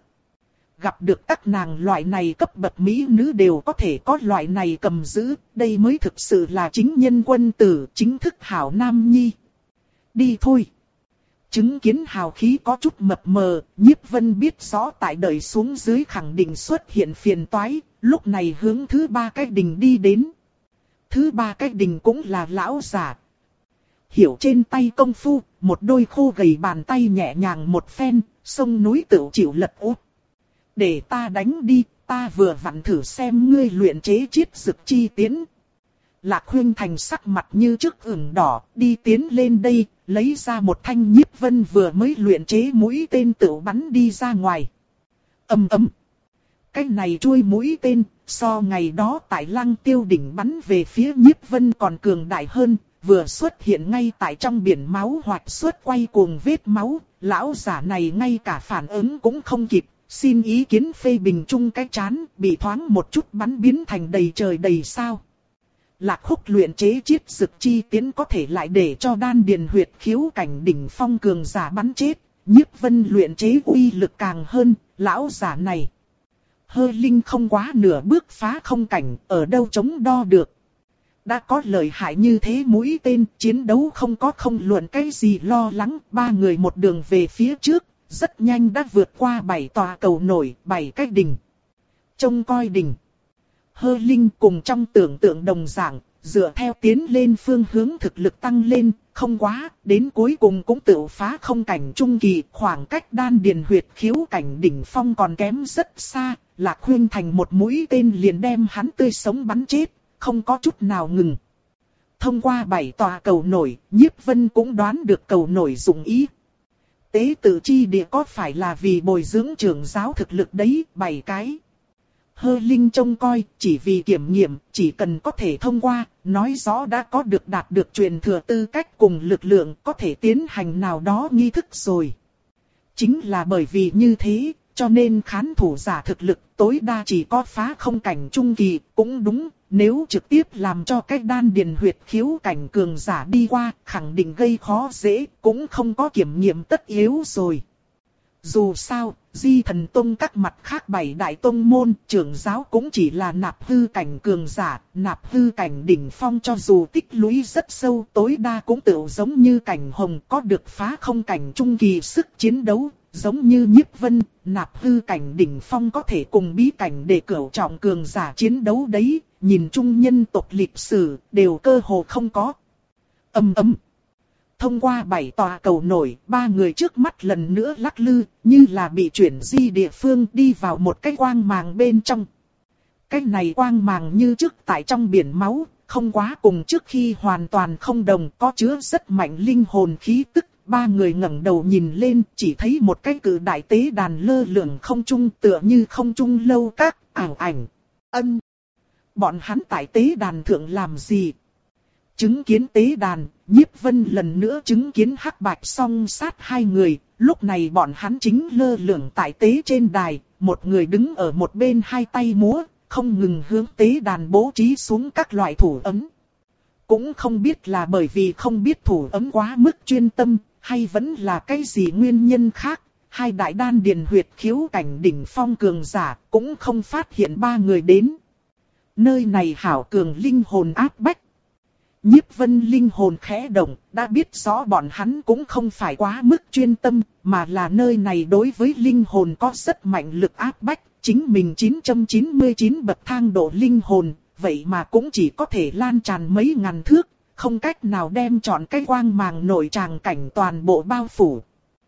Speaker 1: Gặp được các nàng loại này cấp bậc mỹ nữ đều có thể có loại này cầm giữ, đây mới thực sự là chính nhân quân tử, chính thức hảo nam nhi. Đi thôi. Chứng kiến hào khí có chút mập mờ, Nhiếp Vân biết rõ tại đời xuống dưới khẳng định xuất hiện phiền toái, lúc này hướng thứ ba cái đình đi đến. Thứ ba cái đình cũng là lão giả. Hiểu trên tay công phu, một đôi khô gầy bàn tay nhẹ nhàng một phen, sông núi tự chịu lật úp. Để ta đánh đi, ta vừa vặn thử xem ngươi luyện chế chiết dực chi tiến. Lạc Khuynh Thành sắc mặt như trước ửng đỏ, đi tiến lên đây, lấy ra một thanh Nhiếp Vân vừa mới luyện chế mũi tên tự bắn đi ra ngoài. Ầm ầm. Cái này chuôi mũi tên, so ngày đó tại Lăng Tiêu đỉnh bắn về phía Nhiếp Vân còn cường đại hơn, vừa xuất hiện ngay tại trong biển máu hoạt xuất quay cuồng vết máu, lão giả này ngay cả phản ứng cũng không kịp. Xin ý kiến phê bình chung cái chán, bị thoáng một chút bắn biến thành đầy trời đầy sao. Lạc Khúc luyện chế chiết dực chi tiến có thể lại để cho đan điền huyệt khiếu cảnh đỉnh phong cường giả bắn chết. Nhiếp Vân luyện chế uy lực càng hơn, lão giả này. Hơi linh không quá nửa bước phá không cảnh, ở đâu chống đo được. Đã có lợi hại như thế mũi tên, chiến đấu không có không luận cái gì lo lắng. Ba người một đường về phía trước, rất nhanh đã vượt qua bảy tòa cầu nổi, bảy cái đỉnh. Trông coi đỉnh. Hơi linh cùng trong tưởng tượng đồng dạng, dựa theo tiến lên phương hướng thực lực tăng lên, không quá, đến cuối cùng cũng tự phá không cảnh trung kỳ, khoảng cách đan điền huyệt khiếu cảnh đỉnh phong còn kém rất xa, Lạc Khuyên thành một mũi tên liền đem hắn tươi sống bắn chết, không có chút nào ngừng. Thông qua bảy tòa cầu nổi, Nhiếp Vân cũng đoán được cầu nổi dụng ý. Tế tự chi địa có phải là vì bồi dưỡng trưởng giáo thực lực đấy, bảy cái. Hơ linh trông coi, chỉ vì kiểm nghiệm, chỉ cần có thể thông qua, nói rõ đã có được đạt được truyền thừa tư cách cùng lực lượng, có thể tiến hành nào đó nghi thức rồi. Chính là bởi vì như thế, cho nên khán thủ giả thực lực tối đa chỉ có phá không cảnh trung kỳ, cũng đúng, nếu trực tiếp làm cho cách đan điền huyệt khiếu cảnh cường giả đi qua, khẳng định gây khó dễ, cũng không có kiểm nghiệm tất yếu rồi. Dù sao, Di Thần Tông các mặt khác bảy đại tông môn, trưởng giáo cũng chỉ là nạp hư cảnh cường giả, nạp hư cảnh đỉnh phong cho dù tích lũy rất sâu, tối đa cũng tự giống như cảnh hồng có được phá không cảnh trung kỳ sức chiến đấu, giống như Nhiếp Vân, nạp hư cảnh đỉnh phong có thể cùng bí cảnh để cửu trọng cường giả chiến đấu đấy, nhìn chung nhân tộc lịch sử, đều cơ hồ không có. Ầm ầm. Thông qua bảy tòa cầu nổi, ba người trước mắt lần nữa lắc lư, như là bị chuyển di địa phương đi vào một cái quang màng bên trong. Cái này quang màng như trước tại trong biển máu, không quá cùng trước khi hoàn toàn không đồng, có chứa rất mạnh linh hồn khí tức. Ba người ngẩng đầu nhìn lên, chỉ thấy một cái cự đại tế đàn lơ lửng không trung, tựa như không trung lâu các ảo ảnh. Ân. Bọn hắn tại tế đàn thượng làm gì? Chứng kiến tế đàn, Nhiếp Vân lần nữa chứng kiến hắc bạch song sát hai người, lúc này bọn hắn chính lơ lửng tại tế trên đài, một người đứng ở một bên hai tay múa, không ngừng hướng tế đàn bố trí xuống các loại thủ ấm. Cũng không biết là bởi vì không biết thủ ấm quá mức chuyên tâm, hay vẫn là cái gì nguyên nhân khác, hai đại đan điền huyệt khiếu cảnh đỉnh phong cường giả cũng không phát hiện ba người đến. Nơi này hảo cường linh hồn áp bách. Nhiếp Vân linh hồn khẽ động, đã biết rõ bọn hắn cũng không phải quá mức chuyên tâm, mà là nơi này đối với linh hồn có rất mạnh lực áp bách, chính mình chín trăm chín mươi chín bậc thang độ linh hồn, vậy mà cũng chỉ có thể lan tràn mấy ngàn thước, không cách nào đem trọn cái quang màng nội tràng cảnh toàn bộ bao phủ.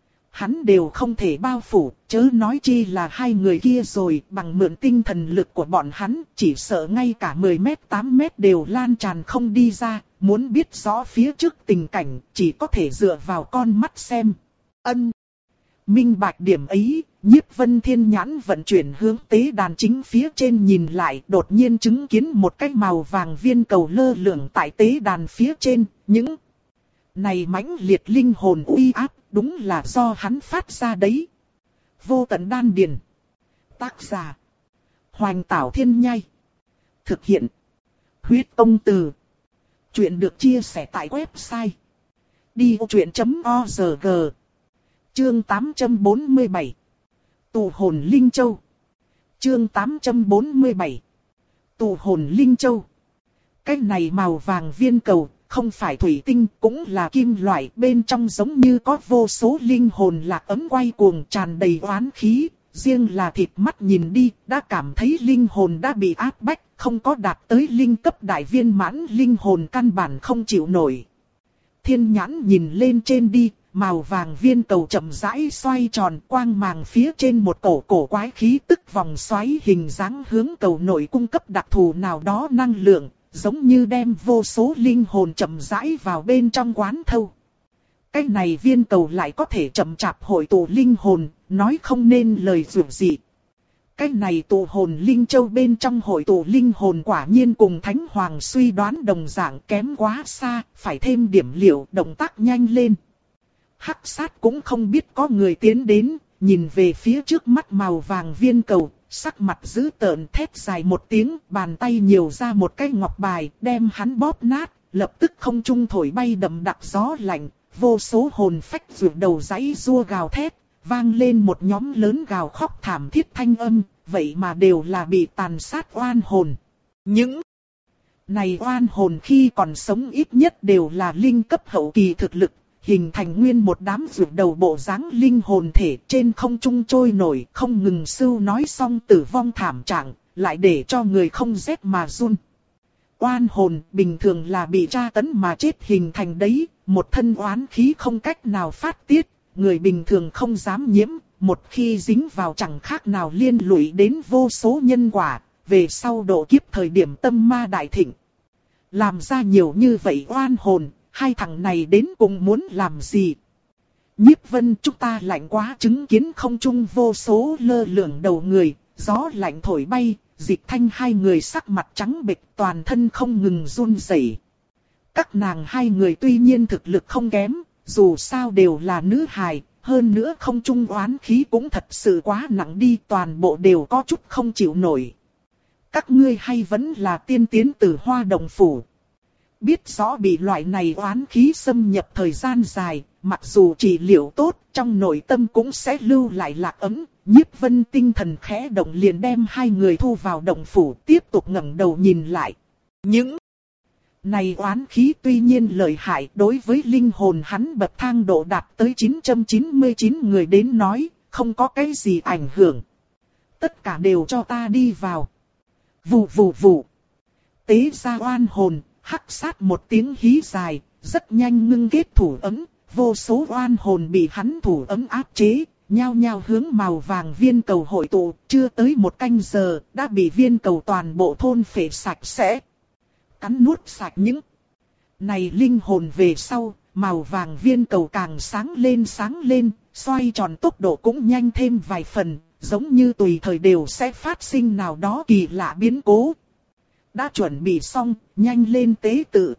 Speaker 1: Hắn đều không thể bao phủ, chớ nói chi là hai người kia rồi, bằng mượn tinh thần lực của bọn hắn, chỉ sợ ngay cả mười mét tám mét đều lan tràn không đi ra, muốn biết rõ phía trước tình cảnh, chỉ có thể dựa vào con mắt xem. Ân. Minh bạch điểm ấy, Nhiếp Vân thiên nhãn vận chuyển hướng tế đàn chính phía trên nhìn lại, đột nhiên chứng kiến một cái màu vàng viên cầu lơ lửng tại tế đàn phía trên, những này mãnh liệt linh hồn uy áp, đúng là do hắn phát ra đấy. Vô tận đan điền. Tác giả: Hoành Tảo Thiên Nhai. Thực hiện: Huyết Tông Từ. Chuyện được chia sẻ tại website đi vô chuyện chấm org. Chương tám trăm bốn mươi bảy. Tụ hồn Linh Châu. Chương tám trăm bốn mươi bảy. Tụ hồn Linh Châu. Cái này màu vàng viên cầu, không phải thủy tinh, cũng là kim loại, bên trong giống như có vô số linh hồn lạc ấm quay cuồng tràn đầy oán khí, riêng là thịt mắt nhìn đi, đã cảm thấy linh hồn đã bị áp bách, không có đạt tới linh cấp đại viên mãn, linh hồn căn bản không chịu nổi. Thiên nhãn nhìn lên trên đi, màu vàng viên cầu chậm rãi xoay tròn, quang màng phía trên một cổ cổ quái khí tức vòng xoáy hình dáng hướng cầu nội cung cấp đặc thù nào đó năng lượng, giống như đem vô số linh hồn chậm rãi vào bên trong quán thâu. Cái này viên cầu lại có thể chậm chạp hội tụ linh hồn, nói không nên lời dù gì. Cái này tụ hồn linh châu bên trong hội tụ linh hồn quả nhiên cùng Thánh Hoàng suy đoán đồng dạng, kém quá xa, phải thêm điểm liệu, động tác nhanh lên. Hắc sát cũng không biết có người tiến đến, nhìn về phía trước mắt màu vàng viên cầu, sắc mặt dữ tợn thét dài một tiếng, bàn tay nhiều ra một cái ngọc bài, đem hắn bóp nát, lập tức không trung thổi bay đậm đặc gió lạnh, vô số hồn phách rụt đầu giãy rua gào thét, vang lên một nhóm lớn gào khóc thảm thiết thanh âm, vậy mà đều là bị tàn sát oan hồn. Những này oan hồn khi còn sống ít nhất đều là linh cấp hậu kỳ thực lực, hình thành nguyên một đám rụt đầu bộ dáng linh hồn thể trên không trung trôi nổi, không ngừng sưu nói xong tử vong thảm trạng, lại để cho người không rét mà run. Oan hồn bình thường là bị tra tấn mà chết hình thành đấy, một thân oán khí không cách nào phát tiết, người bình thường không dám nhiễm, một khi dính vào chẳng khác nào liên lụy đến vô số nhân quả, về sau độ kiếp thời điểm tâm ma đại thịnh. Làm ra nhiều như vậy oan hồn, hai thằng này đến cùng muốn làm gì? Nhiếp Vân, chúng ta lạnh quá, chứng kiến không trung vô số lơ lửng đầu người, gió lạnh thổi bay, Dịch Thanh hai người sắc mặt trắng bệch, toàn thân không ngừng run rẩy. Các nàng hai người tuy nhiên thực lực không kém, dù sao đều là nữ hài, hơn nữa không trung oán khí cũng thật sự quá nặng đi, toàn bộ đều có chút không chịu nổi. Các ngươi hay vẫn là tiên tiến từ Hoa Đồng Phủ. Biết rõ bị loại này oán khí xâm nhập thời gian dài, mặc dù trị liệu tốt, trong nội tâm cũng sẽ lưu lại lạc ấm. Nhiếp Vân tinh thần khẽ động liền đem hai người thu vào động phủ, tiếp tục ngẩng đầu nhìn lại. Những này oán khí tuy nhiên lợi hại, đối với linh hồn hắn bậc thang độ đạt tới chín trăm chín mươi chín người đến nói, không có cái gì ảnh hưởng. Tất cả đều cho ta đi vào. Vù vù vù. Tế ra oan hồn, hắc sát một tiếng hí dài, rất nhanh ngưng kết thủ ấm, vô số oan hồn bị hắn thủ ấm áp chế, nhao nhao hướng màu vàng viên cầu hội tụ, chưa tới một canh giờ, đã bị viên cầu toàn bộ thôn phệ sạch sẽ. Cắn nuốt sạch những này linh hồn về sau, màu vàng viên cầu càng sáng lên sáng lên, xoay tròn tốc độ cũng nhanh thêm vài phần, giống như tùy thời đều sẽ phát sinh nào đó kỳ lạ biến cố. Đã chuẩn bị xong, nhanh lên tế tự.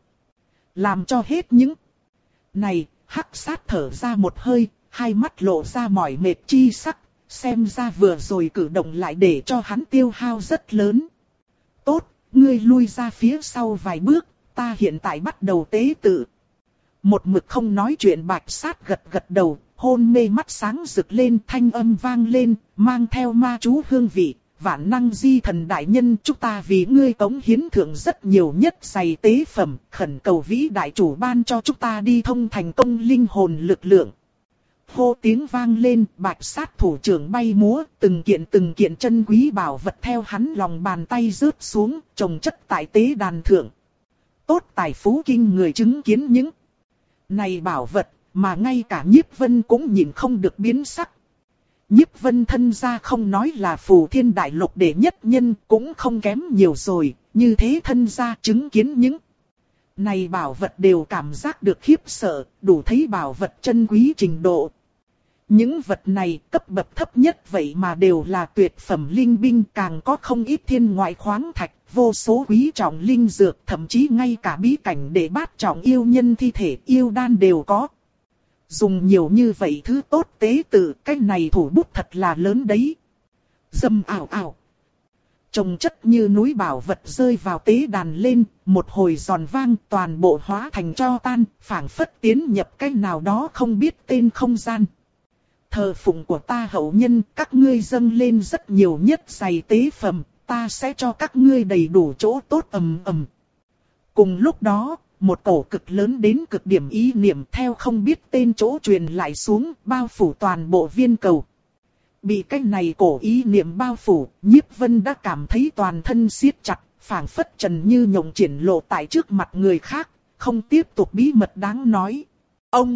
Speaker 1: Làm cho hết những này, hắc sát thở ra một hơi, hai mắt lộ ra mỏi mệt chi sắc, xem ra vừa rồi cử động lại để cho hắn tiêu hao rất lớn. Tốt, ngươi lui ra phía sau vài bước, ta hiện tại bắt đầu tế tự. Một mực không nói chuyện bạch sát gật gật đầu, hôn mê mắt sáng rực lên, thanh âm vang lên, mang theo ma chú hương vị. Vạn năng di thần đại nhân, chúng ta vì ngươi cống hiến thưởng rất nhiều nhất giày tế phẩm, khẩn cầu vĩ đại chủ ban cho chúng ta đi thông thành công linh hồn lực lượng. Hô tiếng vang lên, bạch sát thủ trưởng bay múa, từng kiện từng kiện chân quý bảo vật theo hắn lòng bàn tay rớt xuống, trồng chất tại tế đàn thượng. Tốt tài phú kinh người chứng kiến những này bảo vật, mà ngay cả Nhiếp Vân cũng nhìn không được biến sắc. Nhiếp Vân thân gia không nói là phù thiên đại lục đệ nhất nhân, cũng không kém nhiều rồi, như thế thân gia chứng kiến những này bảo vật đều cảm giác được khiếp sợ, đủ thấy bảo vật chân quý trình độ. Những vật này cấp bậc thấp nhất vậy mà đều là tuyệt phẩm linh binh, càng có không ít thiên ngoại khoáng thạch, vô số quý trọng linh dược, thậm chí ngay cả bí cảnh để bát trọng yêu nhân thi thể yêu đan đều có. Dùng nhiều như vậy thứ tốt tế tự, cái này thủ bút thật là lớn đấy. Dâm ảo ảo. Trồng chất như núi bảo vật rơi vào tế đàn lên, một hồi giòn vang, toàn bộ hóa thành tro tan, phảng phất tiến nhập cái nào đó không biết tên không gian. Thờ phụng của ta hậu nhân, các ngươi dâng lên rất nhiều nhất giày tế phẩm, ta sẽ cho các ngươi đầy đủ chỗ tốt ầm ầm. Cùng lúc đó, một cổ cực lớn đến cực điểm ý niệm theo không biết tên chỗ truyền lại xuống, bao phủ toàn bộ viên cầu. Bị cái này cổ ý niệm bao phủ, Nhiếp Vân đã cảm thấy toàn thân siết chặt, phảng phất trần như nhộng triển lộ tại trước mặt người khác, không tiếp tục bí mật đáng nói. Ông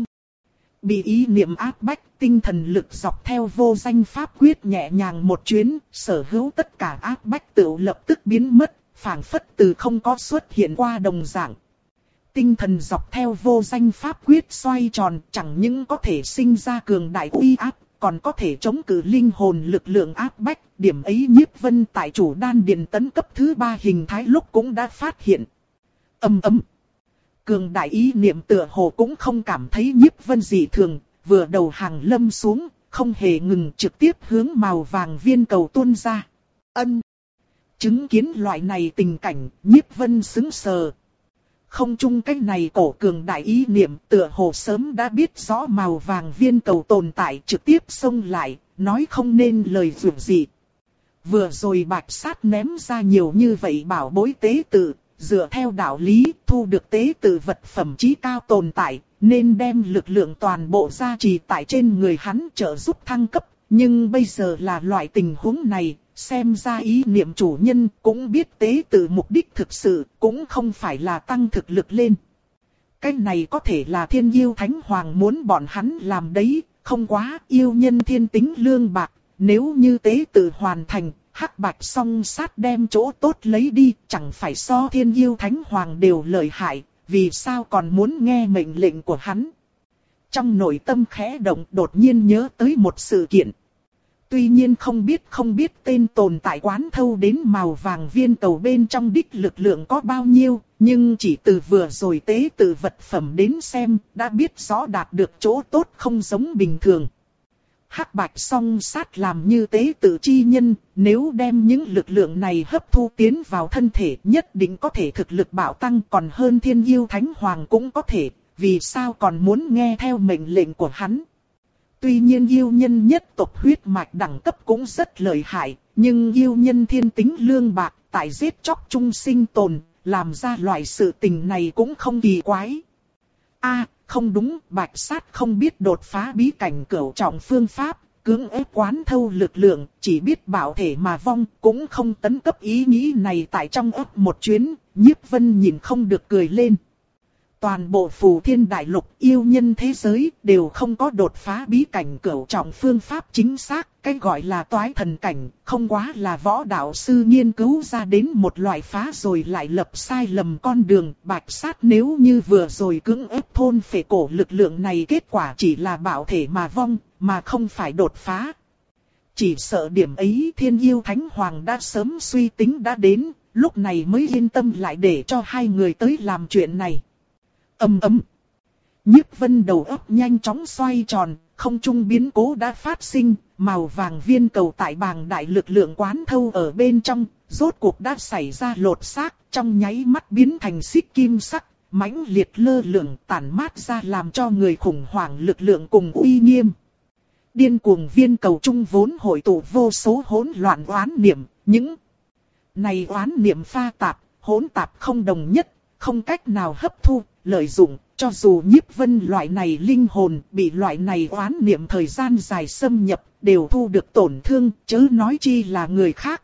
Speaker 1: bị ý niệm áp bách, tinh thần lực dọc theo vô danh pháp quyết nhẹ nhàng một chuyến, sở hữu tất cả áp bách tự lập tức biến mất, phảng phất từ không có xuất hiện qua đồng dạng. Tinh thần dọc theo vô danh pháp quyết xoay tròn, chẳng những có thể sinh ra cường đại uy áp, còn có thể chống cự linh hồn lực lượng áp bách. Điểm ấy Nhiếp Vân tại chủ đan điền tấn cấp thứ ba hình thái lúc cũng đã phát hiện. Ầm ầm. Cường đại ý niệm tựa hồ cũng không cảm thấy Nhiếp Vân dị thường, vừa đầu hàng lâm xuống, không hề ngừng, trực tiếp hướng màu vàng viên cầu tuôn ra. Ân. Chứng kiến loại này tình cảnh, Nhiếp Vân sững sờ. Không chung cái này cổ cường đại ý niệm tựa hồ sớm đã biết rõ màu vàng viên cầu tồn tại, trực tiếp xông lại, nói không nên lời dù gì. Vừa rồi Bạch Sát ném ra nhiều như vậy bảo bối tế tự, dựa theo đạo lý thu được tế tự vật phẩm chí cao tồn tại, nên đem lực lượng toàn bộ gia trì tại trên người hắn trợ giúp thăng cấp. Nhưng bây giờ là loại tình huống này, xem ra ý niệm chủ nhân cũng biết tế tự mục đích thực sự cũng không phải là tăng thực lực lên. Cái này có thể là Thiên Yêu Thánh Hoàng muốn bọn hắn làm đấy, không quá yêu nhân thiên tính lương bạc. Nếu như tế tự hoàn thành, Hắc Bạch song sát đem chỗ tốt lấy đi, chẳng phải so Thiên Yêu Thánh Hoàng đều lợi hại, vì sao còn muốn nghe mệnh lệnh của hắn. Trong nội tâm khẽ động đột nhiên nhớ tới một sự kiện. Tuy nhiên không biết không biết tên tồn tại quán thâu đến màu vàng viên cầu bên trong đích lực lượng có bao nhiêu, nhưng chỉ từ vừa rồi tế tự vật phẩm đến xem, đã biết rõ đạt được chỗ tốt không giống bình thường. Hắc Bạch song sát làm như tế tự chi nhân, nếu đem những lực lượng này hấp thu tiến vào thân thể nhất định có thể thực lực bạo tăng, còn hơn Thiên Yêu Thánh Hoàng cũng có thể, vì sao còn muốn nghe theo mệnh lệnh của hắn. Tuy nhiên yêu nhân nhất tộc huyết mạch đẳng cấp cũng rất lợi hại, nhưng yêu nhân thiên tính lương bạc, tại giết chóc chung sinh tồn, làm ra loại sự tình này cũng không kỳ quái. A, à, không đúng, Bạch Sát không biết đột phá bí cảnh cửu trọng phương pháp, cưỡng ép quán thâu lực lượng, chỉ biết bảo thể mà vong, cũng không tấn cấp ý nghĩ này tại trong ấp một chuyến. Nhiếp Vân nhìn không được cười lên. Toàn bộ Phù Thiên Đại Lục yêu nhân thế giới đều không có đột phá bí cảnh cửu trọng phương pháp chính xác, cái gọi là toái thần cảnh, không quá là võ đạo sư nghiên cứu ra đến một loại phá rồi lại lập sai lầm con đường. Bạch Sát nếu như vừa rồi cưỡng ép thôn phệ cổ lực lượng này, kết quả chỉ là bảo thể mà vong, mà không phải đột phá. Chỉ sợ điểm ấy Thiên Yêu Thánh Hoàng đã sớm suy tính đã đến, lúc này mới yên tâm lại để cho hai người tới làm chuyện này. Ầm ầm. Nhiếp Vân đầu óc nhanh chóng xoay tròn, không trung biến cố đã phát sinh, màu vàng viên cầu tại bàng đại lực lượng quán thâu ở bên trong, rốt cuộc đã xảy ra lột xác, trong nháy mắt biến thành xích kim sắc, mãnh liệt lơ lửng tản mát ra làm cho người khủng hoảng lực lượng cùng uy nghiêm. Điên cuồng viên cầu trung vốn hội tụ vô số hỗn loạn oán niệm, những này oán niệm pha tạp, hỗn tạp không đồng nhất, không cách nào hấp thu, lợi dụng, cho dù Nhiếp Vân loại này linh hồn bị loại này oán niệm thời gian dài xâm nhập, đều thu được tổn thương, chớ nói chi là người khác.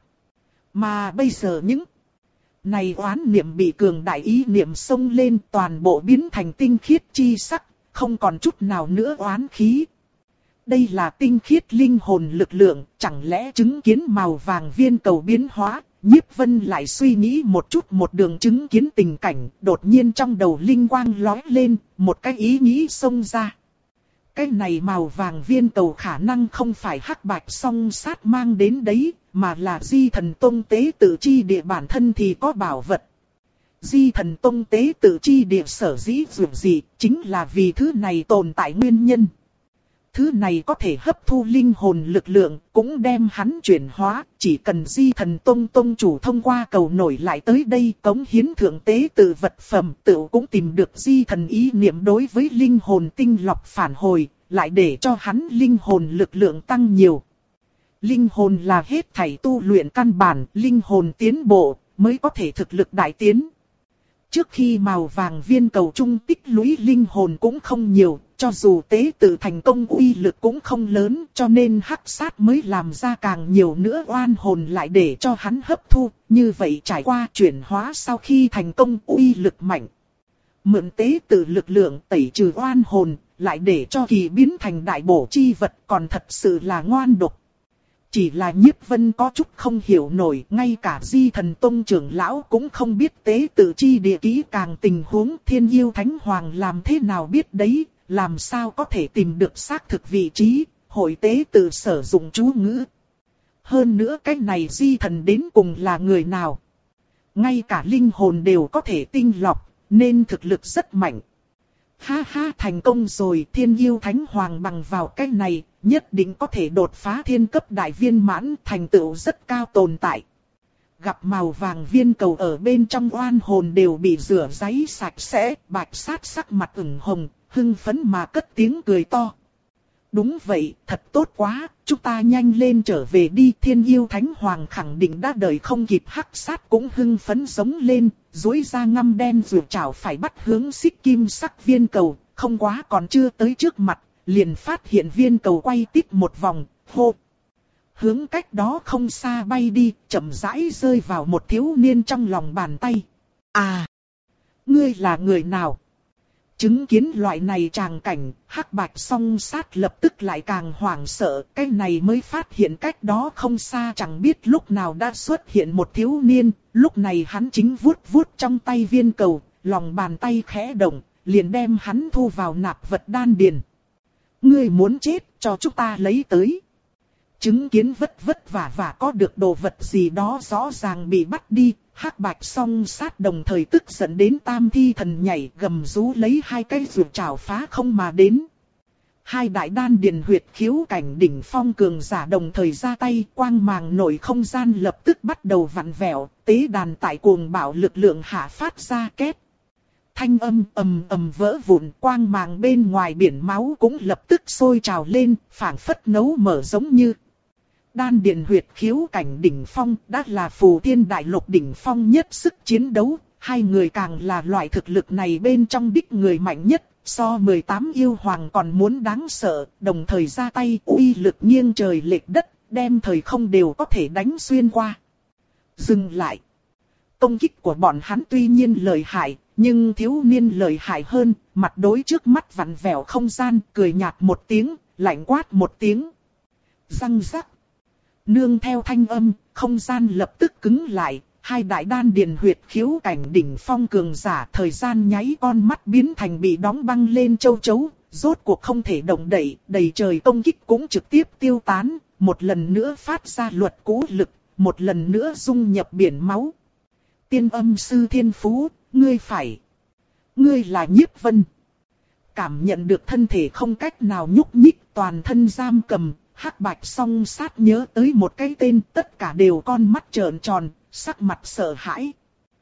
Speaker 1: Mà bây giờ những này oán niệm bị cường đại ý niệm xông lên, toàn bộ biến thành tinh khiết chi sắc, không còn chút nào nữa oán khí. Đây là tinh khiết linh hồn lực lượng, chẳng lẽ chứng kiến màu vàng viên cầu biến hóa. Nhiếp Vân lại suy nghĩ một chút một đường chứng kiến tình cảnh, đột nhiên trong đầu linh quang lóe lên, một cái ý nghĩ xông ra. Cái này màu vàng viên cầu khả năng không phải Hắc Bạch song sát mang đến đấy, mà là Di Thần Tông tế tự chi địa bản thân thì có bảo vật. Di Thần Tông tế tự chi địa sở dĩ dù gì, chính là vì thứ này tồn tại nguyên nhân. Thứ này có thể hấp thu linh hồn lực lượng, cũng đem hắn chuyển hóa, chỉ cần Di Thần Tông Tông chủ thông qua cầu nổi lại tới đây cống hiến thượng tế tự vật phẩm, tự cũng tìm được Di Thần ý niệm đối với linh hồn tinh lọc phản hồi, lại để cho hắn linh hồn lực lượng tăng nhiều. Linh hồn là hết thảy tu luyện căn bản, linh hồn tiến bộ, mới có thể thực lực đại tiến. Trước khi màu vàng viên cầu trung tích lũy linh hồn cũng không nhiều, cho dù tế tự thành công uy lực cũng không lớn, cho nên Hắc Sát mới làm ra càng nhiều nữa oan hồn lại để cho hắn hấp thu, như vậy trải qua chuyển hóa sau khi thành công uy lực mạnh. Mượn tế tự lực lượng tẩy trừ oan hồn, lại để cho kỳ biến thành đại bổ chi vật, còn thật sự là ngoan độc. Chỉ là Nhiếp Vân có chút không hiểu nổi, ngay cả Di Thần Tông trưởng lão cũng không biết tế tự chi địa kỹ càng tình huống. Thiên Yêu Thánh Hoàng làm thế nào biết đấy, làm sao có thể tìm được xác thực vị trí, hội tế tự sử dụng chú ngữ. Hơn nữa cái này Di Thần đến cùng là người nào? Ngay cả linh hồn đều có thể tinh lọc, nên thực lực rất mạnh. Ha ha, thành công rồi, Thiên Yêu Thánh Hoàng bằng vào cái này, nhất định có thể đột phá thiên cấp đại viên mãn, thành tựu rất cao tồn tại. Gặp màu vàng viên cầu ở bên trong oan hồn đều bị rửa ráy sạch sẽ, Bạch Sát sắc mặt ửng hồng, hưng phấn mà cất tiếng cười to. Đúng vậy, thật tốt quá, chúng ta nhanh lên trở về đi. Thiên Yêu Thánh Hoàng khẳng định đã đợi không kịp. Hắc Sát cũng hưng phấn giống lên, duỗi ra ngăm đen ruột chảo phải bắt hướng xích kim sắc viên cầu. Không quá còn chưa tới trước mặt, liền phát hiện viên cầu quay tít một vòng, hô. Hướng cách đó không xa bay đi, chậm rãi rơi vào một thiếu niên trong lòng bàn tay. À, ngươi là người nào? Chứng kiến loại này tràng cảnh, Hắc Bạch Song Sát lập tức lại càng hoảng sợ, cái này mới phát hiện cách đó không xa chẳng biết lúc nào đã xuất hiện một thiếu niên, lúc này hắn chính vuốt vuốt trong tay viên cầu, lòng bàn tay khẽ động, liền đem hắn thu vào nạp vật đan điền. Ngươi muốn chết, cho chúng ta lấy tới. Chứng kiến vất vất vả và có được đồ vật gì đó rõ ràng bị bắt đi, Hắc Bạch Song Sát đồng thời tức giận đến tam thi thần nhảy gầm rú lấy hai cái ruột chảo phá không mà đến. Hai đại đan điền huyệt khiếu cảnh đỉnh phong cường giả đồng thời ra tay, quang màng nổi không gian lập tức bắt đầu vặn vẹo, tế đàn tại cuồng bạo lực lượng hạ phát ra két. Thanh âm ầm ầm vỡ vụn, quang màng bên ngoài biển máu cũng lập tức sôi trào lên, phảng phất nấu mở giống như. Đan điền huyệt khiếu cảnh đỉnh phong đã là phù thiên đại lục đỉnh phong nhất sức chiến đấu, hai người càng là loại thực lực này bên trong đích người mạnh nhất, so mười tám yêu hoàng còn muốn đáng sợ, đồng thời ra tay uy lực nghiêng trời lệch đất, đem thời không đều có thể đánh xuyên qua. Dừng lại. Công kích của bọn hắn tuy nhiên lợi hại, nhưng thiếu niên lợi hại hơn, mặt đối trước mắt vặn vẹo không gian, cười nhạt một tiếng, lạnh quát một tiếng. Răng rắc. Nương theo thanh âm, không gian lập tức cứng lại, hai đại đan điền huyệt khiếu cảnh đỉnh phong cường giả thời gian nháy con mắt biến thành bị đóng băng lên châu chấu, rốt cuộc không thể động đậy, đầy trời công kích cũng trực tiếp tiêu tán, một lần nữa phát ra luật cũ lực, một lần nữa dung nhập biển máu. Tiên âm sư thiên phú, ngươi phải. Ngươi là Nhiếp Vân. Cảm nhận được thân thể không cách nào nhúc nhích, toàn thân giam cầm. Hắc Bạch Song Sát nhớ tới một cái tên, tất cả đều con mắt trợn tròn, sắc mặt sợ hãi.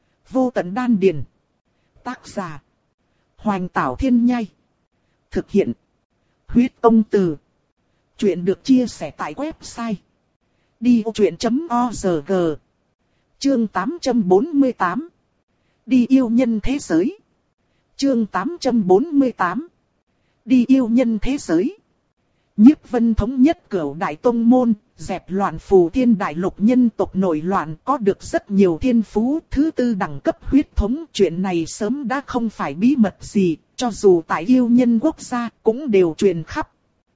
Speaker 1: Vô tận đan điền. Tác giả: Hoành Tảo Thiên Nhai. Thực hiện: Huyết Công Từ. Chuyện được chia sẻ tại website đi ô chuyện chấm org. Chương tám trăm bốn mươi tám. Đi yêu nhân thế giới. Chương tám trăm bốn mươi tám. Đi yêu nhân thế giới. Nhiếp Vân thống nhất cửu đại tông môn, dẹp loạn phù thiên đại lục nhân tộc nổi loạn, có được rất nhiều thiên phú, thứ tư đẳng cấp huyết thống. Chuyện này sớm đã không phải bí mật gì, cho dù tại yêu nhân quốc gia cũng đều truyền khắp.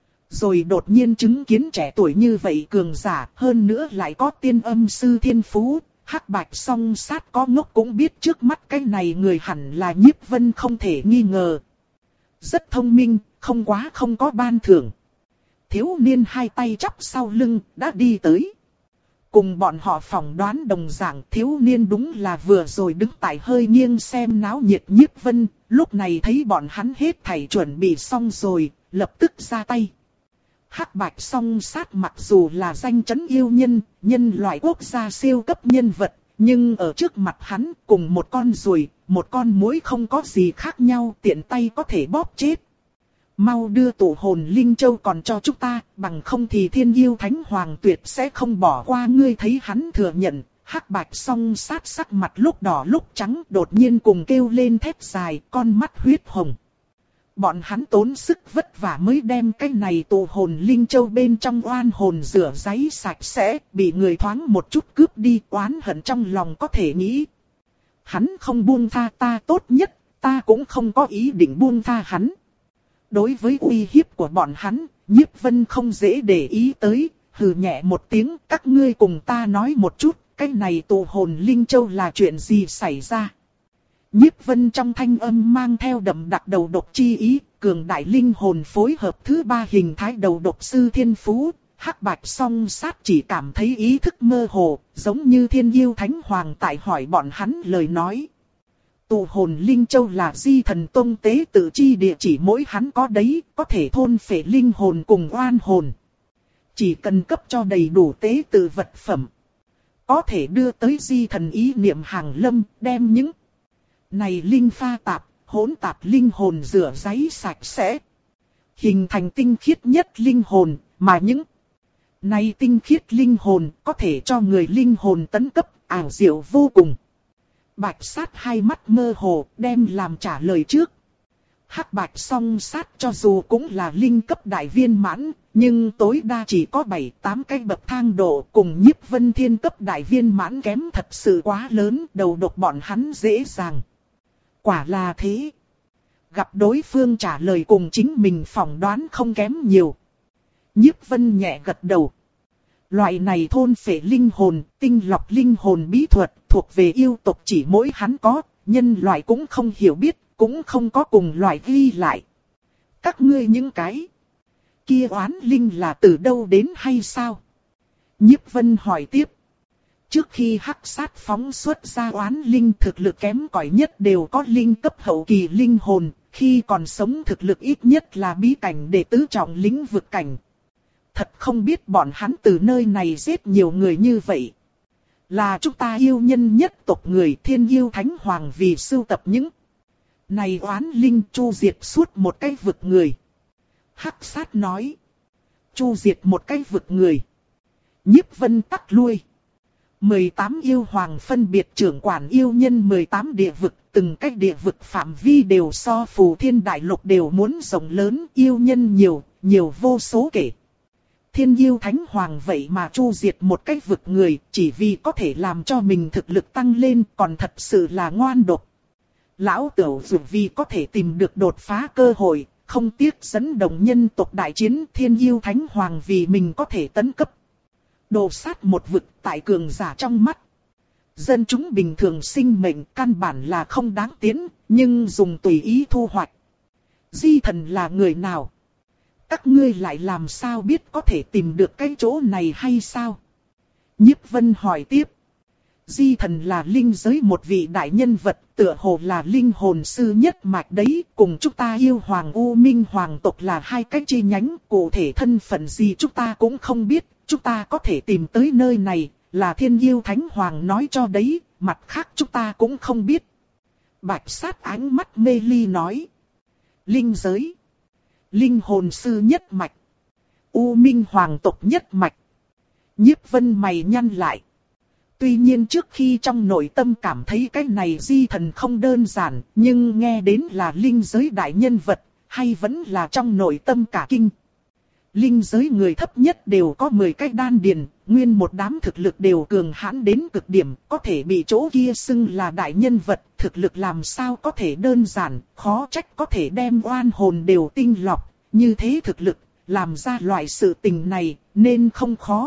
Speaker 1: Rồi đột nhiên chứng kiến trẻ tuổi như vậy cường giả, hơn nữa lại có tiên âm sư thiên phú. Hắc Bạch Song Sát có ngốc cũng biết trước mắt cái này người hẳn là Nhiếp Vân không thể nghi ngờ. Rất thông minh, không quá không có ban thưởng. Thiếu niên hai tay chắp sau lưng, đã đi tới. Cùng bọn họ phỏng đoán đồng dạng, thiếu niên đúng là vừa rồi đứng tại hơi nghiêng xem náo nhiệt Nhiếp Vân, lúc này thấy bọn hắn hết thảy chuẩn bị xong rồi, lập tức ra tay. Hắc Bạch Song Sát mặc dù là danh chấn yêu nhân, nhân loại quốc gia siêu cấp nhân vật, nhưng ở trước mặt hắn cùng một con ruồi, một con muỗi không có gì khác nhau, tiện tay có thể bóp chết. Mau đưa tụ hồn linh châu còn cho chúng ta, bằng không thì Thiên Yêu Thánh Hoàng tuyệt sẽ không bỏ qua ngươi. Thấy hắn thừa nhận, Hắc Bạch Song Sát sắc mặt lúc đỏ lúc trắng, đột nhiên cùng kêu lên thét dài, con mắt huyết hồng. Bọn hắn tốn sức vất vả mới đem cái này tụ hồn linh châu bên trong oan hồn rửa ráy sạch sẽ, bị người thoáng một chút cướp đi, oán hận trong lòng có thể nghĩ. Hắn không buông tha ta tốt nhất, ta cũng không có ý định buông tha hắn. Đối với uy hiếp của bọn hắn, Nhiếp Vân không dễ để ý tới, hừ nhẹ một tiếng, các ngươi cùng ta nói một chút, cái này tụ hồn linh châu là chuyện gì xảy ra. Nhiếp Vân trong thanh âm mang theo đậm đặc đầu độc chi ý, cường đại linh hồn phối hợp thứ ba hình thái đầu độc sư thiên phú. Hắc Bạch Song Sát chỉ cảm thấy ý thức mơ hồ, giống như Thiên Yêu Thánh Hoàng tại hỏi bọn hắn lời nói. Tụ hồn linh châu là Di Thần Tông tế tự chi địa, chỉ mỗi hắn có đấy, có thể thôn phệ linh hồn cùng oan hồn. Chỉ cần cấp cho đầy đủ tế tự vật phẩm, có thể đưa tới Di Thần ý niệm hàng lâm, đem những này linh pha tạp, hỗn tạp linh hồn rửa ráy sạch sẽ, hình thành tinh khiết nhất linh hồn, mà những này tinh khiết linh hồn có thể cho người linh hồn tấn cấp, ảo diệu vô cùng. Bạch Sát hai mắt mơ hồ, đem làm trả lời trước. Hắc Bạch song sát cho dù cũng là linh cấp đại viên mãn, nhưng tối đa chỉ có bảy tám cái bậc thang độ, cùng Nhiếp Vân thiên cấp đại viên mãn kém thật sự quá lớn, đầu độc bọn hắn dễ dàng. Quả là thế. Gặp đối phương trả lời cùng chính mình phỏng đoán không kém nhiều. Nhiếp Vân nhẹ gật đầu. Loại này thôn phệ linh hồn, tinh lọc linh hồn bí thuật thuộc về yêu tộc, chỉ mỗi hắn có, nhân loại cũng không hiểu biết, cũng không có cùng loại ghi lại. Các ngươi những cái kia oán linh là từ đâu đến hay sao? Nhiếp Vân hỏi tiếp. Trước khi Hắc Sát phóng xuất ra oán linh, thực lực kém cỏi nhất đều có linh cấp hậu kỳ linh hồn, khi còn sống thực lực ít nhất là bí cảnh đệ tứ trọng lĩnh vực cảnh. Thật không biết bọn hắn từ nơi này giết nhiều người như vậy. Là chúng ta yêu nhân nhất tộc người Thiên Yêu Thánh Hoàng vì sưu tập những này oán linh, chu diệt suốt một cái vực người. Hắc Sát nói. Chu diệt một cái vực người. Nhiếp Vân tắc lui. mười tám yêu hoàng phân biệt trưởng quản yêu nhân mười tám địa vực, từng cái địa vực phạm vi đều so Phù Thiên Đại Lục đều muốn rộng lớn, yêu nhân nhiều, nhiều vô số kể. Thiên Yêu Thánh Hoàng vậy mà chu diệt một cái vực người, chỉ vì có thể làm cho mình thực lực tăng lên, còn thật sự là ngoan độc. Lão Tửu dù vì có thể tìm được đột phá cơ hội, không tiếc dẫn động nhân tộc đại chiến, Thiên Yêu Thánh Hoàng vì mình có thể tấn cấp. Đồ sát một vực tại cường giả trong mắt. Dân chúng bình thường sinh mệnh căn bản là không đáng tiến, nhưng dùng tùy ý thu hoạch. Di Thần là người nào? Các ngươi lại làm sao biết có thể tìm được cái chỗ này hay sao? Nhiếp Vân hỏi tiếp. Di Thần là linh giới một vị đại nhân vật, tựa hồ là linh hồn sư nhất mạch đấy, cùng chúng ta yêu hoàng U Minh hoàng tộc là hai cái chi nhánh, cụ thể thân phận gì chúng ta cũng không biết, chúng ta có thể tìm tới nơi này, là Thiên Yêu Thánh Hoàng nói cho đấy, mặt khác chúng ta cũng không biết. Bạch Sát ánh mắt mê ly nói. Linh giới. Linh hồn sư nhất mạch. U Minh hoàng tộc nhất mạch. Nhiếp Vân mày nhăn lại. Tuy nhiên trước khi trong nội tâm cảm thấy cái này Di Thần không đơn giản, nhưng nghe đến là linh giới đại nhân vật, hay vẫn là trong nội tâm cả kinh. Linh giới người thấp nhất đều có mười cái đan điền, nguyên một đám thực lực đều cường hãn đến cực điểm, có thể bị chỗ kia xưng là đại nhân vật, thực lực làm sao có thể đơn giản, khó trách có thể đem oan hồn đều tinh lọc, như thế thực lực, làm ra loại sự tình này, nên không khó.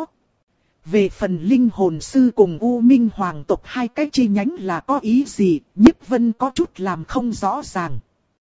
Speaker 1: Về phần linh hồn sư cùng U Minh hoàng tộc hai cái chi nhánh là có ý gì, Nhiếp Vân có chút làm không rõ ràng.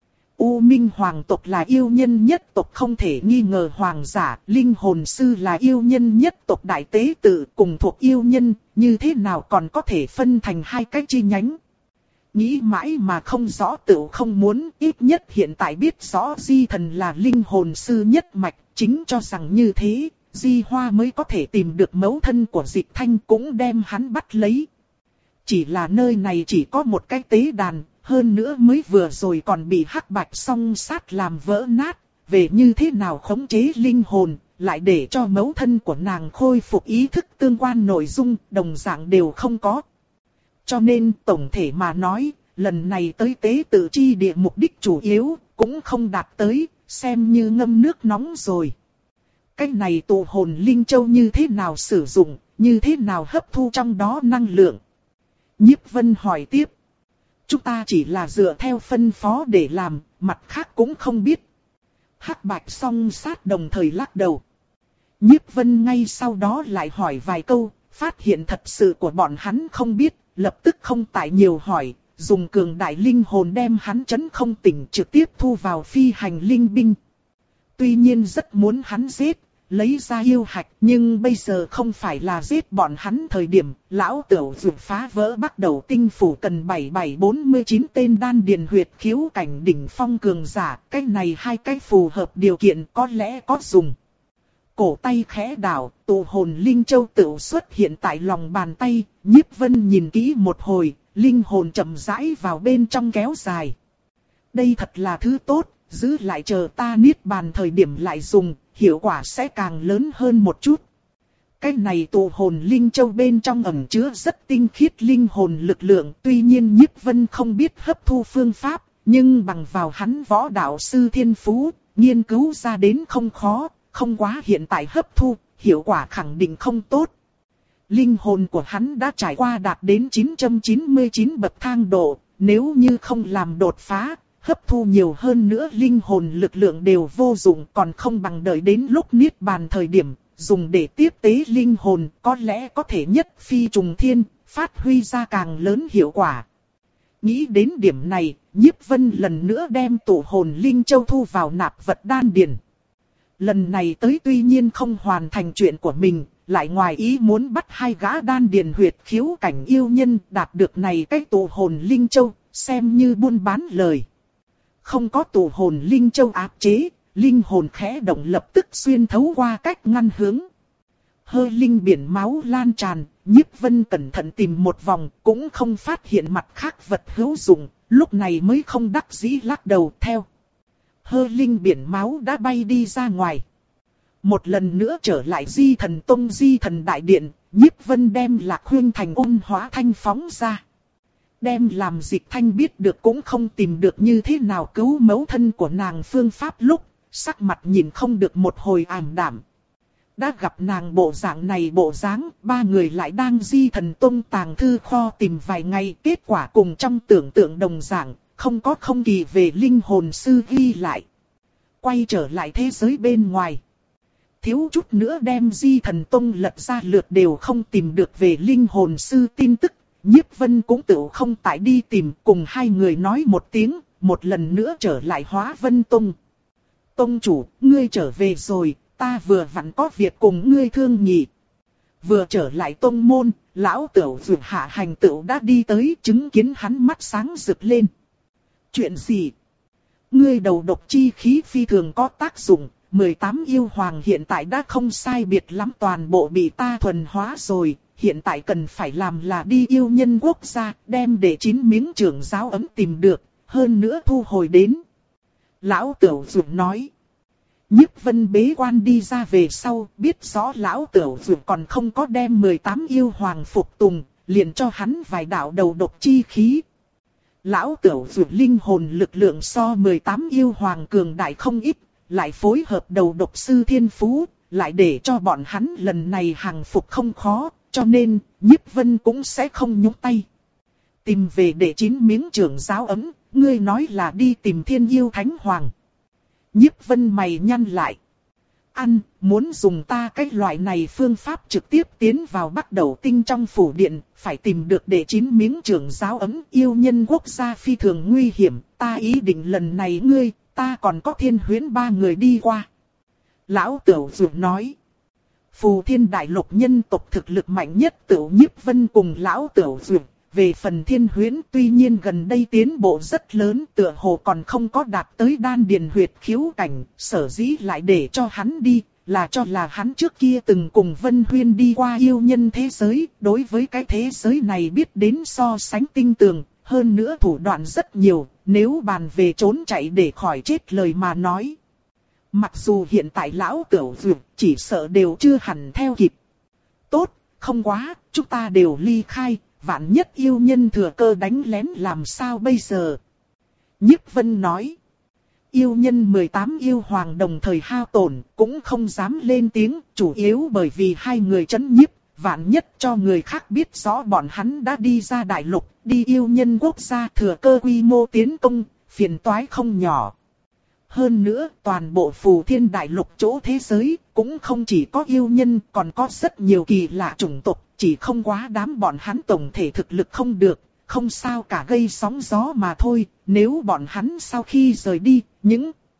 Speaker 1: U Minh hoàng tộc là yêu nhân nhất tộc không thể nghi ngờ hoàng giả, linh hồn sư là yêu nhân nhất tộc đại tế tự cùng thuộc yêu nhân, như thế nào còn có thể phân thành hai cái chi nhánh. Nghĩ mãi mà không rõ tự không muốn, ít nhất hiện tại biết rõ Di Thần là linh hồn sư nhất mạch, chính cho rằng như thế, Di Hoa mới có thể tìm được mẫu thân của Dịch Thanh cũng đem hắn bắt lấy. Chỉ là nơi này chỉ có một cái tế đàn. Hơn nữa mới vừa rồi còn bị Hắc Bạch song sát làm vỡ nát, về như thế nào khống chế linh hồn, lại để cho mẫu thân của nàng khôi phục ý thức tương quan nội dung, đồng dạng đều không có. Cho nên tổng thể mà nói, lần này tới tế tự chi địa mục đích chủ yếu, cũng không đạt tới, xem như ngâm nước nóng rồi. Cái này tụ hồn linh châu như thế nào sử dụng, như thế nào hấp thu trong đó năng lượng? Nhiếp Vân hỏi tiếp. Chúng ta chỉ là dựa theo phân phó để làm, mặt khác cũng không biết. Hắc Bạch song sát đồng thời lắc đầu. Nhiếp Vân ngay sau đó lại hỏi vài câu, phát hiện thật sự của bọn hắn không biết, lập tức không tại nhiều hỏi, dùng cường đại linh hồn đem hắn chấn không tỉnh trực tiếp thu vào phi hành linh binh. Tuy nhiên rất muốn hắn giết, lấy ra yêu hạch, nhưng bây giờ không phải là giết bọn hắn thời điểm, lão tửu dược phá vỡ bắt đầu tinh phủ cần bảy bảy bốn mươi chín tên đan điền huyệt khiếu cảnh đỉnh phong cường giả, cái này hai cái phù hợp điều kiện có lẽ có dùng. Cổ tay khẽ đảo, tụ hồn linh châu tựu xuất hiện tại lòng bàn tay, Nhiếp Vân nhìn kỹ một hồi, linh hồn chậm rãi vào bên trong kéo dài. Đây thật là thứ tốt, giữ lại chờ ta niết bàn thời điểm lại dùng, hiệu quả sẽ càng lớn hơn một chút. Cái này tụ hồn linh châu bên trong ẩn chứa rất tinh khiết linh hồn lực lượng, tuy nhiên Nhiếp Vân không biết hấp thu phương pháp, nhưng bằng vào hắn võ đạo sư thiên phú, nghiên cứu ra đến không khó, không quá hiện tại hấp thu, hiệu quả khẳng định không tốt. Linh hồn của hắn đã trải qua đạt đến chín trăm chín mươi chín bậc thang độ, nếu như không làm đột phá, hấp thu nhiều hơn nữa linh hồn lực lượng đều vô dụng, còn không bằng đợi đến lúc niết bàn thời điểm, dùng để tiếp tế linh hồn, có lẽ có thể nhất phi trùng thiên, phát huy ra càng lớn hiệu quả. Nghĩ đến điểm này, Nhiếp Vân lần nữa đem tụ hồn linh châu thu vào nạp vật đan điền. Lần này tới tuy nhiên không hoàn thành chuyện của mình, lại ngoài ý muốn bắt hai gã đan điền huyệt khiếu cảnh yêu nhân đạt được này cái tụ hồn linh châu, xem như buôn bán lời. Không có tụ hồn linh châu áp chế, linh hồn khẽ động lập tức xuyên thấu qua cách ngăn hướng. Hơi linh biển máu lan tràn, Nhiếp Vân cẩn thận tìm một vòng, cũng không phát hiện mặt khác vật hữu dụng, lúc này mới không đắc dĩ lắc đầu theo. Hơi linh biển máu đã bay đi ra ngoài. Một lần nữa trở lại Di Thần Tông Di Thần Đại Điện, Nhiếp Vân đem Lạc Huyên Thành ôn hóa thanh phóng ra. Đem làm Dịch Thanh biết được cũng không tìm được như thế nào cứu mẫu thân của nàng phương pháp lúc, sắc mặt nhìn không được một hồi ảm đạm. Đã gặp nàng bộ dạng này bộ dáng, ba người lại đang Di Thần Tông tàng thư kho tìm vài ngày, kết quả cùng trong tưởng tượng đồng dạng, không có không kỳ về linh hồn sư ghi lại. Quay trở lại thế giới bên ngoài. Thiếu chút nữa đem Di Thần Tông lật ra lượt đều không tìm được về linh hồn sư tin tức. Nhiếp Vân cũng tự không tại đi tìm, cùng hai người nói một tiếng, một lần nữa trở lại Hóa Vân Tông. Tông chủ, ngươi trở về rồi, ta vừa vặn có việc cùng ngươi thương nghị. Vừa trở lại tông môn, lão tửu dược hạ hành tửu đã đi tới, chứng kiến hắn mắt sáng rực lên. Chuyện gì? Ngươi đầu độc chi khí phi thường có tác dụng, mười tám yêu hoàng hiện tại đã không sai biệt lắm toàn bộ bị ta thuần hóa rồi. Hiện tại cần phải làm là đi yêu nhân quốc gia, đem để chín miếng trưởng giáo ấm tìm được, hơn nữa thu hồi đến. Lão Tửu Dược nói. Nhiếp Vân bế quan đi ra về sau, biết rõ Lão Tửu Dược còn không có đem mười tám yêu hoàng phục tùng, liền cho hắn vài đạo đầu độc chi khí. Lão Tửu Dược linh hồn lực lượng so mười tám yêu hoàng cường đại không ít, lại phối hợp đầu độc sư thiên phú, lại để cho bọn hắn lần này hàng phục không khó. Cho nên, Nhiếp Vân cũng sẽ không nhúc tay. Tìm về để chín miếng trưởng giáo ấm, ngươi nói là đi tìm Thiên Yêu Thánh Hoàng. Nhiếp Vân mày nhăn lại. Ăn, muốn dùng ta cái loại này phương pháp trực tiếp tiến vào bắt đầu tinh trong phủ điện, phải tìm được để chín miếng trưởng giáo ấm yêu nhân quốc gia phi thường nguy hiểm. Ta ý định lần này ngươi, ta còn có Thiên Huyễn ba người đi qua. Lão Tửu Dược nói. Phù Thiên Đại Lục nhân tộc thực lực mạnh nhất Tửu Nhiếp Vân cùng Lão Tửu Dược. Về phần Thiên Huyễn tuy nhiên gần đây tiến bộ rất lớn, tựa hồ còn không có đạt tới đan điền huyệt khiếu cảnh, sở dĩ lại để cho hắn đi, là cho là hắn trước kia từng cùng Vân Huyên đi qua yêu nhân thế giới, đối với cái thế giới này biết đến so sánh tinh tường, hơn nữa thủ đoạn rất nhiều, nếu bàn về trốn chạy để khỏi chết lời mà nói. Mặc dù hiện tại Lão Tửu Dược chỉ sợ đều chưa hẳn theo kịp. Tốt, không quá, chúng ta đều ly khai. Vạn nhất yêu nhân thừa cơ đánh lén làm sao bây giờ? Nhiếp Vân nói. Yêu nhân mười tám yêu hoàng đồng thời hao tổn, cũng không dám lên tiếng, chủ yếu bởi vì hai người trấn nhiếp. Vạn nhất cho người khác biết rõ bọn hắn đã đi ra đại lục, đi yêu nhân quốc gia thừa cơ quy mô tiến công, phiền toái không nhỏ. Hơn nữa, toàn bộ Phù Thiên Đại Lục chỗ thế giới, cũng không chỉ có yêu nhân, còn có rất nhiều kỳ lạ chủng tộc. Chỉ không quá đám bọn hắn tổng thể thực lực không được, không sao cả gây sóng gió mà thôi, nếu bọn hắn sau khi rời đi, những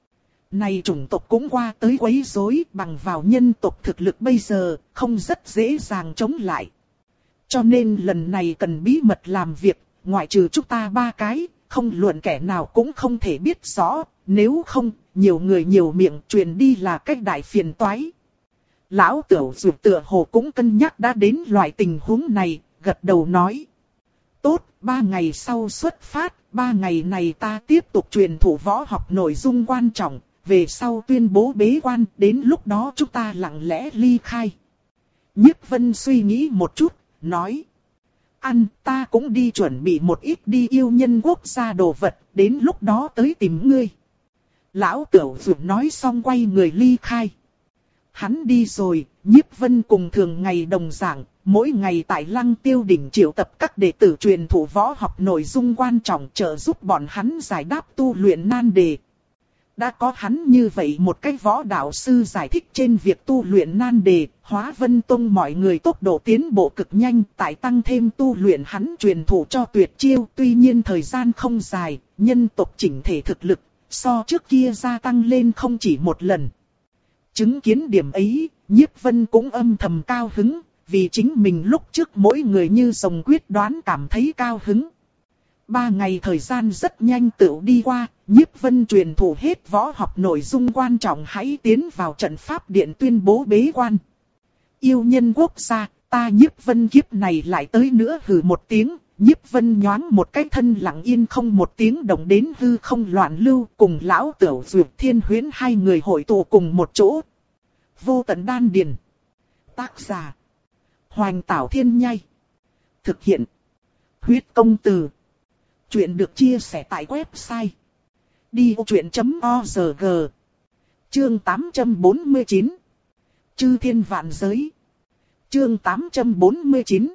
Speaker 1: Này chủng tộc cũng qua tới quấy rối, bằng vào nhân tộc thực lực bây giờ, không rất dễ dàng chống lại. Cho nên lần này cần bí mật làm việc, ngoại trừ chúng ta ba cái, không luận kẻ nào cũng không thể biết rõ, nếu không, nhiều người nhiều miệng truyền đi là cách đại phiền toái. Lão Tửu dù tựa hồ cũng cân nhắc đã đến loại tình huống này, gật đầu nói. Tốt, ba ngày sau xuất phát, ba ngày này ta tiếp tục truyền thụ võ học nội dung quan trọng, về sau tuyên bố bế quan, đến lúc đó chúng ta lặng lẽ ly khai. Nhiếp Vân suy nghĩ một chút, nói. Ăn, ta cũng đi chuẩn bị một ít đi yêu nhân quốc gia đồ vật, đến lúc đó tới tìm ngươi. Lão Tửu dù nói xong quay người ly khai. Hắn đi rồi, Nhiếp Vân cùng thường ngày đồng dạng, mỗi ngày tại Lăng Tiêu đỉnh triệu tập các đệ tử truyền thụ võ học nội dung quan trọng trợ giúp bọn hắn giải đáp tu luyện nan đề. Đã có hắn như vậy một cái võ đạo sư giải thích trên việc tu luyện nan đề, Hóa Vân Tông mọi người tốc độ tiến bộ cực nhanh, tại tăng thêm tu luyện hắn truyền thụ cho tuyệt chiêu, tuy nhiên thời gian không dài, nhân tộc chỉnh thể thực lực, so trước kia gia tăng lên không chỉ một lần. Chứng kiến điểm ấy, Nhiếp Vân cũng âm thầm cao hứng, vì chính mình lúc trước mỗi người như rồng quyết đoán cảm thấy cao hứng. Ba ngày thời gian rất nhanh tựu đi qua, Nhiếp Vân truyền thụ hết võ học nội dung quan trọng, hãy tiến vào trận pháp điện tuyên bố bế quan. Yêu nhân quốc gia, ta Nhiếp Vân kiếp này lại tới nữa hừ một tiếng, Nhiếp Vân nhoáng một cái thân lặng yên không một tiếng động đến hư không loạn lưu, cùng lão Tửu Duyệt Thiên Huyễn hai người hội tụ cùng một chỗ. Vô tận đan điền. Tác giả Hoành Tảo Thiên Nhai. Thực hiện Huyết Công Từ. Chuyện được chia sẻ tại website đi vô chuyện chấm org. Chương tám trăm bốn mươi chín. Chư thiên vạn giới. Chương tám trăm bốn mươi chín.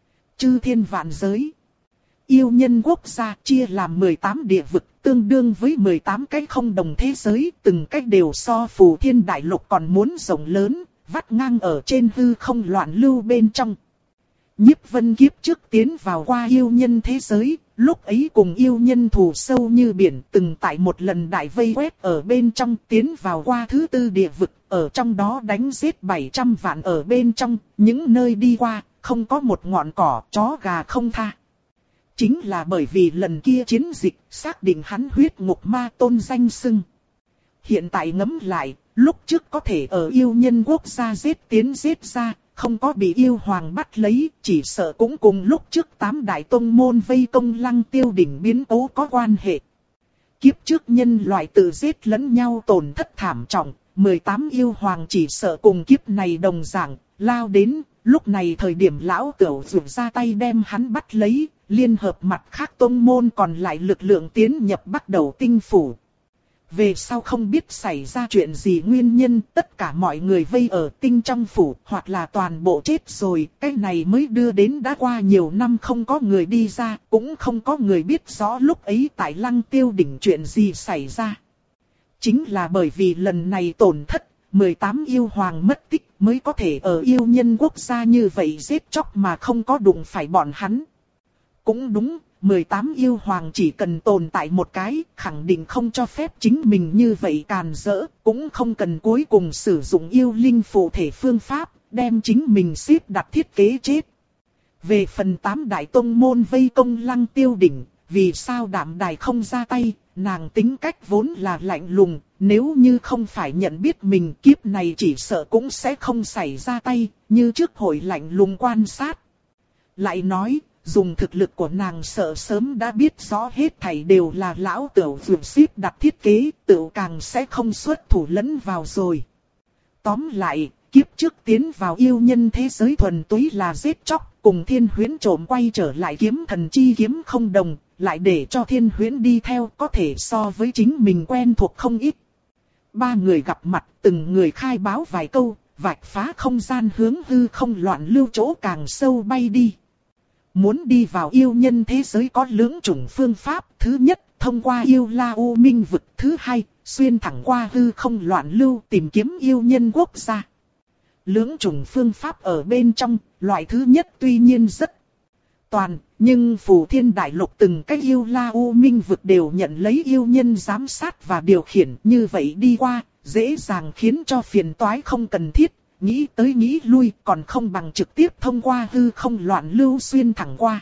Speaker 1: Chư thiên vạn giới. Yêu nhân quốc gia chia làm mười tám địa vực, tương đương với mười tám cái không đồng thế giới, từng cách đều so phù thiên đại lục còn muốn rộng lớn, vắt ngang ở trên hư không loạn lưu bên trong. Nhiếp Vân kiếp trước tiến vào qua yêu nhân thế giới, lúc ấy cùng yêu nhân thù sâu như biển, từng tại một lần đại vây quét ở bên trong, tiến vào qua thứ tư địa vực, ở trong đó đánh giết bảy trăm vạn ở bên trong, những nơi đi qua, không có một ngọn cỏ, chó gà không tha. Chính là bởi vì lần kia chiến dịch, xác định hắn huyết ngục ma tôn danh xưng. Hiện tại ngẫm lại, lúc trước có thể ở yêu nhân quốc gia giết tiến giết ra, không có bị yêu hoàng bắt lấy, chỉ sợ cũng cùng lúc trước tám đại tông môn vây công Lăng Tiêu đỉnh biến cố có quan hệ. Kiếp trước nhân loại tự giết lẫn nhau tổn thất thảm trọng, mười tám yêu hoàng chỉ sợ cùng kiếp này đồng dạng, lao đến, lúc này thời điểm lão Tửu Duyệt ra tay đem hắn bắt lấy, liên hợp mặt khác tông môn còn lại lực lượng tiến nhập bắt đầu tinh phủ. Về sau không biết xảy ra chuyện gì nguyên nhân, tất cả mọi người vây ở tinh trong phủ, hoặc là toàn bộ chết rồi, cái này mới đưa đến đã qua nhiều năm không có người đi ra, cũng không có người biết rõ lúc ấy tại Lăng Tiêu đỉnh chuyện gì xảy ra. Chính là bởi vì lần này tổn thất, mười tám yêu hoàng mất tích mới có thể ở yêu nhân quốc gia như vậy giết chóc mà không có đụng phải bọn hắn. Cũng đúng. mười tám yêu hoàng chỉ cần tồn tại một cái, khẳng định không cho phép chính mình như vậy càn rỡ, cũng không cần cuối cùng sử dụng yêu linh phụ thể phương pháp, đem chính mình xếp đặt thiết kế chết. Về phần tám đại tông môn vây công Lăng Tiêu đỉnh, vì sao Đạm Đài không ra tay, nàng tính cách vốn là lạnh lùng, nếu như không phải nhận biết mình kiếp này chỉ sợ cũng sẽ không xảy ra tay, như trước hội lạnh lùng quan sát. Lại nói, dùng thực lực của nàng sợ sớm đã biết rõ hết thảy đều là lão Tửu Duyệt xếp đặt thiết kế, tựu càng sẽ không xuất thủ lẫn vào rồi. Tóm lại, kiếp trước tiến vào yêu nhân thế giới thuần túy là giết chóc, cùng Thiên Huyễn trộm quay trở lại kiếm thần chi kiếm không đồng, lại để cho Thiên Huyễn đi theo có thể so với chính mình quen thuộc không ít. Ba người gặp mặt, từng người khai báo vài câu, vạch phá không gian hướng hư không loạn lưu chỗ càng sâu bay đi. Muốn đi vào yêu nhân thế giới có lưỡng chủng phương pháp, thứ nhất, thông qua yêu la u minh vực, thứ hai, xuyên thẳng qua hư không loạn lưu tìm kiếm yêu nhân quốc gia. Lưỡng chủng phương pháp ở bên trong, loại thứ nhất tuy nhiên rất toàn, nhưng Phù Thiên Đại Lục từng cái yêu la u minh vực đều nhận lấy yêu nhân giám sát và điều khiển, như vậy đi qua, dễ dàng khiến cho phiền toái không cần thiết, nghĩ tới nghĩ lui còn không bằng trực tiếp thông qua hư không loạn lưu xuyên thẳng qua.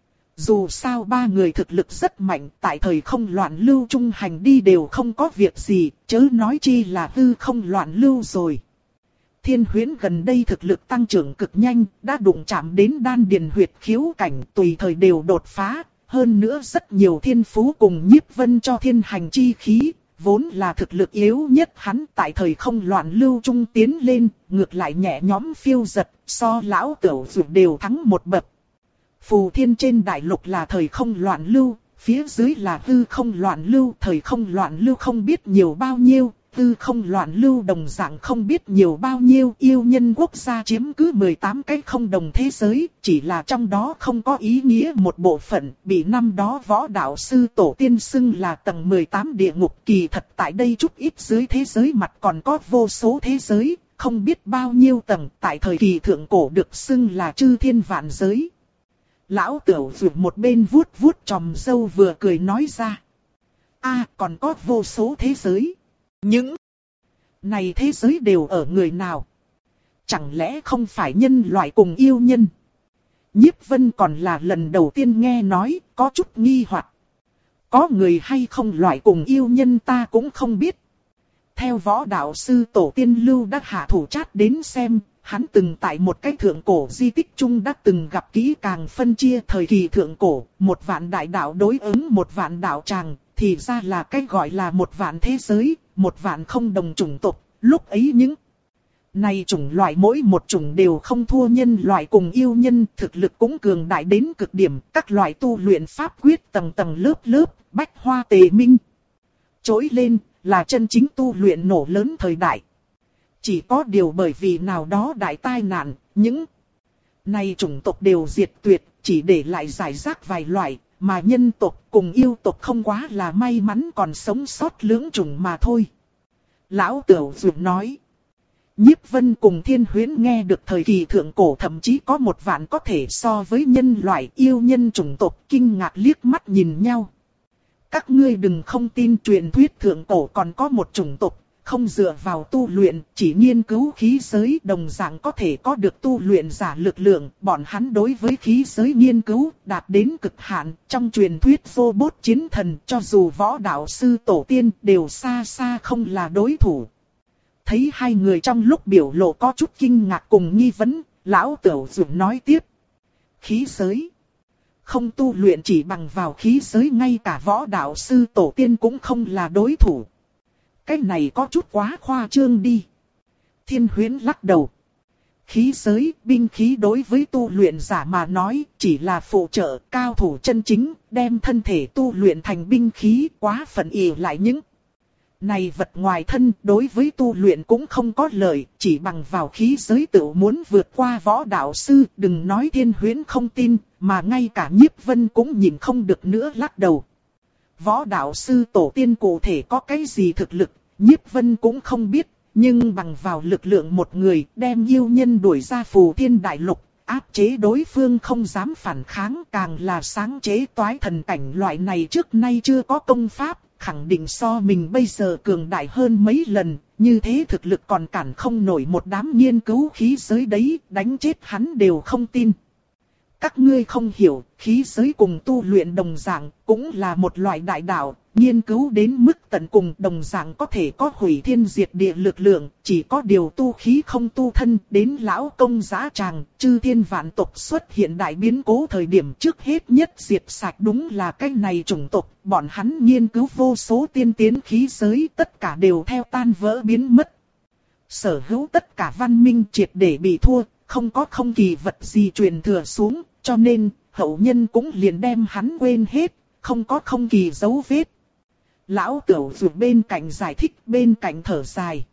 Speaker 1: Dù sao ba người thực lực rất mạnh, tại thời không loạn lưu trung hành đi đều không có việc gì, chớ nói chi là hư không loạn lưu rồi. Thiên Huyễn gần đây thực lực tăng trưởng cực nhanh, đã đụng chạm đến đan điền huyệt khiếu cảnh, tùy thời đều đột phá, hơn nữa rất nhiều thiên phú cùng Nhiếp Vân cho thiên hành chi khí, vốn là thực lực yếu nhất hắn tại thời không loạn lưu trung tiến lên, ngược lại nhẹ nhõm phiêu giật, so lão Tửu Dụ đều thắng một bậc. Phù Thiên trên đại lục là thời không loạn lưu, phía dưới là hư không loạn lưu, thời không loạn lưu không biết nhiều bao nhiêu, hư không loạn lưu đồng dạng không biết nhiều bao nhiêu, yêu nhân quốc gia chiếm cứ mười tám cái không đồng thế giới, chỉ là trong đó không có ý nghĩa một bộ phận, bị năm đó võ đạo sư tổ tiên xưng là tầng mười tám địa ngục, kỳ thật tại đây chút ít dưới thế giới mặt còn có vô số thế giới, không biết bao nhiêu tầng, tại thời kỳ thượng cổ được xưng là chư thiên vạn giới. Lão Tửu Dụ một bên vuốt vuốt chòm râu vừa cười nói ra. A, còn có vô số thế giới. Những này thế giới đều ở người nào? Chẳng lẽ không phải nhân loại cùng yêu nhân? Nhiếp Vân còn là lần đầu tiên nghe nói, có chút nghi hoặc. Có người hay không loại cùng yêu nhân ta cũng không biết. Theo võ đạo sư tổ tiên lưu đã hạ thủ chát đến xem, hắn từng tại một cái thượng cổ di tích chung đã từng gặp kỹ càng phân chia thời kỳ thượng cổ, một vạn đại đạo đối ứng một vạn đạo tràng, thì ra là cái gọi là một vạn thế giới, một vạn không đồng chủng tộc, lúc ấy những này chủng loại mỗi một chủng đều không thua nhân loại cùng yêu nhân, thực lực cũng cường đại đến cực điểm, các loại tu luyện pháp quyết tầng tầng lớp lớp, bách hoa tề minh. Trỗi lên, là chân chính tu luyện nổ lớn thời đại. Chỉ có điều bởi vì nào đó đại tai nạn, những này chủng tộc đều diệt tuyệt, chỉ để lại giải rác vài loại, mà nhân tộc cùng yêu tộc không quá là may mắn còn sống sót lưỡng chủng mà thôi. Lão Tửu Dụ nói. Nhiếp Vân cùng Thiên Huyễn nghe được thời kỳ thượng cổ thậm chí có một vạn có thể so với nhân loại yêu nhân chủng tộc, kinh ngạc liếc mắt nhìn nhau. Các ngươi đừng không tin truyền thuyết thượng cổ còn có một chủng tộc, không dựa vào tu luyện, chỉ nghiên cứu khí giới đồng dạng có thể có được tu luyện giả lực lượng, bọn hắn đối với khí giới nghiên cứu đạt đến cực hạn, trong truyền thuyết robot chiến thần cho dù võ đạo sư tổ tiên đều xa xa không là đối thủ. Thấy hai người trong lúc biểu lộ có chút kinh ngạc cùng nghi vấn, lão Tửu Dụ nói tiếp. Khí giới. Không tu luyện chỉ bằng vào khí giới ngay cả võ đạo sư tổ tiên cũng không là đối thủ. Cái này có chút quá khoa trương đi. Thiên Huyễn lắc đầu. Khí giới, binh khí đối với tu luyện giả mà nói, chỉ là phụ trợ, cao thủ chân chính, đem thân thể tu luyện thành binh khí, quá phận ỷ lại những này vật ngoài thân, đối với tu luyện cũng không có lợi, chỉ bằng vào khí giới tự muốn vượt qua võ đạo sư, đừng nói Thiên Huyễn không tin, mà ngay cả Nhiếp Vân cũng nhìn không được nữa lắc đầu. Võ đạo sư tổ tiên cụ thể có cái gì thực lực, Nhiếp Vân cũng không biết, nhưng bằng vào lực lượng một người đem yêu nhân đuổi ra Phù Thiên Đại Lục, áp chế đối phương không dám phản kháng, càng là sáng chế toái thần cảnh loại này trước nay chưa có công pháp, khẳng định so mình bây giờ cường đại hơn mấy lần, như thế thực lực còn cản không nổi một đám nghiên cứu khí giới đấy, đánh chết hắn đều không tin. Các ngươi không hiểu, khí giới cùng tu luyện đồng dạng, cũng là một loại đại đạo, nghiên cứu đến mức tận cùng đồng dạng có thể có hủy thiên diệt địa lực lượng, chỉ có điều tu khí không tu thân, đến lão công giá tràng, chư thiên vạn tộc xuất hiện đại biến cố thời điểm trước hết nhất diệt sạch đúng là cái này chủng tộc, bọn hắn nghiên cứu vô số tiên tiến khí giới, tất cả đều theo tan vỡ biến mất. Sở hữu tất cả văn minh triệt để bị thua, không có không kỳ vật gì truyền thừa xuống, cho nên hậu nhân cũng liền đem hắn quên hết, không có không kỳ dấu vết. Lão Tửu Dụ bên cạnh giải thích, bên cạnh thở dài.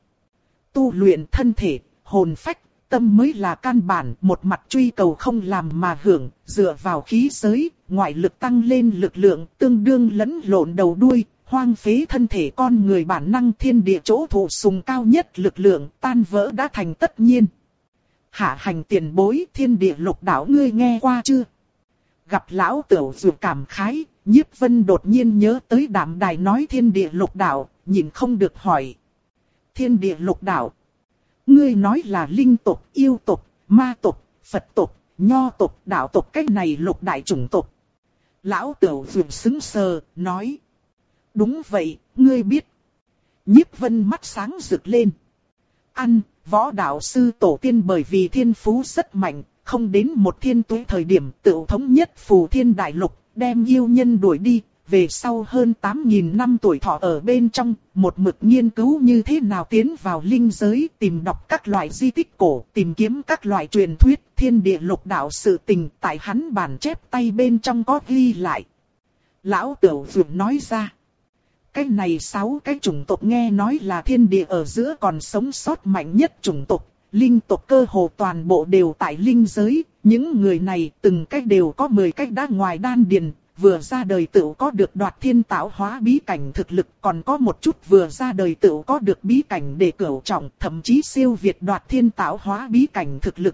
Speaker 1: Tu luyện thân thể, hồn phách, tâm mới là căn bản, một mặt truy cầu không làm mà hưởng, dựa vào khí giới, ngoại lực tăng lên lực lượng, tương đương lẫn lộn đầu đuôi, hoang phế thân thể con người bản năng thiên địa chỗ thụ sùng cao nhất lực lượng, tan vỡ đã thành tất nhiên. Hạ hành tiền bối, thiên địa lục đảo ngươi nghe qua chưa? gặp lão Tửu dù cảm khái, Nhiếp Vân đột nhiên nhớ tới Đạm Đài nói thiên địa lục đạo, nhìn không được hỏi. Thiên địa lục đạo. Ngươi nói là linh tộc, yêu tộc, ma tộc, Phật tộc, nho tộc, đạo tộc, cách này lục đại chủng tộc. Lão Tửu dù sững sờ, nói. Đúng vậy, ngươi biết. Nhiếp Vân mắt sáng rực lên. Ăn, võ đạo sư tổ tiên bởi vì thiên phú rất mạnh, không đến một thiên tuế thời điểm tự thống nhất phù thiên đại lục, đem yêu nhân đuổi đi, về sau hơn tám nghìn năm tuổi thọ ở bên trong, một mực nghiên cứu như thế nào tiến vào linh giới, tìm đọc các loại di tích cổ, tìm kiếm các loại truyền thuyết, thiên địa lục đạo sự tình, tại hắn bản chép tay bên trong có ghi lại. Lão Tửu Dược nói ra. Cái này sáu cái chủng tộc nghe nói là thiên địa ở giữa còn sống sót mạnh nhất chủng tộc, linh tộc cơ hồ toàn bộ đều tại linh giới, những người này từng cách đều có mười cách đã ngoài đan điền, vừa ra đời tự có được đoạt thiên tạo hóa bí cảnh thực lực, còn có một chút vừa ra đời tự có được bí cảnh để cửu trọng, thậm chí siêu việt đoạt thiên tạo hóa bí cảnh thực lực.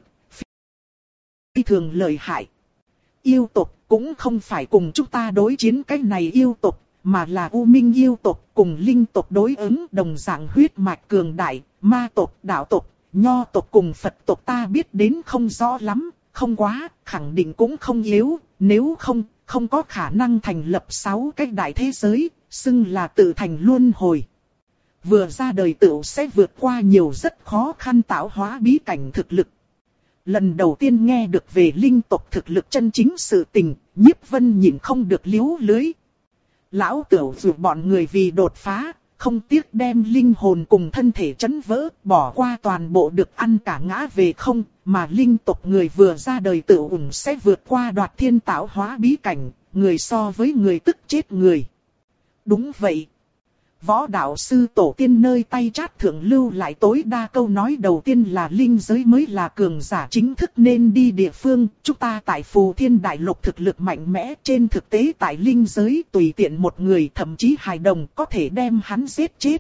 Speaker 1: Phi thường lợi hại. Yêu tộc cũng không phải cùng chúng ta đối chiến cái này yêu tộc, mà là U Minh yêu tộc cùng linh tộc đối ứng đồng dạng huyết mạch cường đại, ma tộc, đạo tộc, nho tộc cùng Phật tộc ta biết đến không rõ lắm, không quá, khẳng định cũng không yếu, nếu không, không có khả năng thành lập sáu cái đại thế giới, xưng là tự thành luân hồi. Vừa ra đời tự sẽ vượt qua nhiều rất khó khăn tạo hóa bí cảnh thực lực. Lần đầu tiên nghe được về linh tộc thực lực chân chính sự tình, Nhiếp Vân nhìn không được liếu lưới. Lão Tửu dù bọn người vì đột phá, không tiếc đem linh hồn cùng thân thể chấn vỡ, bỏ qua toàn bộ được ăn cả ngã về không, mà linh tộc người vừa ra đời tự ủng sẽ vượt qua đoạt thiên tạo hóa bí cảnh, người so với người tức chết người. Đúng vậy. Võ đạo sư tổ tiên nơi tay chát thượng lưu lại tối đa câu nói đầu tiên là linh giới mới là cường giả chính thức nên đi địa phương. Chúng ta tại phù thiên đại lục thực lực mạnh mẽ, trên thực tế tại linh giới tùy tiện một người thậm chí hài đồng có thể đem hắn giết chết.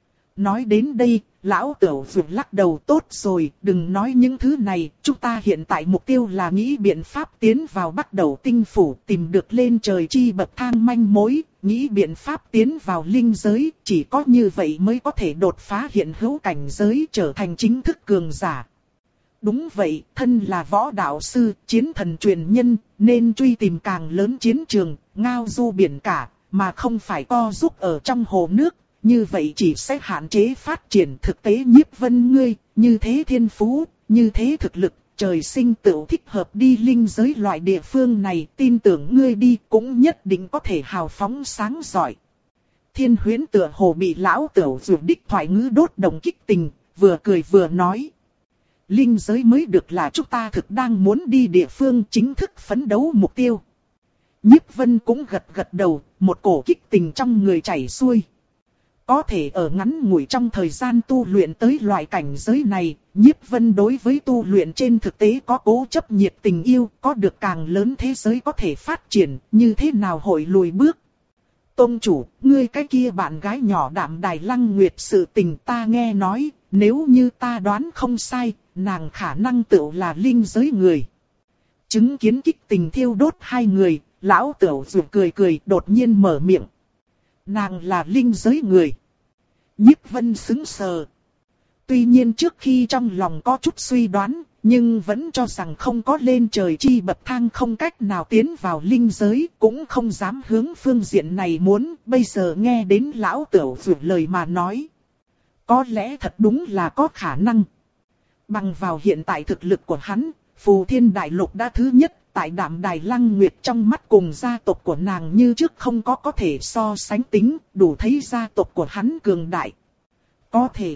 Speaker 1: Nói đến đây, lão Tửu Dược lắc đầu. Tốt rồi, đừng nói những thứ này, chúng ta hiện tại mục tiêu là nghĩ biện pháp tiến vào Bắc Đầu tinh phủ, tìm được lên trời chi bậc thang manh mối, nghĩ biện pháp tiến vào linh giới, chỉ có như vậy mới có thể đột phá hiện hữu cảnh giới trở thành chính thức cường giả. Đúng vậy, thân là võ đạo sư, chiến thần truyền nhân, nên truy tìm càng lớn chiến trường, ngao du biển cả, mà không phải co giúp ở trong hồ nước. Như vậy chỉ sẽ hạn chế phát triển. Thực tế Nhiếp Vân ngươi, như thế thiên phú, như thế thực lực, trời sinh tự thích hợp đi linh giới loại địa phương này, tin tưởng ngươi đi cũng nhất định có thể hào phóng sáng giỏi. Thiên Huyễn tựa hồ bị lão Tửu Dược đích thoại ngữ đốt đồng kích tình, vừa cười vừa nói. Linh giới mới được là chúng ta thực đang muốn đi địa phương chính thức phấn đấu mục tiêu. Nhiếp Vân cũng gật gật đầu, một cổ kích tình trong người chảy xuôi. Có thể ở ngắn ngủi trong thời gian tu luyện tới loại cảnh giới này, Nhiếp Vân đối với tu luyện trên thực tế có cố chấp nhiệt tình yêu, có được càng lớn thế giới có thể phát triển, như thế nào hội lùi bước. Tông chủ, ngươi cái kia bạn gái nhỏ Đạm Đài Lăng Nguyệt sự tình ta nghe nói, nếu như ta đoán không sai, nàng khả năng tựu là linh giới người. Chứng kiến kích tình thiêu đốt hai người, lão Tửu Dược cười cười đột nhiên mở miệng. Nàng là linh giới người. Nhiếp Vân sững sờ. Tuy nhiên trước khi trong lòng có chút suy đoán, nhưng vẫn cho rằng không có lên trời chi bậc thang không cách nào tiến vào linh giới, cũng không dám hướng phương diện này muốn, bây giờ nghe đến lão Tửu Dược lời mà nói. Có lẽ thật đúng là có khả năng. Bằng vào hiện tại thực lực của hắn, phù thiên đại lục đã thứ nhất. Tại Đạm Đài Lăng Nguyệt trong mắt cùng gia tộc của nàng như trước không có có thể so sánh tính, đủ thấy gia tộc của hắn cường đại. Có thể.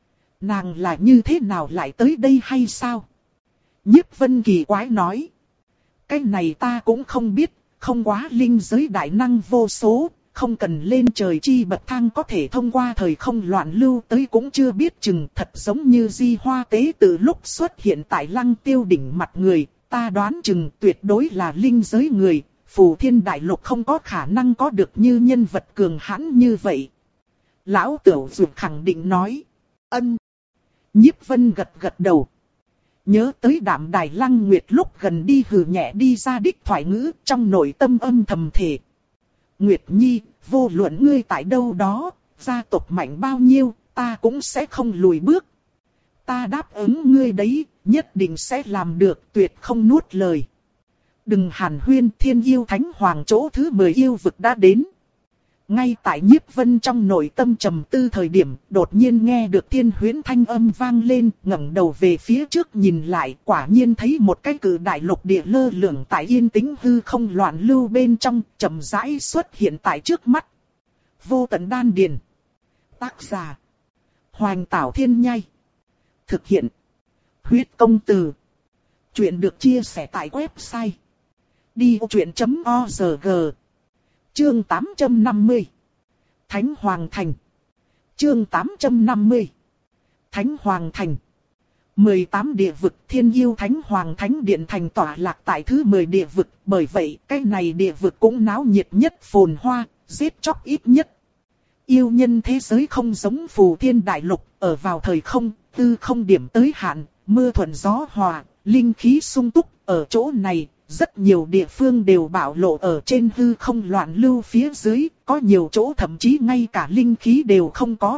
Speaker 1: Nàng là như thế nào lại tới đây hay sao? Nhiếp Vân kỳ quái nói. Cái này ta cũng không biết, không quá linh giới đại năng vô số, không cần lên trời chi bậc thang có thể thông qua thời không loạn lưu tới cũng chưa biết chừng, thật giống như Di Hoa Tế từ lúc xuất hiện tại Lăng Tiêu đỉnh mặt người. Ta đoán chừng tuyệt đối là linh giới người, phù thiên đại lục không có khả năng có được như nhân vật cường hãn như vậy. Lão Tửu Dược khẳng định nói. Ân. Nhiếp Vân gật gật đầu. Nhớ tới Đạm Đài Lăng Nguyệt lúc gần đi hừ nhẹ đi ra đích thoại ngữ, trong nội tâm âm thầm thề. Nguyệt Nhi, vô luận ngươi tại đâu đó, gia tộc mạnh bao nhiêu, ta cũng sẽ không lùi bước. Ta đáp ứng ngươi đấy, nhất định sẽ làm được, tuyệt không nuốt lời. Đừng hàn huyên, Thiên Yêu Thánh Hoàng chỗ thứ mười yêu vực đã đến. Ngay tại Nhiếp Vân trong nội tâm trầm tư thời điểm, đột nhiên nghe được Thiên Huyễn thanh âm vang lên, ngẩng đầu về phía trước nhìn lại, quả nhiên thấy một cái cự đại lục địa lơ lửng tại yên tĩnh hư không loạn lưu bên trong, chậm rãi xuất hiện tại trước mắt. Vô Tận Đan Điền. Tác giả: Hoành Tảo Thiên Nhai. Thực hiện: Huyết Công Từ. Chuyện được chia sẻ tại website đi ô chuyện chấm org. Chương tám trăm năm mươi. Thánh Hoàng Thành. Chương tám trăm năm mươi. Thánh Hoàng Thành. mười tám địa vực Thiên Yêu Thánh Hoàng Thánh Điện thành tọa lạc tại thứ mười địa vực, bởi vậy cái này địa vực cũng náo nhiệt nhất phồn hoa, giết chóc ít nhất. Yêu nhân thế giới không giống Phù Thiên Đại Lục, ở vào thời không, tư không điểm tới hạn, mưa thuận gió hòa, linh khí sung túc, ở chỗ này. Rất nhiều địa phương đều bạo lộ ở trên hư không loạn lưu phía dưới, có nhiều chỗ thậm chí ngay cả linh khí đều không có.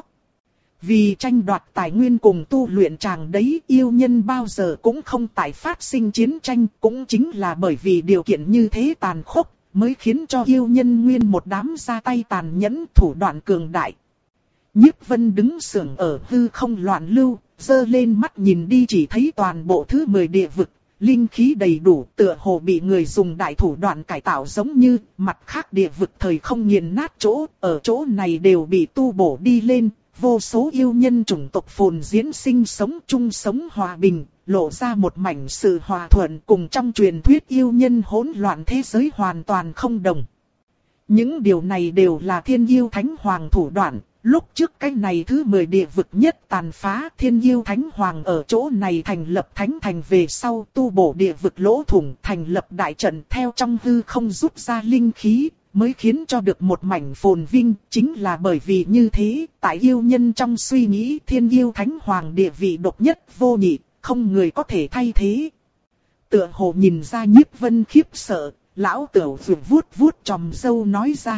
Speaker 1: Vì tranh đoạt tài nguyên cùng tu luyện chàng đấy, yêu nhân bao giờ cũng không tại phát sinh chiến tranh, cũng chính là bởi vì điều kiện như thế tàn khốc, mới khiến cho yêu nhân nguyên một đám ra tay tàn nhẫn thủ đoạn cường đại. Nhiếp Vân đứng sưởng ở hư không loạn lưu, giơ lên mắt nhìn đi chỉ thấy toàn bộ thứ mười địa vực. Linh khí đầy đủ, tựa hồ bị người dùng đại thủ đoạn cải tạo giống như, mặt khác địa vực thời không nghiền nát chỗ, ở chỗ này đều bị tu bổ đi lên, vô số yêu nhân chủng tộc phồn diễn sinh sống chung sống hòa bình, lộ ra một mảnh sự hòa thuận cùng trong truyền thuyết yêu nhân hỗn loạn thế giới hoàn toàn không đồng. Những điều này đều là Thiên Yêu Thánh Hoàng thủ đoạn. Lúc trước cái này thứ mười địa vực nhất tàn phá, Thiên Yêu Thánh Hoàng ở chỗ này thành lập thánh thành về sau tu bổ địa vực lỗ thủng, thành lập đại trận theo trong hư không rút ra linh khí, mới khiến cho được một mảnh phồn vinh. Chính là bởi vì như thế, tại yêu nhân trong suy nghĩ Thiên Yêu Thánh Hoàng địa vị độc nhất vô nhị, không người có thể thay thế. Tựa hồ nhìn ra Nhiếp Vân khiếp sợ, lão Tửu vuốt vuốt vuốt chòm râu nói ra.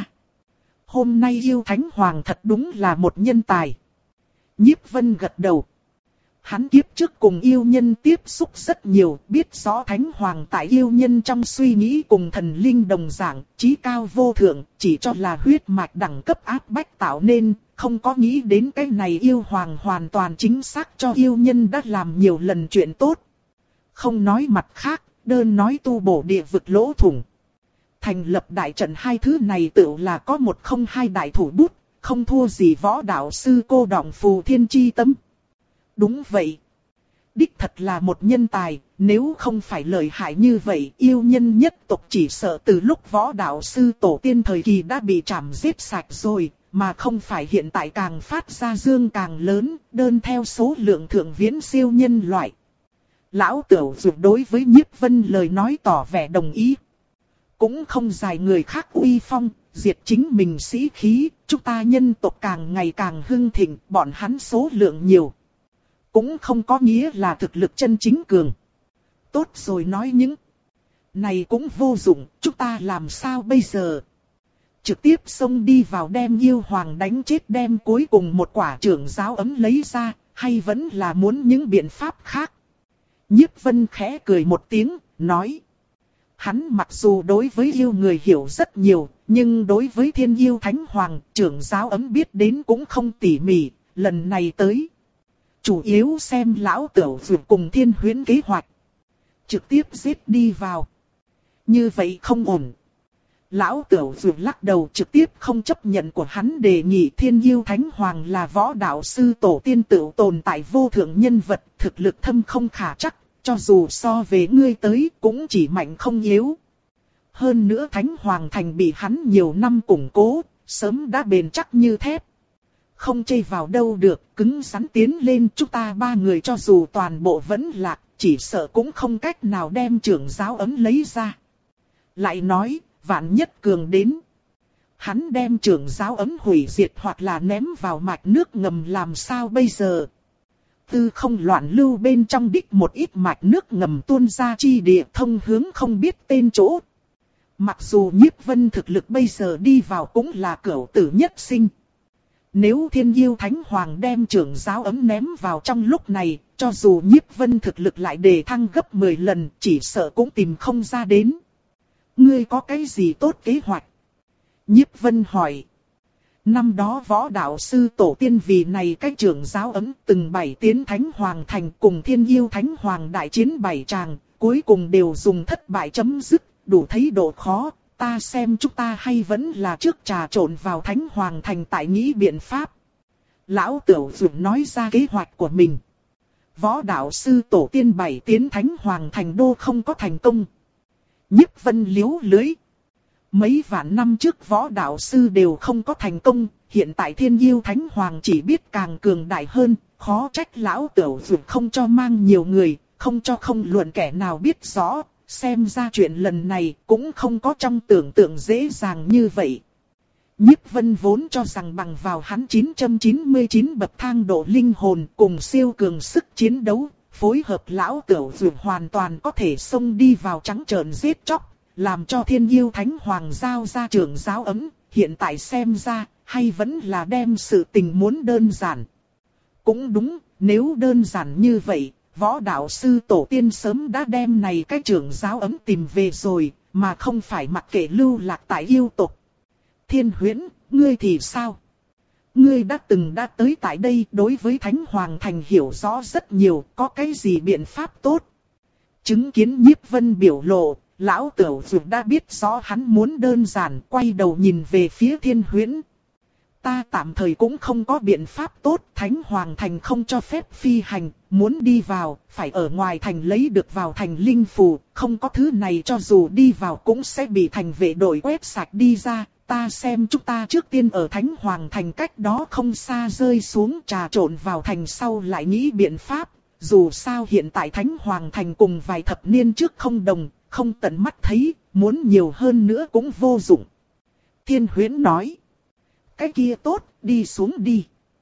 Speaker 1: Hôm nay yêu Thánh Hoàng thật đúng là một nhân tài. Nhiếp Vân gật đầu. Hắn kiếp trước cùng yêu nhân tiếp xúc rất nhiều, biết rõ Thánh Hoàng tại yêu nhân trong suy nghĩ cùng thần linh đồng dạng, trí cao vô thượng, chỉ cho là huyết mạch đẳng cấp áp bách tạo nên, không có nghĩ đến cái này yêu hoàng hoàn toàn chính xác cho yêu nhân đã làm nhiều lần chuyện tốt. Không nói mặt khác, đơn nói tu bổ địa vực lỗ thủng. Thành lập đại trận hai thứ này tự là có một không hai đại thủ bút, không thua gì võ đạo sư cô đọng Phù Thiên chi tâm. Đúng vậy. Đích thật là một nhân tài, nếu không phải lợi hại như vậy, yêu nhân nhất tộc chỉ sợ từ lúc võ đạo sư tổ tiên thời kỳ đã bị chảm giết sạch rồi, mà không phải hiện tại càng phát ra dương càng lớn, đơn theo số lượng thượng viễn siêu nhân loại. Lão Tửu dù đối với Nhiếp Vân lời nói tỏ vẻ đồng ý. Cũng không dài người khác uy phong, diệt chính mình sĩ khí, chúng ta nhân tộc càng ngày càng hưng thịnh, bọn hắn số lượng nhiều. Cũng không có nghĩa là thực lực chân chính cường. Tốt rồi nói những này cũng vô dụng, chúng ta làm sao bây giờ? Trực tiếp xông đi vào đem yêu hoàng đánh chết đem cuối cùng một quả trưởng giáo ấm lấy ra, hay vẫn là muốn những biện pháp khác? Nhiếp Vân khẽ cười một tiếng, nói. Hắn mặc dù đối với yêu người hiểu rất nhiều, nhưng đối với Thiên Yêu Thánh Hoàng, trưởng giáo ấm biết đến cũng không tỉ mỉ, lần này tới. Chủ yếu xem lão Tửu vượt cùng Thiên Huyễn kế hoạch. Trực tiếp giết đi vào. Như vậy không ổn. Lão Tửu vượt lắc đầu trực tiếp không chấp nhận của hắn đề nghị. Thiên Yêu Thánh Hoàng là võ đạo sư tổ tiên tự tồn tại vô thượng nhân vật, thực lực thâm không khả chắc. Cho dù so về ngươi tới cũng chỉ mạnh không yếu. Hơn nữa Thánh Hoàng Thành bị hắn nhiều năm củng cố, sớm đã bền chắc như thép. Không chây vào đâu được, cứng rắn tiến lên chúng ta ba người cho dù toàn bộ vẫn lạc, chỉ sợ cũng không cách nào đem trưởng giáo ấm lấy ra. Lại nói, vạn nhất cường đến. Hắn đem trưởng giáo ấm hủy diệt hoặc là ném vào mạch nước ngầm làm sao bây giờ? tư không loạn lưu bên trong đích một ít mạch nước ngầm tuôn ra chi địa thông hướng không biết tên chỗ. Mặc dù Nhiếp Vân thực lực bây giờ đi vào cũng là cửu tử nhất sinh. Nếu Thiên Yêu Thánh Hoàng đem trưởng giáo ấm ném vào trong lúc này, cho dù Nhiếp Vân thực lực lại đề thăng gấp mười lần, chỉ sợ cũng tìm không ra đến. Ngươi có cái gì tốt kế hoạch? Nhiếp Vân hỏi. Năm đó võ đạo sư tổ tiên vì này cái trưởng giáo ấm từng bảy tiến Thánh Hoàng thành cùng Thiên Yêu Thánh Hoàng đại chiến bảy tràng, cuối cùng đều dùng thất bại chấm dứt, đủ thấy độ khó. Ta xem chúng ta hay vẫn là trước trà trộn vào Thánh Hoàng thành tại nghĩ biện pháp. Lão Tửu Dược nói ra kế hoạch của mình. Võ đạo sư tổ tiên bảy tiến Thánh Hoàng thành đô không có thành công. Nhiếp Vân liếu lưới. Mấy vạn năm trước võ đạo sư đều không có thành công, hiện tại Thiên Yêu Thánh Hoàng chỉ biết càng cường đại hơn, khó trách Lão Tửu Dược không cho mang nhiều người, không cho không luận kẻ nào biết rõ. Xem ra chuyện lần này cũng không có trong tưởng tượng dễ dàng như vậy. Nhiếp Vân vốn cho rằng bằng vào hắn chín trăm chín mươi chín bậc thang độ linh hồn cùng siêu cường sức chiến đấu, phối hợp Lão Tửu Dược hoàn toàn có thể xông đi vào trắng trợn giết chóc, làm cho Thiên Yêu Thánh Hoàng giao ra trưởng giáo ấm. Hiện tại xem ra, hay vẫn là đem sự tình muốn đơn giản. Cũng đúng, nếu đơn giản như vậy, võ đạo sư tổ tiên sớm đã đem này cái trưởng giáo ấm tìm về rồi, mà không phải mặc kệ lưu lạc tại yêu tộc. Thiên Huyễn, ngươi thì sao? Ngươi đã từng đã tới tại đây, đối với Thánh Hoàng thành hiểu rõ rất nhiều, có cái gì biện pháp tốt? Chứng kiến Nhiếp Vân biểu lộ, Lão Tửu Dược đã biết rõ hắn muốn đơn giản, quay đầu nhìn về phía Thiên Huyễn. Ta tạm thời cũng không có biện pháp tốt, Thánh Hoàng thành không cho phép phi hành, muốn đi vào, phải ở ngoài thành lấy được vào thành linh phù, không có thứ này cho dù đi vào cũng sẽ bị thành vệ đội quét sạch đi ra. Ta xem chúng ta trước tiên ở Thánh Hoàng thành cách đó không xa rơi xuống trà trộn vào thành sau lại nghĩ biện pháp. Dù sao hiện tại Thánh Hoàng thành cùng vài thập niên trước không đồng, không tận mắt thấy, muốn nhiều hơn nữa cũng vô dụng. Thiên Huyễn nói. Cái kia tốt, đi xuống đi.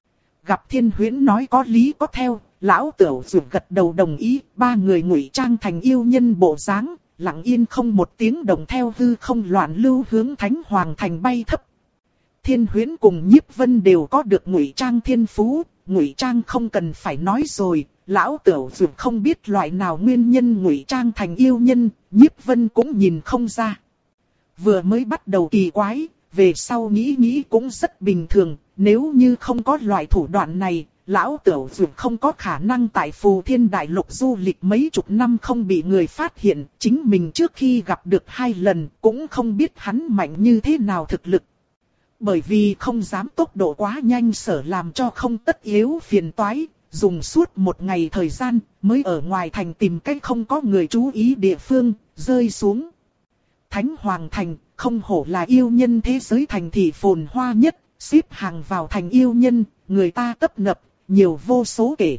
Speaker 1: Gặp Thiên Huyễn nói có lý có theo, Lão Tửu Dược gật đầu đồng ý, ba người ngụy trang thành yêu nhân bộ dáng, lặng yên không một tiếng động theo hư không loạn lưu hướng Thánh Hoàng thành bay thấp. Thiên Huyễn cùng Nhiếp Vân đều có được ngụy trang thiên phú, ngụy trang không cần phải nói rồi, Lão Tửu Dược không biết loại nào nguyên nhân ngụy trang thành yêu nhân, Nhiếp Vân cũng nhìn không ra. Vừa mới bắt đầu kỳ quái, về sau nghĩ nghĩ cũng rất bình thường, nếu như không có loại thủ đoạn này, Lão Tửu Dược không có khả năng tại Phù Thiên Đại Lục du lịch mấy chục năm không bị người phát hiện, chính mình trước khi gặp được hai lần cũng không biết hắn mạnh như thế nào thực lực. Bởi vì không dám tốc độ quá nhanh sở làm cho không tất yếu phiền toái, dùng suốt một ngày thời gian mới ở ngoài thành tìm cách không có người chú ý địa phương, rơi xuống. Thánh Hoàng thành, không hổ là yêu nhân thế giới thành thị phồn hoa nhất, xếp hàng vào thành yêu nhân, người ta tấp nập, nhiều vô số kể.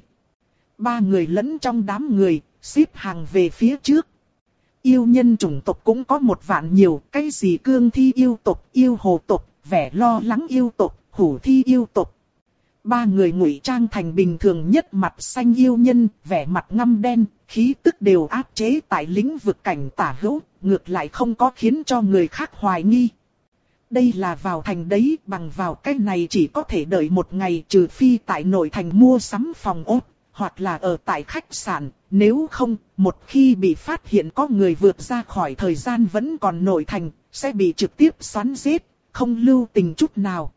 Speaker 1: Ba người lẫn trong đám người, xếp hàng về phía trước. Yêu nhân chủng tộc cũng có một vạn nhiều, cái gì cương thi yêu tộc, yêu hồ tộc, vẻ lo lắng yêu tộc, hủ thi yêu tộc. Ba người ngụy trang thành bình thường nhất mặt xanh yêu nhân, vẻ mặt ngăm đen, khí tức đều áp chế tại lĩnh vực cảnh tả hữu, ngược lại không có khiến cho người khác hoài nghi. Đây là vào thành đấy, bằng vào cái này chỉ có thể đợi một ngày, trừ phi tại nội thành mua sắm phòng ốt, hoặc là ở tại khách sạn, nếu không, một khi bị phát hiện có người vượt ra khỏi thời gian vẫn còn nội thành, sẽ bị trực tiếp xoắn giết, không lưu tình chút nào.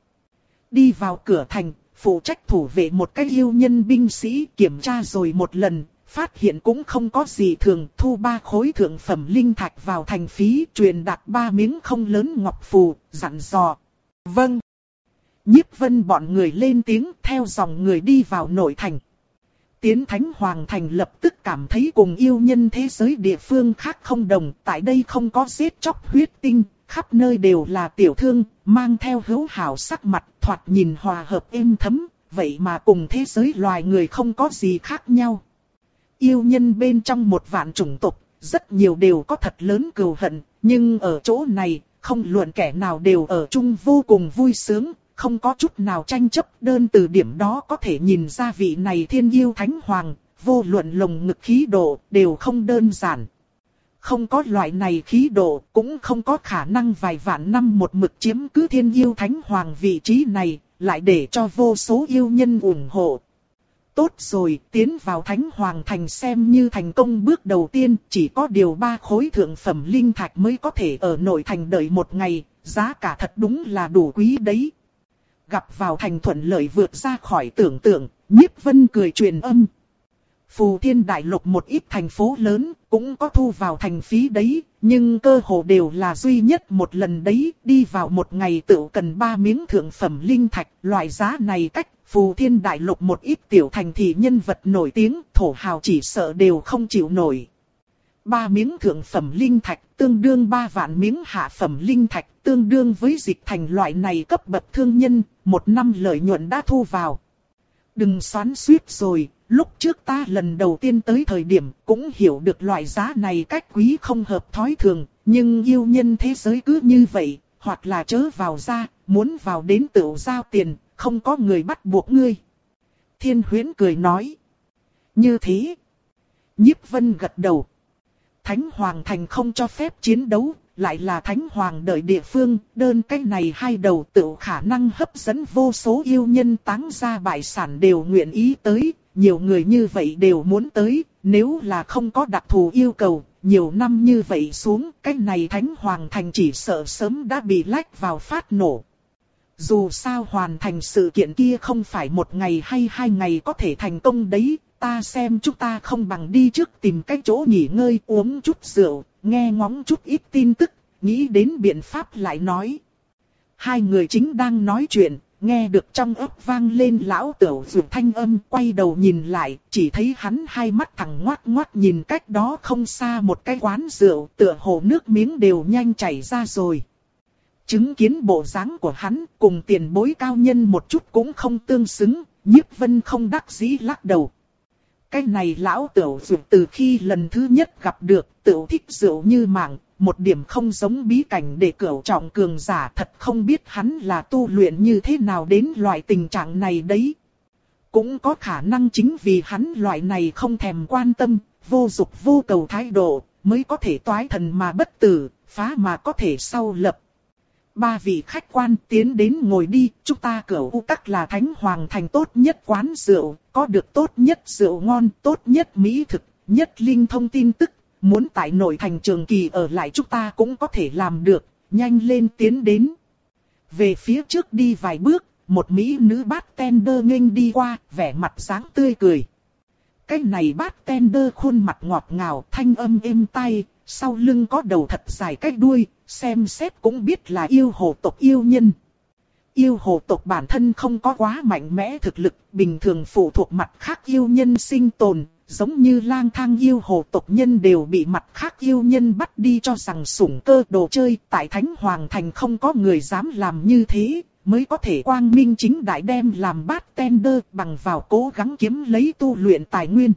Speaker 1: Đi vào cửa thành, phụ trách thủ vệ một cái yêu nhân binh sĩ kiểm tra rồi một lần, phát hiện cũng không có gì thường, thu ba khối thượng phẩm linh thạch vào thành phí, truyền đạt ba miếng không lớn ngọc phù, dặn dò. Vâng. Nhiếp Vân bọn người lên tiếng, theo dòng người đi vào nội thành. Tiến Thánh Hoàng thành lập tức cảm thấy cùng yêu nhân thế giới địa phương khác không đồng, tại đây không có giết chóc huyết tinh, khắp nơi đều là tiểu thương, mang theo hữu hảo sắc mặt, thoạt nhìn hòa hợp êm thấm, vậy mà cùng thế giới loài người không có gì khác nhau. Yêu nhân bên trong một vạn chủng tộc, rất nhiều đều có thật lớn cừu hận, nhưng ở chỗ này, không luận kẻ nào đều ở chung vô cùng vui sướng, không có chút nào tranh chấp, đơn từ điểm đó có thể nhìn ra vị này thiên yêu thánh hoàng, vô luận lồng ngực khí độ, đều không đơn giản. Không có loại này khí độ, cũng không có khả năng vài vạn năm một mực chiếm cứ thiên yêu thánh hoàng vị trí này, lại để cho vô số yêu nhân ủng hộ. Tốt rồi, tiến vào thánh hoàng thành xem như thành công bước đầu tiên, chỉ có điều ba khối thượng phẩm linh thạch mới có thể ở nội thành đợi một ngày, giá cả thật đúng là đủ quý đấy. Gặp vào thành thuận lợi vượt ra khỏi tưởng tượng, Nhiếp Vân cười truyền âm. Phù Thiên Đại Lục một ít thành phố lớn cũng có thu vào thành phí đấy, nhưng cơ hồ đều là duy nhất một lần đấy, đi vào một ngày tự cần ba miếng thượng phẩm linh thạch, loại giá này cách Phù Thiên Đại Lục một ít tiểu thành thị nhân vật nổi tiếng, thổ hào chỉ sợ đều không chịu nổi. Ba miếng thượng phẩm linh thạch tương đương ba vạn miếng hạ phẩm linh thạch, tương đương với dịch thành loại này cấp bậc thương nhân, một năm lợi nhuận đã thu vào. Đừng xoắn xuýt rồi, lúc trước ta lần đầu tiên tới thời điểm cũng hiểu được loại giá này cách quý không hợp thói thường, nhưng yêu nhân thế giới cứ như vậy, hoặc là chớ vào ra, muốn vào đến tự giao tiền, không có người bắt buộc ngươi. Thiên Huyễn cười nói. Như thế. Nhiếp Vân gật đầu. Thánh Hoàng Thành không cho phép chiến đấu, lại là Thánh Hoàng đợi địa phương, đơn cách này hai đầu tự khả năng hấp dẫn vô số yêu nhân táng ra bại sản đều nguyện ý tới, nhiều người như vậy đều muốn tới, nếu là không có đặc thù yêu cầu, nhiều năm như vậy xuống, cách này Thánh Hoàng Thành chỉ sợ sớm đã bị lách vào phát nổ. Dù sao hoàn thành sự kiện kia không phải một ngày hay hai ngày có thể thành công đấy, ta xem chúng ta không bằng đi trước tìm cái chỗ nghỉ ngơi uống chút rượu, nghe ngóng chút ít tin tức, nghĩ đến biện pháp lại nói. Hai người chính đang nói chuyện, nghe được trong ấp vang lên lão Tửu Dược thanh âm, quay đầu nhìn lại, chỉ thấy hắn hai mắt thẳng ngoát ngoát nhìn cách đó không xa một cái quán rượu, tựa hồ nước miếng đều nhanh chảy ra rồi. Chứng kiến bộ dáng của hắn, cùng tiền bối cao nhân một chút cũng không tương xứng, Nhiếp Vân không đắc dĩ lắc đầu. Cái này lão Tửu Dược từ khi lần thứ nhất gặp được, tửu thích rượu như mạng, một điểm không giống bí cảnh để cửu trọng cường giả, thật không biết hắn là tu luyện như thế nào đến loại tình trạng này đấy. Cũng có khả năng chính vì hắn loại này không thèm quan tâm, vô dục vô cầu thái độ, mới có thể toái thần mà bất tử, phá mà có thể sau lập. Ba vị khách quan tiến đến ngồi đi, chúng ta Cửu U Các là Thánh Hoàng Thành tốt nhất quán rượu, có được tốt nhất rượu ngon, tốt nhất mỹ thực, nhất linh thông tin tức, muốn tại nội thành trường kỳ ở lại chúng ta cũng có thể làm được, nhanh lên tiến đến. Về phía trước đi vài bước, một mỹ nữ bartender nghênh đi qua, vẻ mặt sáng tươi cười. Cái này bartender khuôn mặt ngọt ngào, thanh âm êm tai, sau lưng có đầu thật dài cái đuôi, xem xét cũng biết là yêu hồ tộc yêu nhân. Yêu hồ tộc bản thân không có quá mạnh mẽ thực lực, bình thường phụ thuộc mặt khác yêu nhân sinh tồn, giống như lang thang yêu hồ tộc nhân đều bị mặt khác yêu nhân bắt đi cho rằng sủng cơ đồ chơi. Tại Thánh Hoàng Thành không có người dám làm như thế, mới có thể quang minh chính đại đem làm bartender bằng vào cố gắng kiếm lấy tu luyện tài nguyên.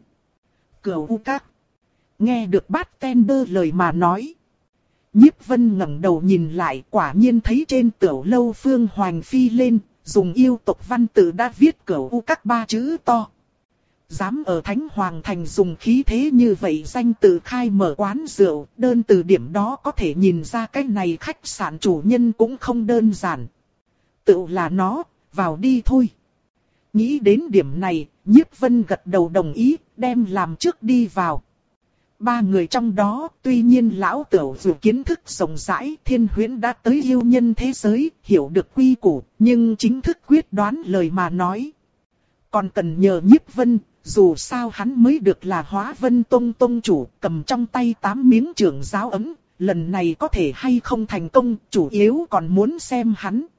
Speaker 1: Cửu U Các. Nghe được bartender lời mà nói. Nhiếp Vân ngẩng đầu nhìn lại, quả nhiên thấy trên tiểu lâu Phương Hoành phi lên, dùng yêu tộc văn tự đã viết Cửu U Các ba chữ to. Dám ở Thánh Hoàng Thành dùng khí thế như vậy danh tự khai mở quán rượu, đơn từ điểm đó có thể nhìn ra cái này khách sạn chủ nhân cũng không đơn giản. Tự là nó, vào đi thôi. Nghĩ đến điểm này, Nhiếp Vân gật đầu đồng ý, đem làm trước đi vào. Ba người trong đó, tuy nhiên lão Tửu Dược kiến thức rộng rãi, Thiên Huyễn đã tới yêu nhân thế giới, hiểu được quy củ, nhưng chính thức quyết đoán lời mà nói. Còn cần nhờ Nhiếp Vân, dù sao hắn mới được là Hóa Vân Tông Tông chủ, cầm trong tay tám miếng trưởng giáo ấm, lần này có thể hay không thành công, chủ yếu còn muốn xem hắn.